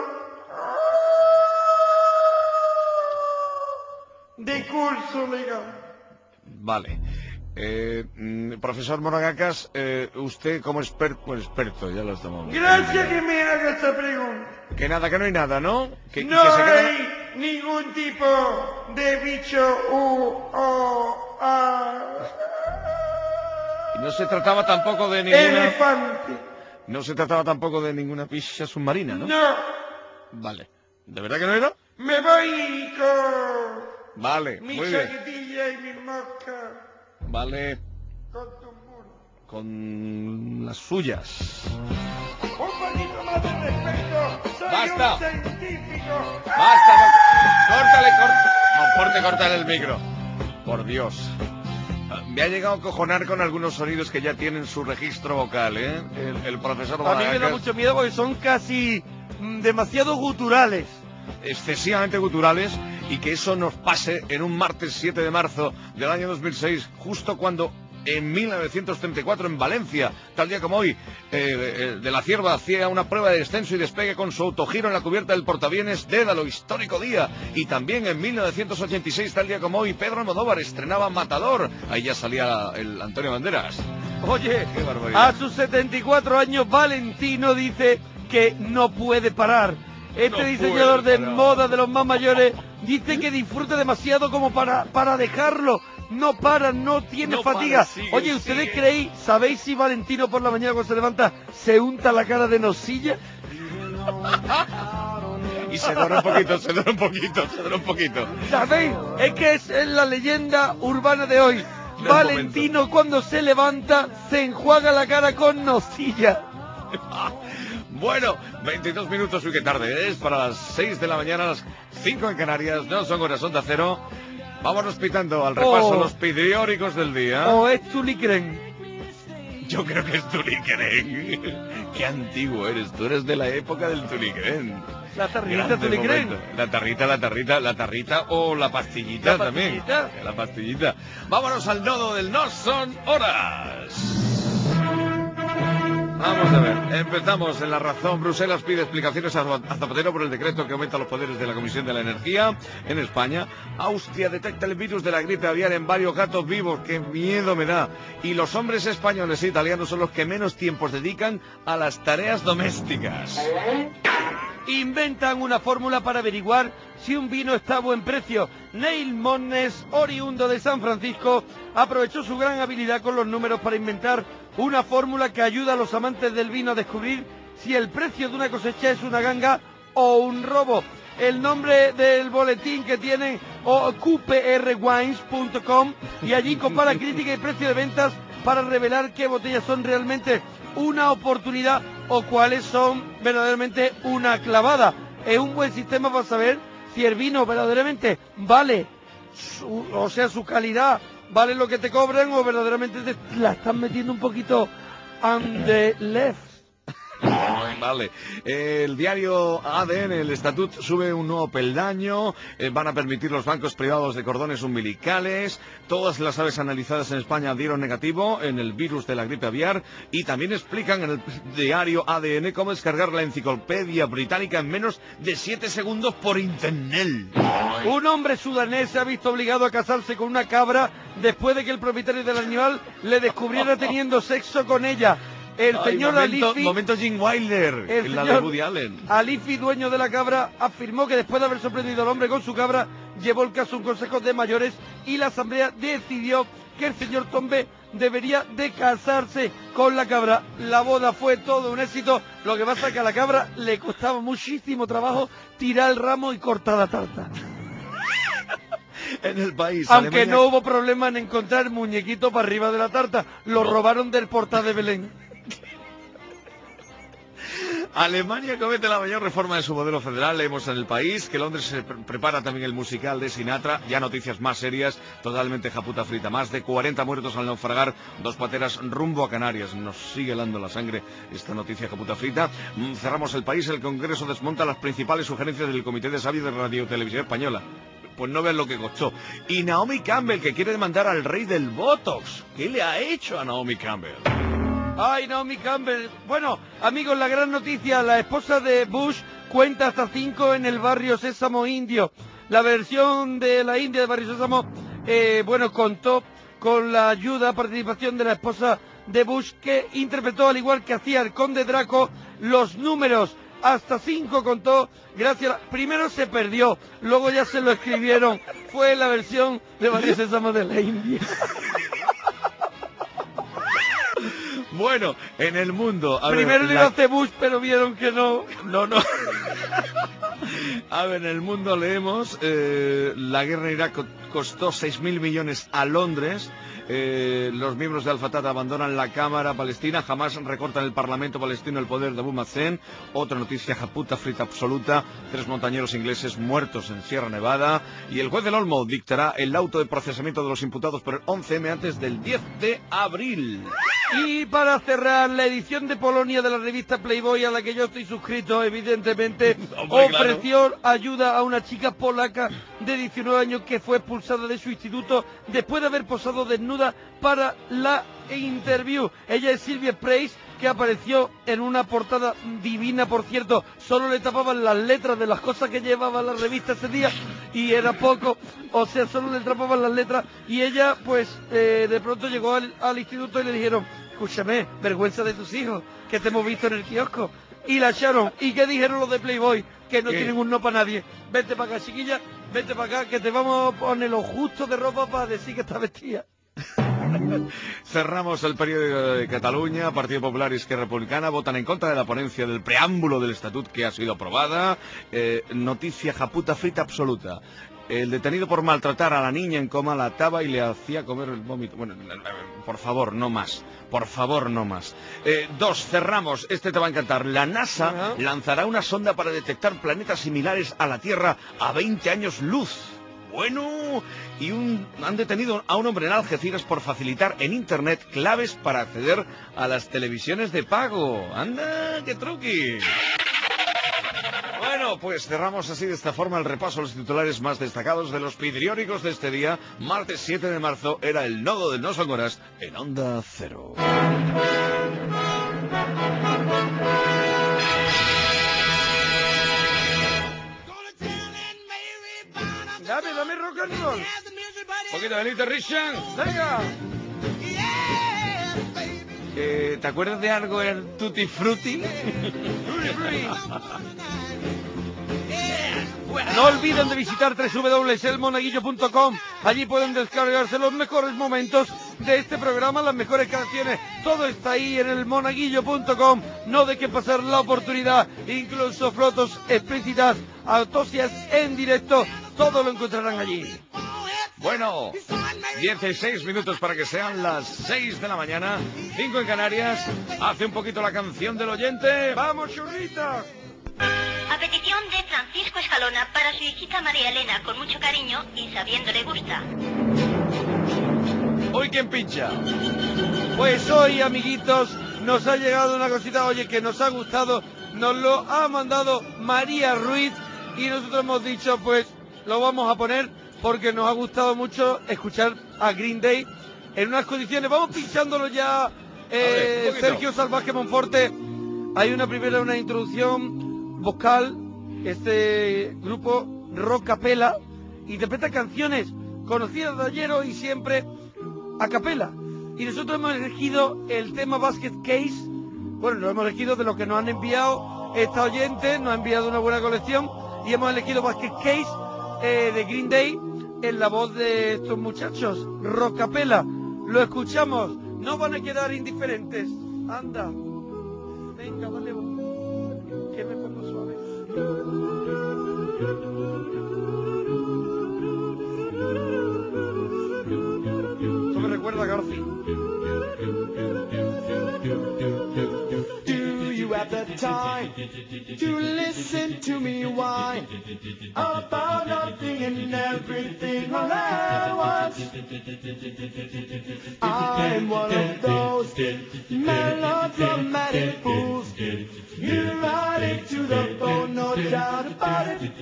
De curso legal. Vale. Eh, mm, profesor Monagas, eh, usted como experto, pues experto, ya lo estamos. Gracias que me haga esta pregunta. Que nada, que no hay nada, ¿no? Que, No que se queda- hay ningún tipo de bicho u o a Y no se trataba tampoco de ninguna... elefante. No se trataba tampoco de ninguna picha submarina, ¿no? No, Vale. ¿De verdad que no era? me voy con Vale, mi muy bien. chaquetilla y mi mosca. Vale. Con tu muro. Con las suyas. Un poquito más de respeto. Soy ¡Basta! un científico. ¡Basta! no- ¡Córtale, córtale! No, corte, córtale el micro. Por Dios. Ah, Me ha llegado a cojonar con algunos sonidos que ya tienen su registro vocal, ¿eh? El, el profesor A mí me da Monagas, mucho miedo porque son casi mm, demasiado guturales. excesivamente guturales, y que eso nos pase en un martes siete de marzo del año dos mil seis, justo cuando en mil novecientos treinta y cuatro en Valencia, tal día como hoy, eh, eh, de la Cierva hacía una prueba de descenso y despegue con su autogiro en la cubierta del portaaviones Dédalo, histórico día. Y también en mil novecientos ochenta y seis, tal día como hoy, Pedro Almodóvar estrenaba Matador. Ahí ya salía el Antonio Banderas. Oye, Qué barbaridad. a sus setenta y cuatro años, Valentino dice que no puede parar. Este No diseñador puede de parar. moda de los más mayores dice que disfruta demasiado como para, para dejarlo. No para, no tiene No fatiga. para, sigue, Oye, ¿ustedes sigue. creéis, sabéis si Valentino por la mañana cuando se levanta se unta la cara de nocilla? Y se dora un poquito, se dora un poquito, se dora un poquito. ¿Sabéis? Es que es la leyenda urbana de hoy. Del Valentino cuando se levanta se enjuaga la cara con nocilla. Bueno, veintidós minutos, uy, qué tarde es, para las seis de la mañana, las cinco en Canarias, no son horas, son de acero. Vámonos pitando al repaso Oh. los pidrióricos del día. O es Tulicren. Yo creo que es Tulicren. Qué antiguo eres, tú eres de la época del Tulicren. La tarrita Grande Tulicren. momento. La tarrita, la tarrita, la tarrita o la pastillita, La también. pastillita. La pastillita. Vámonos al nodo del no son horas. Vamos a ver, empezamos en La Razón. Bruselas pide explicaciones a a Zapatero por el decreto que aumenta los poderes de la Comisión de la Energía en España. Austria detecta el virus de la gripe aviar en varios gatos vivos. ¡Qué miedo me da! Y los hombres españoles e italianos son los que menos tiempos dedican a las tareas domésticas. Inventan una fórmula para averiguar si un vino está a buen precio. Neil Monnes, oriundo de San Francisco, aprovechó su gran habilidad con los números para inventar una fórmula que ayuda a los amantes del vino a descubrir si el precio de una cosecha es una ganga o un robo. El nombre del boletín que tienen o q p r wines punto com, y allí compara crítica y precio de ventas para revelar qué botellas son realmente una oportunidad o cuáles son verdaderamente una clavada. Es un buen sistema para saber si el vino verdaderamente vale, su, o sea, su calidad, vale lo que te cobran o verdaderamente te la están metiendo un poquito on the left. Vale, eh, el diario A D N, el Estatut, sube un nuevo peldaño. eh, van a permitir los bancos privados de cordones umbilicales. Todas las aves analizadas en España dieron negativo en el virus de la gripe aviar, y también explican en el diario A D N cómo descargar la enciclopedia británica en menos de siete segundos por internet. Un hombre sudanés se ha visto obligado a casarse con una cabra después de que el propietario del animal le descubriera teniendo sexo con ella. El Ay, señor momento, Alifi, momento Jim Wilder, el en la de señor Woody Allen. Alifi, dueño de la cabra, afirmó que después de haber sorprendido al hombre con su cabra, llevó el caso a un consejo de mayores y la asamblea decidió que el señor Tombe debería de casarse con la cabra. La boda fue todo un éxito, lo que pasa es que a la cabra le costaba muchísimo trabajo tirar el ramo y cortar la tarta. En el país, Aunque Alemania- no hubo problema en encontrar muñequito para arriba de la tarta, lo No. robaron del portal de Belén. Alemania comete la mayor reforma de su modelo federal, leemos en El País, que Londres se pre prepara también el musical de Sinatra, ya noticias más serias, totalmente japuta frita, más de cuarenta muertos al naufragar, dos pateras rumbo a Canarias, nos sigue helando la sangre esta noticia japuta frita. Cerramos El País, el Congreso desmonta las principales sugerencias del Comité de Sabios de Radio y Televisión Española. Pues no ven lo que costó. Y Naomi Campbell, que quiere demandar al rey del Botox. ¿Qué le ha hecho a Naomi Campbell? Ay, Naomi Campbell. Bueno, amigos, la gran noticia, la esposa de Bush cuenta hasta cinco en el barrio Sésamo Indio. La versión de la India de barrio Sésamo, eh, bueno, contó con la ayuda, participación de la esposa de Bush, que interpretó, al igual que hacía el conde Draco, los números. Hasta cinco contó, gracias a... Primero se perdió, luego ya se lo escribieron. Fue la versión de Barrio Sésamo de la India. Bueno, en el mundo... A Primero ver, le la... iba a hacer Bush, pero vieron que no. No, no. A ver, en el mundo leemos, eh, la guerra en Irak costó seis mil millones a Londres. Eh, los miembros de Al-Fatah abandonan la Cámara Palestina, jamás recortan el Parlamento palestino el poder de Abu Mazen. Otra noticia japuta frita absoluta, tres montañeros ingleses muertos en Sierra Nevada, y el juez del Olmo dictará el auto de procesamiento de los imputados por el once eme antes del diez de abril. Y para cerrar, la edición de Polonia de la revista Playboy, a la que yo estoy suscrito, evidentemente, Hombre, ofreció claro. ayuda a una chica polaca de diecinueve años que fue expulsada de su instituto después de haber posado desnuda para la interview. Ella es Silvia Price, que apareció en una portada divina, por cierto. Solo le tapaban las letras de las cosas que llevaba la revista ese día y era poco, o sea, solo le tapaban las letras. Y ella, pues, eh, de pronto llegó al, al instituto y le dijeron: escúchame, vergüenza de tus hijos, que te hemos visto en el kiosco. Y la echaron. ¿Y qué dijeron los de Playboy? Que no ¿Qué? tienen un no para nadie. Vete para acá, chiquilla, vete para acá, que te vamos a poner lo justo de ropa para decir que está vestida. Cerramos el periódico de Cataluña. Partido Popular y Esquerra Republicana votan en contra de la ponencia del preámbulo del estatut que ha sido aprobada. Eh, noticia japuta frita absoluta. El detenido por maltratar a la niña en coma la ataba y le hacía comer el vómito. Bueno, por favor, no más. Por favor, no más. Eh, dos, cerramos. Este te va a encantar. La NASA uh-huh. lanzará una sonda para detectar planetas similares a la Tierra a veinte años luz. Bueno, y un, han detenido a un hombre en Algeciras por facilitar en Internet claves para acceder a las televisiones de pago. ¡Anda, qué truqui! Bueno, pues cerramos así de esta forma el repaso a los titulares más destacados de los periódicos de este día. Martes siete de marzo era el nodo de No Son Horas en Onda Cero. Dame, dame rock and roll. Un poquito de Little Richard. Venga. Eh, ¿Te acuerdas de algo en Tutti Frutti? No olviden de visitar doble u doble u doble u punto el monaguillo punto com. Allí pueden descargarse los mejores momentos de este programa, las mejores canciones. Todo está ahí en el monaguillo punto com. No dejen pasar la oportunidad. Incluso fotos explícitas, autopsias en directo. Todo lo encontrarán allí. Bueno, dieciséis minutos para que sean las seis de la mañana, cinco en Canarias. Hace un poquito la canción del oyente. ¡Vamos, churrita! A petición de Francisco Escalona para su hijita María Elena, con mucho cariño y sabiendo le gusta. ¿Hoy quién pincha? Pues hoy, amiguitos, nos ha llegado una cosita, oye, que nos ha gustado. Nos lo ha mandado María Ruiz y nosotros hemos dicho, pues, lo vamos a poner porque nos ha gustado mucho escuchar a Green Day en unas condiciones. Vamos pinchándolo ya, eh, ver, Sergio Salvaje Monforte. Hay una primera, una introducción vocal. Este grupo rock capela interpreta canciones conocidas de ayer, hoy y siempre a capela. Y nosotros hemos elegido el tema Basket Case. Bueno, lo hemos elegido de lo que nos han enviado esta oyente, nos ha enviado una buena colección y hemos elegido Basket Case eh, de Green Day en la voz de estos muchachos, rock capela. Lo escuchamos, no van a quedar indiferentes. Anda. Venga, dale, que me pongo suave. Esto me recuerda a García. Do you have the time to listen to me whine about nothing and everything all at once. I'm one of those melodramatic fools. You ride it to the bone, no doubt about it.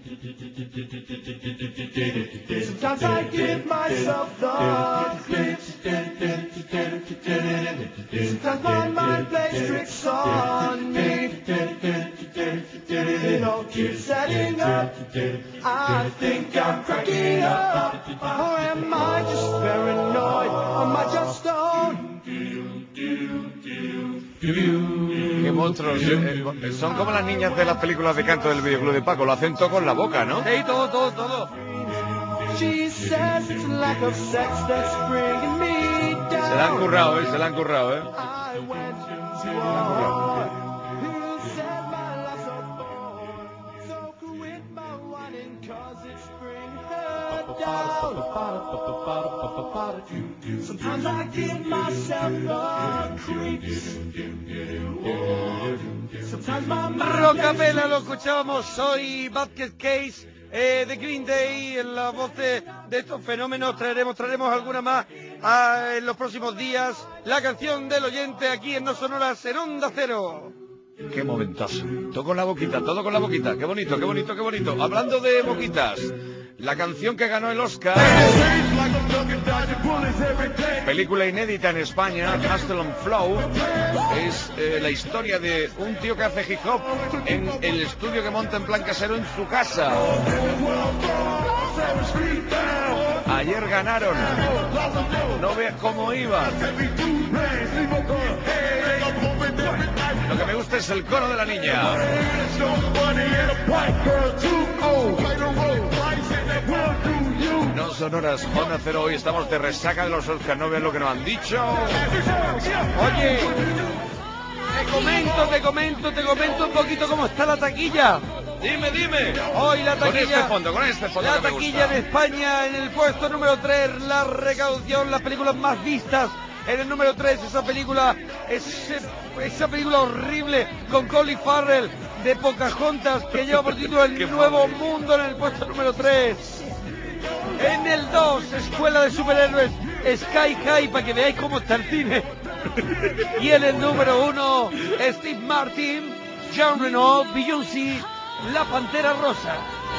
Sometimes I give myself the creeps. Sometimes my mind plays tricks on me. It all keeps setting up. I think I'm cracking up. Or am I just paranoid? Or am I just stoned? Qué monstruos. eh, eh, Son como las niñas de las películas de canto del videoclub de Paco. Lo hacen todo con la boca, ¿no? Sí, todo, todo, todo. She says it's lack of sex that's bringing me down. Se la han currado, ¿eh? Se la han currado, ¿eh? I went to war. Who said my life's so boring? So quit my whining 'cause it's bringing her down. Sometimes I give myself the creeps. Sometimes my mind Rocapela lo escuchábamos, soy Basket Case eh, de Green Day, en la voz de, de estos fenómenos. Traeremos, traeremos alguna más ah, en los próximos días. La canción del oyente aquí en No Sonoras en Onda Cero. Qué momentazo. Todo con la boquita, todo con la boquita. Qué bonito, qué bonito, qué bonito. Hablando de boquitas, la canción que ganó el Oscar, película inédita en España, Hustle and Flow, es eh, la historia de un tío que hace hip hop en el estudio que monta en plan casero en su casa. Ayer ganaron. No veas cómo iban. Lo que me gusta es el coro de la niña. No Sonoras, Onda Cero, hoy estamos de resaca de los Oscars, no vean lo que nos han dicho. Oye, te comento, te comento, te comento un poquito cómo está la taquilla. Dime, dime. Hoy la taquilla, con este fondo, con este fondo la que me taquilla gusta. en España en el puesto número tres, La Recaudación, las películas más vistas. En el número tres, esa película, ese, esa película horrible con Colin Farrell de Pocahontas, que lleva por título El Nuevo Mundo, en el puesto número tres. En el dos, Escuela de Superhéroes, Sky High, para que veáis cómo está el cine. Y en el número uno, Steve Martin, Jean Reno, Beyoncé, La Pantera Rosa.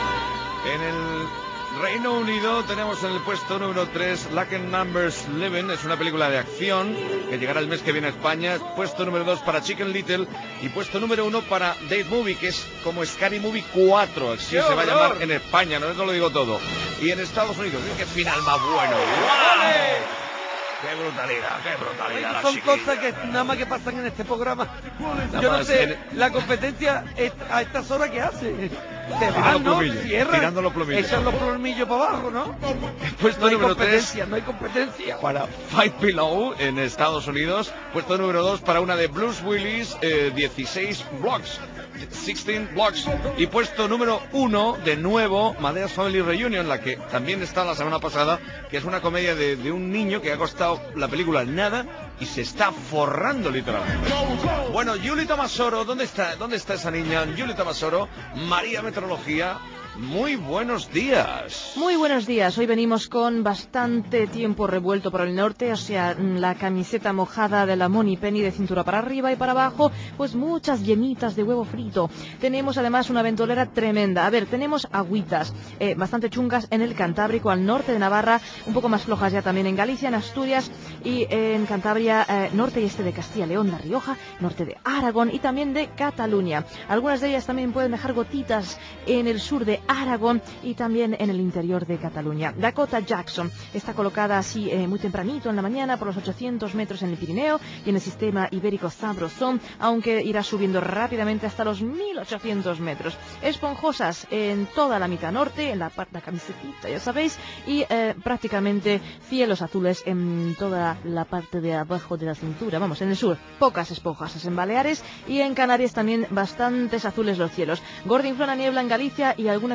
En el Reino Unido tenemos en el puesto número tres Lucky Numbers eleven, es una película de acción que llegará el mes que viene a España. Puesto número dos para Chicken Little y puesto número uno para Date Movie, que es como Scary Movie cuatro, así se va a llamar en España, no eso lo digo todo. Y en Estados Unidos, qué final más bueno. ¡Vale! ¡Qué brutalidad, qué brutalidad! Son cosas que nada más que pasan en este programa. Yo no sé, la competencia es- a estas horas que hace. Se van, ¿no? Cierran, tirando los plumillos. echan los plumillos para abajo, ¿no? Puesto No hay número tres competencia, no hay competencia. para Fight Below en Estados Unidos. Puesto número dos para una de Bruce Willis, eh, dieciséis blocks. dieciséis blocks. Y puesto número uno, de nuevo, Madea's Family Reunion, la que también está la semana pasada, que es una comedia de, de un niño que ha costado la película nada y se está forrando literalmente. Bueno, Yuli Tomasoro, ¿dónde está? ¿Dónde está esa niña? Yuli Tomasoro, María Meteorología. Muy buenos días. Muy buenos días. Hoy venimos con bastante tiempo revuelto por el norte, o sea, la camiseta mojada de la Moni Penny de cintura para arriba y para abajo, pues muchas yemitas de huevo frito. Tenemos además una ventolera tremenda. A ver, tenemos agüitas eh, bastante chungas en el Cantábrico, al norte de Navarra, un poco más flojas ya también en Galicia, en Asturias y eh, en Cantabria, eh, norte y este de Castilla y León, La Rioja, norte de Aragón y también de Cataluña. Algunas de ellas también pueden dejar gotitas en el sur de Aragón y también en el interior de Cataluña. Dakota Jackson está colocada así eh, muy tempranito en la mañana por los ochocientos metros en el Pirineo y en el sistema ibérico sabrosón, aunque irá subiendo rápidamente hasta los mil ochocientos metros. Esponjosas en toda la mitad norte, en la parte de la camisetita, ya sabéis, y eh, prácticamente cielos azules en toda la parte de abajo de la cintura. Vamos, en el sur, pocas esponjosas en Baleares y en Canarias también bastantes azules los cielos. Gordinflona niebla en Galicia y alguna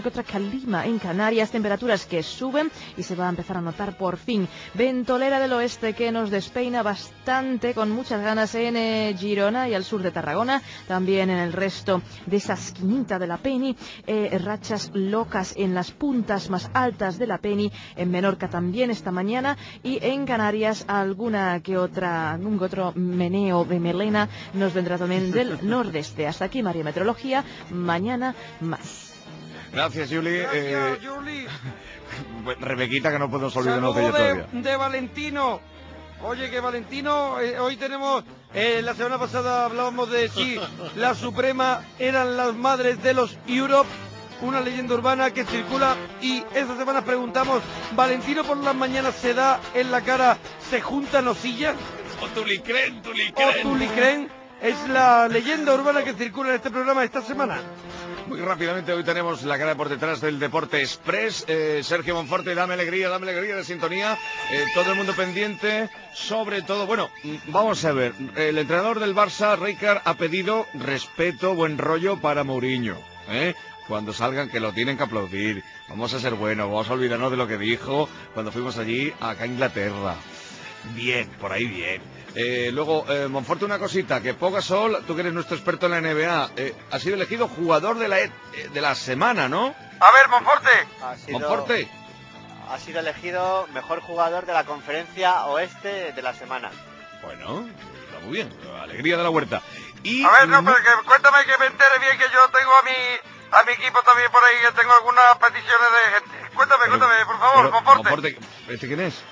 que otra calima en Canarias, temperaturas que suben y se va a empezar a notar por fin. Ventolera del oeste que nos despeina bastante, con muchas ganas en eh, Girona y al sur de Tarragona, también en el resto de esa esquinita de la Peni, eh, rachas locas en las puntas más altas de la Peni, en Menorca también esta mañana, y en Canarias alguna que otra, algún que otro meneo de melena nos vendrá también del nordeste. Hasta aquí María Meteorología, mañana más. Gracias, Juli. Gracias, Eh, Juli. Rebequita, que no podemos olvidarnos de Saludo ella de, todavía. de Valentino. Oye, que Valentino, eh, hoy tenemos, eh, la semana pasada hablábamos de si la Suprema eran las madres de los Europe, una leyenda urbana que circula, y esta semana preguntamos, ¿Valentino por las mañanas se da en la cara, se juntan osillas? O tulicrén, O tulicrén. tulicrén. Es la leyenda urbana que circula en este programa esta semana. Muy rápidamente, hoy tenemos la cara por detrás del Deporte Express. Eh, Sergio Monforte, dame alegría, dame alegría de sintonía. Eh, todo el mundo pendiente, sobre todo, bueno, vamos a ver. El entrenador del Barça, Rijkaard, ha pedido respeto, buen rollo para Mourinho, ¿eh? Cuando salgan, que lo tienen que aplaudir. Vamos a ser buenos, vamos a olvidarnos de lo que dijo cuando fuimos allí, acá a Inglaterra. Bien, por ahí bien. Eh, luego, eh, Monforte, una cosita, que Pau Gasol, tú que eres nuestro experto en la N B A, eh, ha sido elegido jugador de la, e de la semana, ¿no? A ver, Monforte. Ha sido, Monforte. ha sido elegido mejor jugador de la conferencia oeste de la semana. Bueno, está muy bien, alegría de la huerta. Y A ver, no, pero que, cuéntame que me entere bien, que yo tengo a mi, a mi equipo también por ahí, que tengo algunas peticiones de gente. Cuéntame, pero, cuéntame, por favor, pero, Monforte. Monforte, ¿este quién es?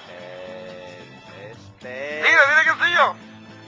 Este... Dile, dile quién soy yo.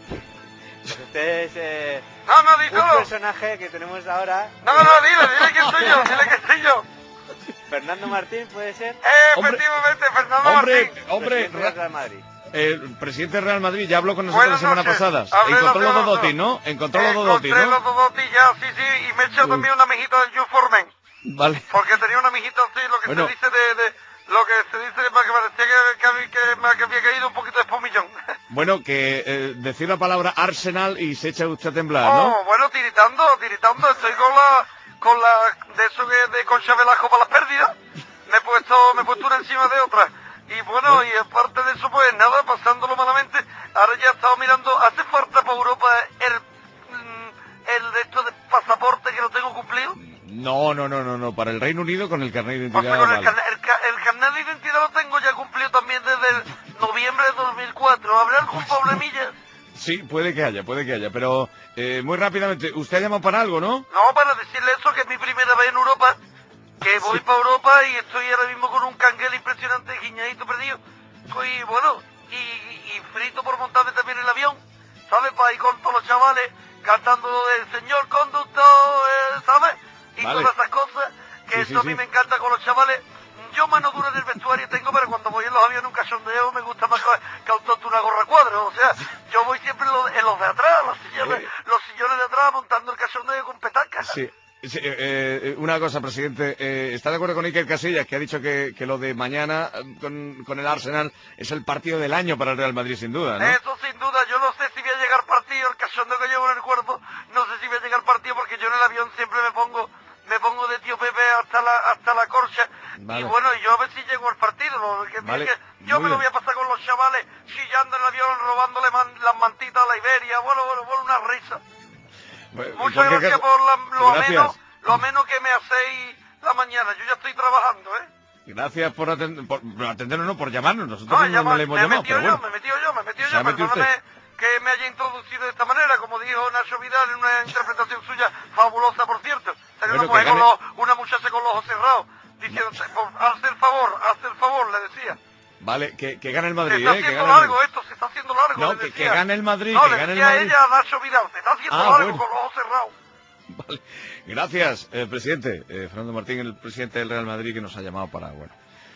Pues este es eh, No, no, di un todo. personaje que tenemos ahora. No, no, no, dile, dile quién soy yo, dile quién soy yo. Fernando Martín, ¿puede ser? Eh, efectivamente, Fernando Hombre, Martín. hombre, Presidente del Real Madrid. El presidente del Real Madrid ya habló con nosotros Buenas la semana noches. pasada. Hablé Encontró la los semana Dodoti, pasada. ¿no? Encontró los Dodoti, Encontré ¿no? los Dodoti ya, sí, sí, y me he echado también una mijita del You for Men. Vale. Porque tenía una mijita así, lo que Bueno. se dice de, de... Lo que se dice, que parecía que, que, había- que me que había caído un poquito de espumillón. Bueno, que eh, decir la palabra Arsenal y se echa usted a temblar, Oh, ¿no? bueno, tiritando, tiritando, estoy con la... Con la... De eso que de Concha Velasco para las pérdidas. Me he puesto, me he puesto una encima de otra. Y bueno, y aparte de eso, pues nada, pasándolo malamente. Ahora ya he estado mirando, hace falta para Europa el... mm, el de esto de pasaporte que lo tengo cumplido. No, no, no, no, no. Para el Reino Unido con el carnet de O sea, identidad. con el, vale. carnet, el, ca- el carnet de identidad lo tengo ya cumplido también desde el noviembre de dos mil cuatro. ¿Habrá algún problemilla? Sí, puede que haya, puede que haya. Pero eh, muy rápidamente, usted ha llamado para algo, ¿no? No, para decirle eso, que es mi primera vez en Europa, que voy para Europa y estoy ahora mismo con un canguel impresionante, guiñadito perdido. Y bueno, y, y frito por montarme también en el avión, ¿sabes? Para ir con todos los chavales cantando lo del señor conductor, eh, ¿sabes? Y Vale. todas esas cosas, que Sí, eso sí, a mí sí. me encanta con los chavales. Yo mano dura en el vestuario tengo, pero cuando voy en los aviones un cachondeo me gusta más que un tonto una gorra cuadra. O sea, yo voy siempre en los, en los de atrás, los sillones, Eh. los sillones de atrás montando el cachondeo con petacas. Sí. Sí, eh, eh, una cosa, presidente, eh, ¿está de acuerdo con Iker Casillas, que ha dicho que, que lo de mañana eh, con, con el Arsenal es el partido del año para el Real Madrid, sin duda, ¿no? Eso sin duda, yo no sé si voy a llegar partido, el cachondeo que llevo en el cuerpo, no sé si voy a llegar partido porque yo en el avión siempre me pongo me pongo de tío Pepe hasta la hasta la corcha. Vale. Y bueno, y yo a ver si llego al partido. Lo que, Vale, que yo muy me lo bien. voy a pasar con los chavales chillando en el avión, robándole man- las mantitas a la Iberia. Bueno, bueno, bueno, una risa. Bueno, en Muchas cualquier gracias caso, por la- lo gracias. ameno, lo ameno que me hacéis la mañana. Yo ya estoy trabajando, ¿eh? Gracias por, atend por, por atendernos, no por llamarnos. Nosotros No, no, he llamado- no le hemos me he llamado, metido pero yo, bueno. me he metido yo, me he metido Se ha yo. metido Perdóname que me haya introducido de esta manera, como dijo Nacho Vidal en una interpretación suya fabulosa, por cierto. Tenía Bueno, una mujer que con gane- los- una muchacha con los ojos cerrados, diciendo, haz el favor, haz el favor, le decía. Vale, que, que gane el Se Madrid, está ¿eh? Que haciendo gane el largo Madrid. esto, se está haciendo largo, No, le que, decía. que gane el Madrid, No, que le gane el decía a Madrid. ella, a Nacho Vidal, se está haciendo Ah, largo bueno. con los ojos cerrados. Vale. Gracias, eh, presidente. Eh, Fernando Martín, el presidente del Real Madrid, que nos ha llamado para... Bueno,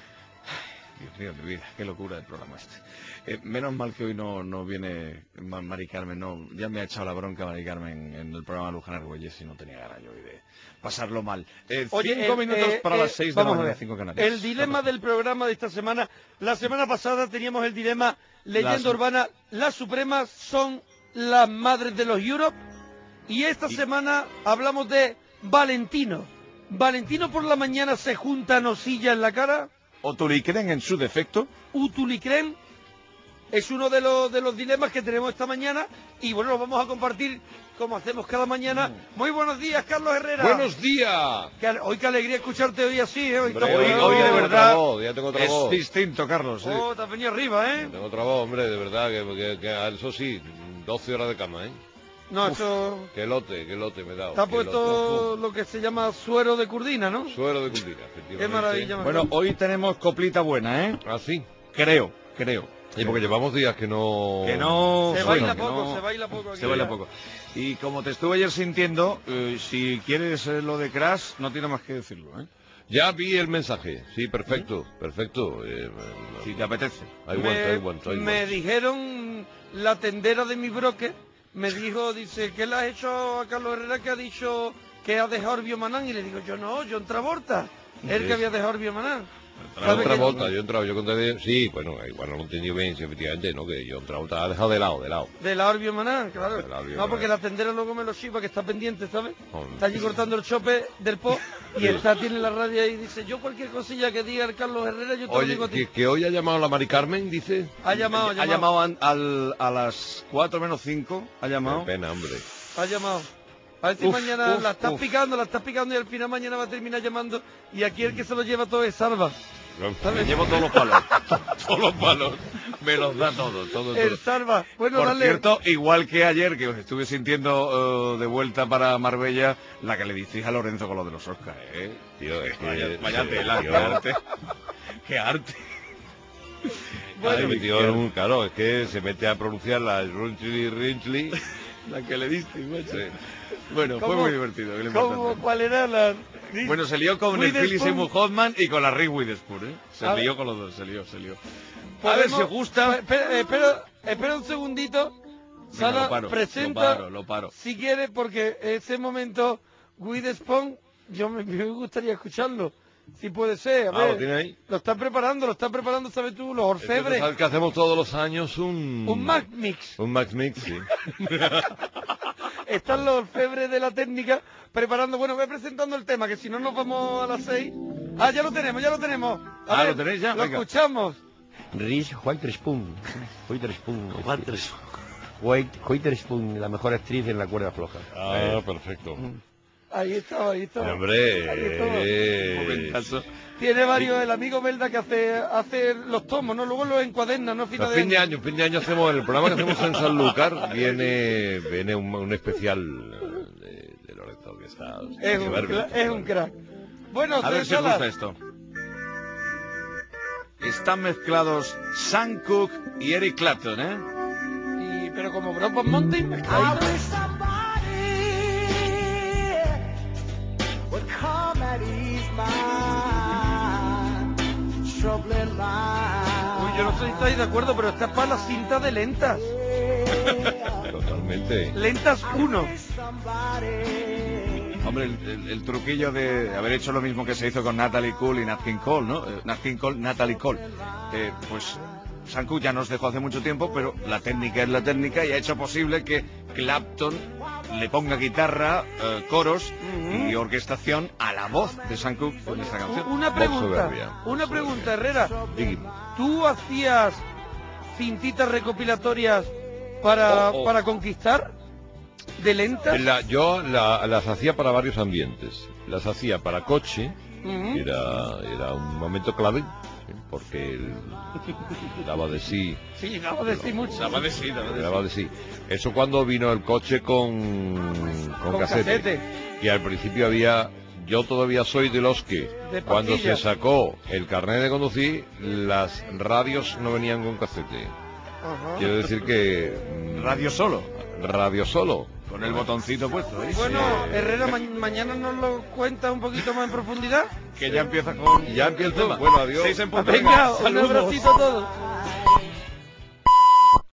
Dios mío, mi vida, qué locura el programa este. Eh, menos mal que hoy no, no viene Ma- Mari Carmen, no, ya me ha echado la bronca Mari Carmen en el programa de Luján Argüelles y no tenía ganas yo hoy de pasarlo mal. Eh, Oye, cinco el- minutos eh, para eh, las seis de la vamos a mañana, ver. cinco Canarias. El dilema del programa de esta semana. La semana pasada teníamos el dilema leyenda Las- urbana. Las Supremas son las madres de los Europe. Y esta semana hablamos de Valentino. ¿Valentino por la mañana se junta nocilla en la cara? ¿Otulicren en su defecto? ¿Utulicren? Es uno de los, de los dilemas que tenemos esta mañana y bueno, lo vamos a compartir como hacemos cada mañana. Muy buenos días, Carlos Herrera. ¡Buenos días! Qué, hoy qué alegría escucharte hoy así, ¿eh? Hoy, Hombre, hoy, hoy, hoy de verdad voz, ya tengo otra es voz. distinto, Carlos. Sí. Oh, te has venido arriba, ¿eh? Tengo otra voz, hombre, de verdad, que, que, que eso sí, doce horas de cama, ¿eh? No, Uf, eso... Qué lote, qué lote me he dado. Te ha qué puesto lote. lo que se llama suero de curdina, ¿no? Suero de curdina, efectivamente. Qué maravilla. Bueno, hoy tenemos coplita buena, ¿eh? ¿Ah, sí? Creo, creo. Y porque llevamos días que no... Que no... Se suena, baila que poco, no- se baila poco aquí. Se baila poco. Y como te estuve ayer sintiendo, eh, si quieres eh, lo de Crash, no tiene más que decirlo, ¿eh? Ya vi el mensaje, sí, perfecto, perfecto. Eh, Si te apetece. I want, me, I want, I me want. dijeron, la tendera de mi broker, me dijo, dice, ¿qué le has hecho a Carlos Herrera que ha dicho que ha dejado el Biomanán? Y le digo, yo no, John Travolta, él Sí. que había dejado el Biomanán. John Travolta, John Travolta, yo conté, sí, bueno, igual no lo he entendido bien, sí, efectivamente, ¿no? Que John Travolta ha dejado de lado, de lado. De la Orbio Maná, claro. De la Orbio No, Maná. porque la tendera luego me lo chiva, que está pendiente, ¿sabes? Hombre. Está allí cortando el chope del po y Sí. está, tiene la radio ahí y dice, yo cualquier cosilla que diga el Carlos Herrera, yo te lo Oye, digo a ti. que, que hoy ha llamado la Mari Carmen, dice. Ha llamado, ha Ha llamado. llamado an- al, a las cuatro menos cinco, ha llamado. Qué pena, hombre. Ha llamado. A ver si Uf, mañana uf, la estás uf. picando, la estás picando y al final mañana va a terminar llamando y aquí el que se lo lleva todo es Salva. Me llevo todos los palos, todos los palos, me los da todos, todos, El todos. Salva. Bueno, Por dale. cierto, igual que ayer, que os estuve sintiendo eh, de vuelta para Marbella, la que le disteis a Lorenzo con lo de los Oscars, ¿eh? Tío, es que- Vaya, vaya sí, tela, tío. qué arte. Qué arte. Bueno, Ay, metió en un, claro, es que se mete a pronunciar la Rinchly Rinchly. La que le disteis, macho. Sí. Bueno, fue ¿Cómo- muy divertido. que es lo ¿Cómo, importante. ¿Cuál era la...? Bueno, se lió con el Witherspoon. Philip Seymour Hoffman y con la Reese Witherspoon, ¿eh? Se A lió ver. con los dos, se lió, se lió. A ¿Podemos- ver si os gusta. Espera, espera, espera un segundito. Venga, Sala, lo paro, presenta, lo paro, lo paro. si quieres, porque ese momento, Witherspoon, yo me, me gustaría escucharlo. Si puede ser, a Ah, ver. ¿lo tiene ahí? Lo están preparando, lo están preparando, ¿sabes tú? Los orfebres. ¿Sabes que hacemos todos los años un... Un Mac Mix. Un Max Mix, sí. Están los orfebres de la técnica preparando. Bueno, voy presentando el tema, que si no nos vamos a las seis. Ah, ya lo tenemos, ya lo tenemos. A Ah, ver, ¿lo tenéis ya? Lo Venga. escuchamos. Reese Witherspoon. Witherspoon. White- Witherspoon, la mejor actriz en la cuerda floja. Ah, perfecto. Ahí está, ahí está. Hombre, Ahí estaba. eh, Momentazo. Tiene varios, el amigo Melda que hace, hace los tomos, ¿no? Luego los encuaderna, ¿no? a Final fin de año, fin de año hacemos el programa que hacemos en Sanlúcar, viene viene un, un especial de, de Lorenzo que está Es qué un, bárbaro. cra- es un crack. Bueno, A ver si os Salas, gusta esto. Están mezclados Sam Cooke y Eric Clapton, ¿eh? y, pero como Brokeback Mountain, mezcladito. would come and ease my troubling mind. Uy, yo no sé si estáis de acuerdo, pero esta es para la cinta de lentas. Totalmente. Lentas uno. Hombre, el, el- el truquillo de haber hecho lo mismo que se hizo con Natalie Cole y Nat King Cole, ¿no? Eh, Nat King Cole, Natalie Cole. Eh, pues Sam Cooke ya nos dejó hace mucho tiempo, pero la técnica es la técnica y ha hecho posible que Clapton le ponga guitarra, eh, coros y orquestación a la voz de Sam Cooke en esta canción. Una pregunta, soberbia, una pregunta, Herrera. Dígame. ¿Tú hacías cintitas recopilatorias para, Oh, oh. para conquistar? ¿De lentas? La- yo la- las hacía para varios ambientes. Las hacía para coche, Ujú. que era, era un momento clave, ¿sí? Porque él daba de sí. Sí, daba de sí mucho. Daba de sí, daba de sí. Daba de sí. Eso cuando vino el coche con, con, Con casete. casete. Y al principio había... Yo todavía soy de los que, De cuando pastilla. se sacó el carnet de conducir, las radios no venían con casete. Ajá. Quiero decir que... mm, Radio solo, Radio solo. con el botoncito puesto, ¿eh? Bueno, Herrera, ma- mañana nos lo cuenta un poquito más en profundidad. Que ya empieza con... Ya empiezo. Tema. Bueno, adiós. Seis en punto. Venga, un Saludos. abracito a todos.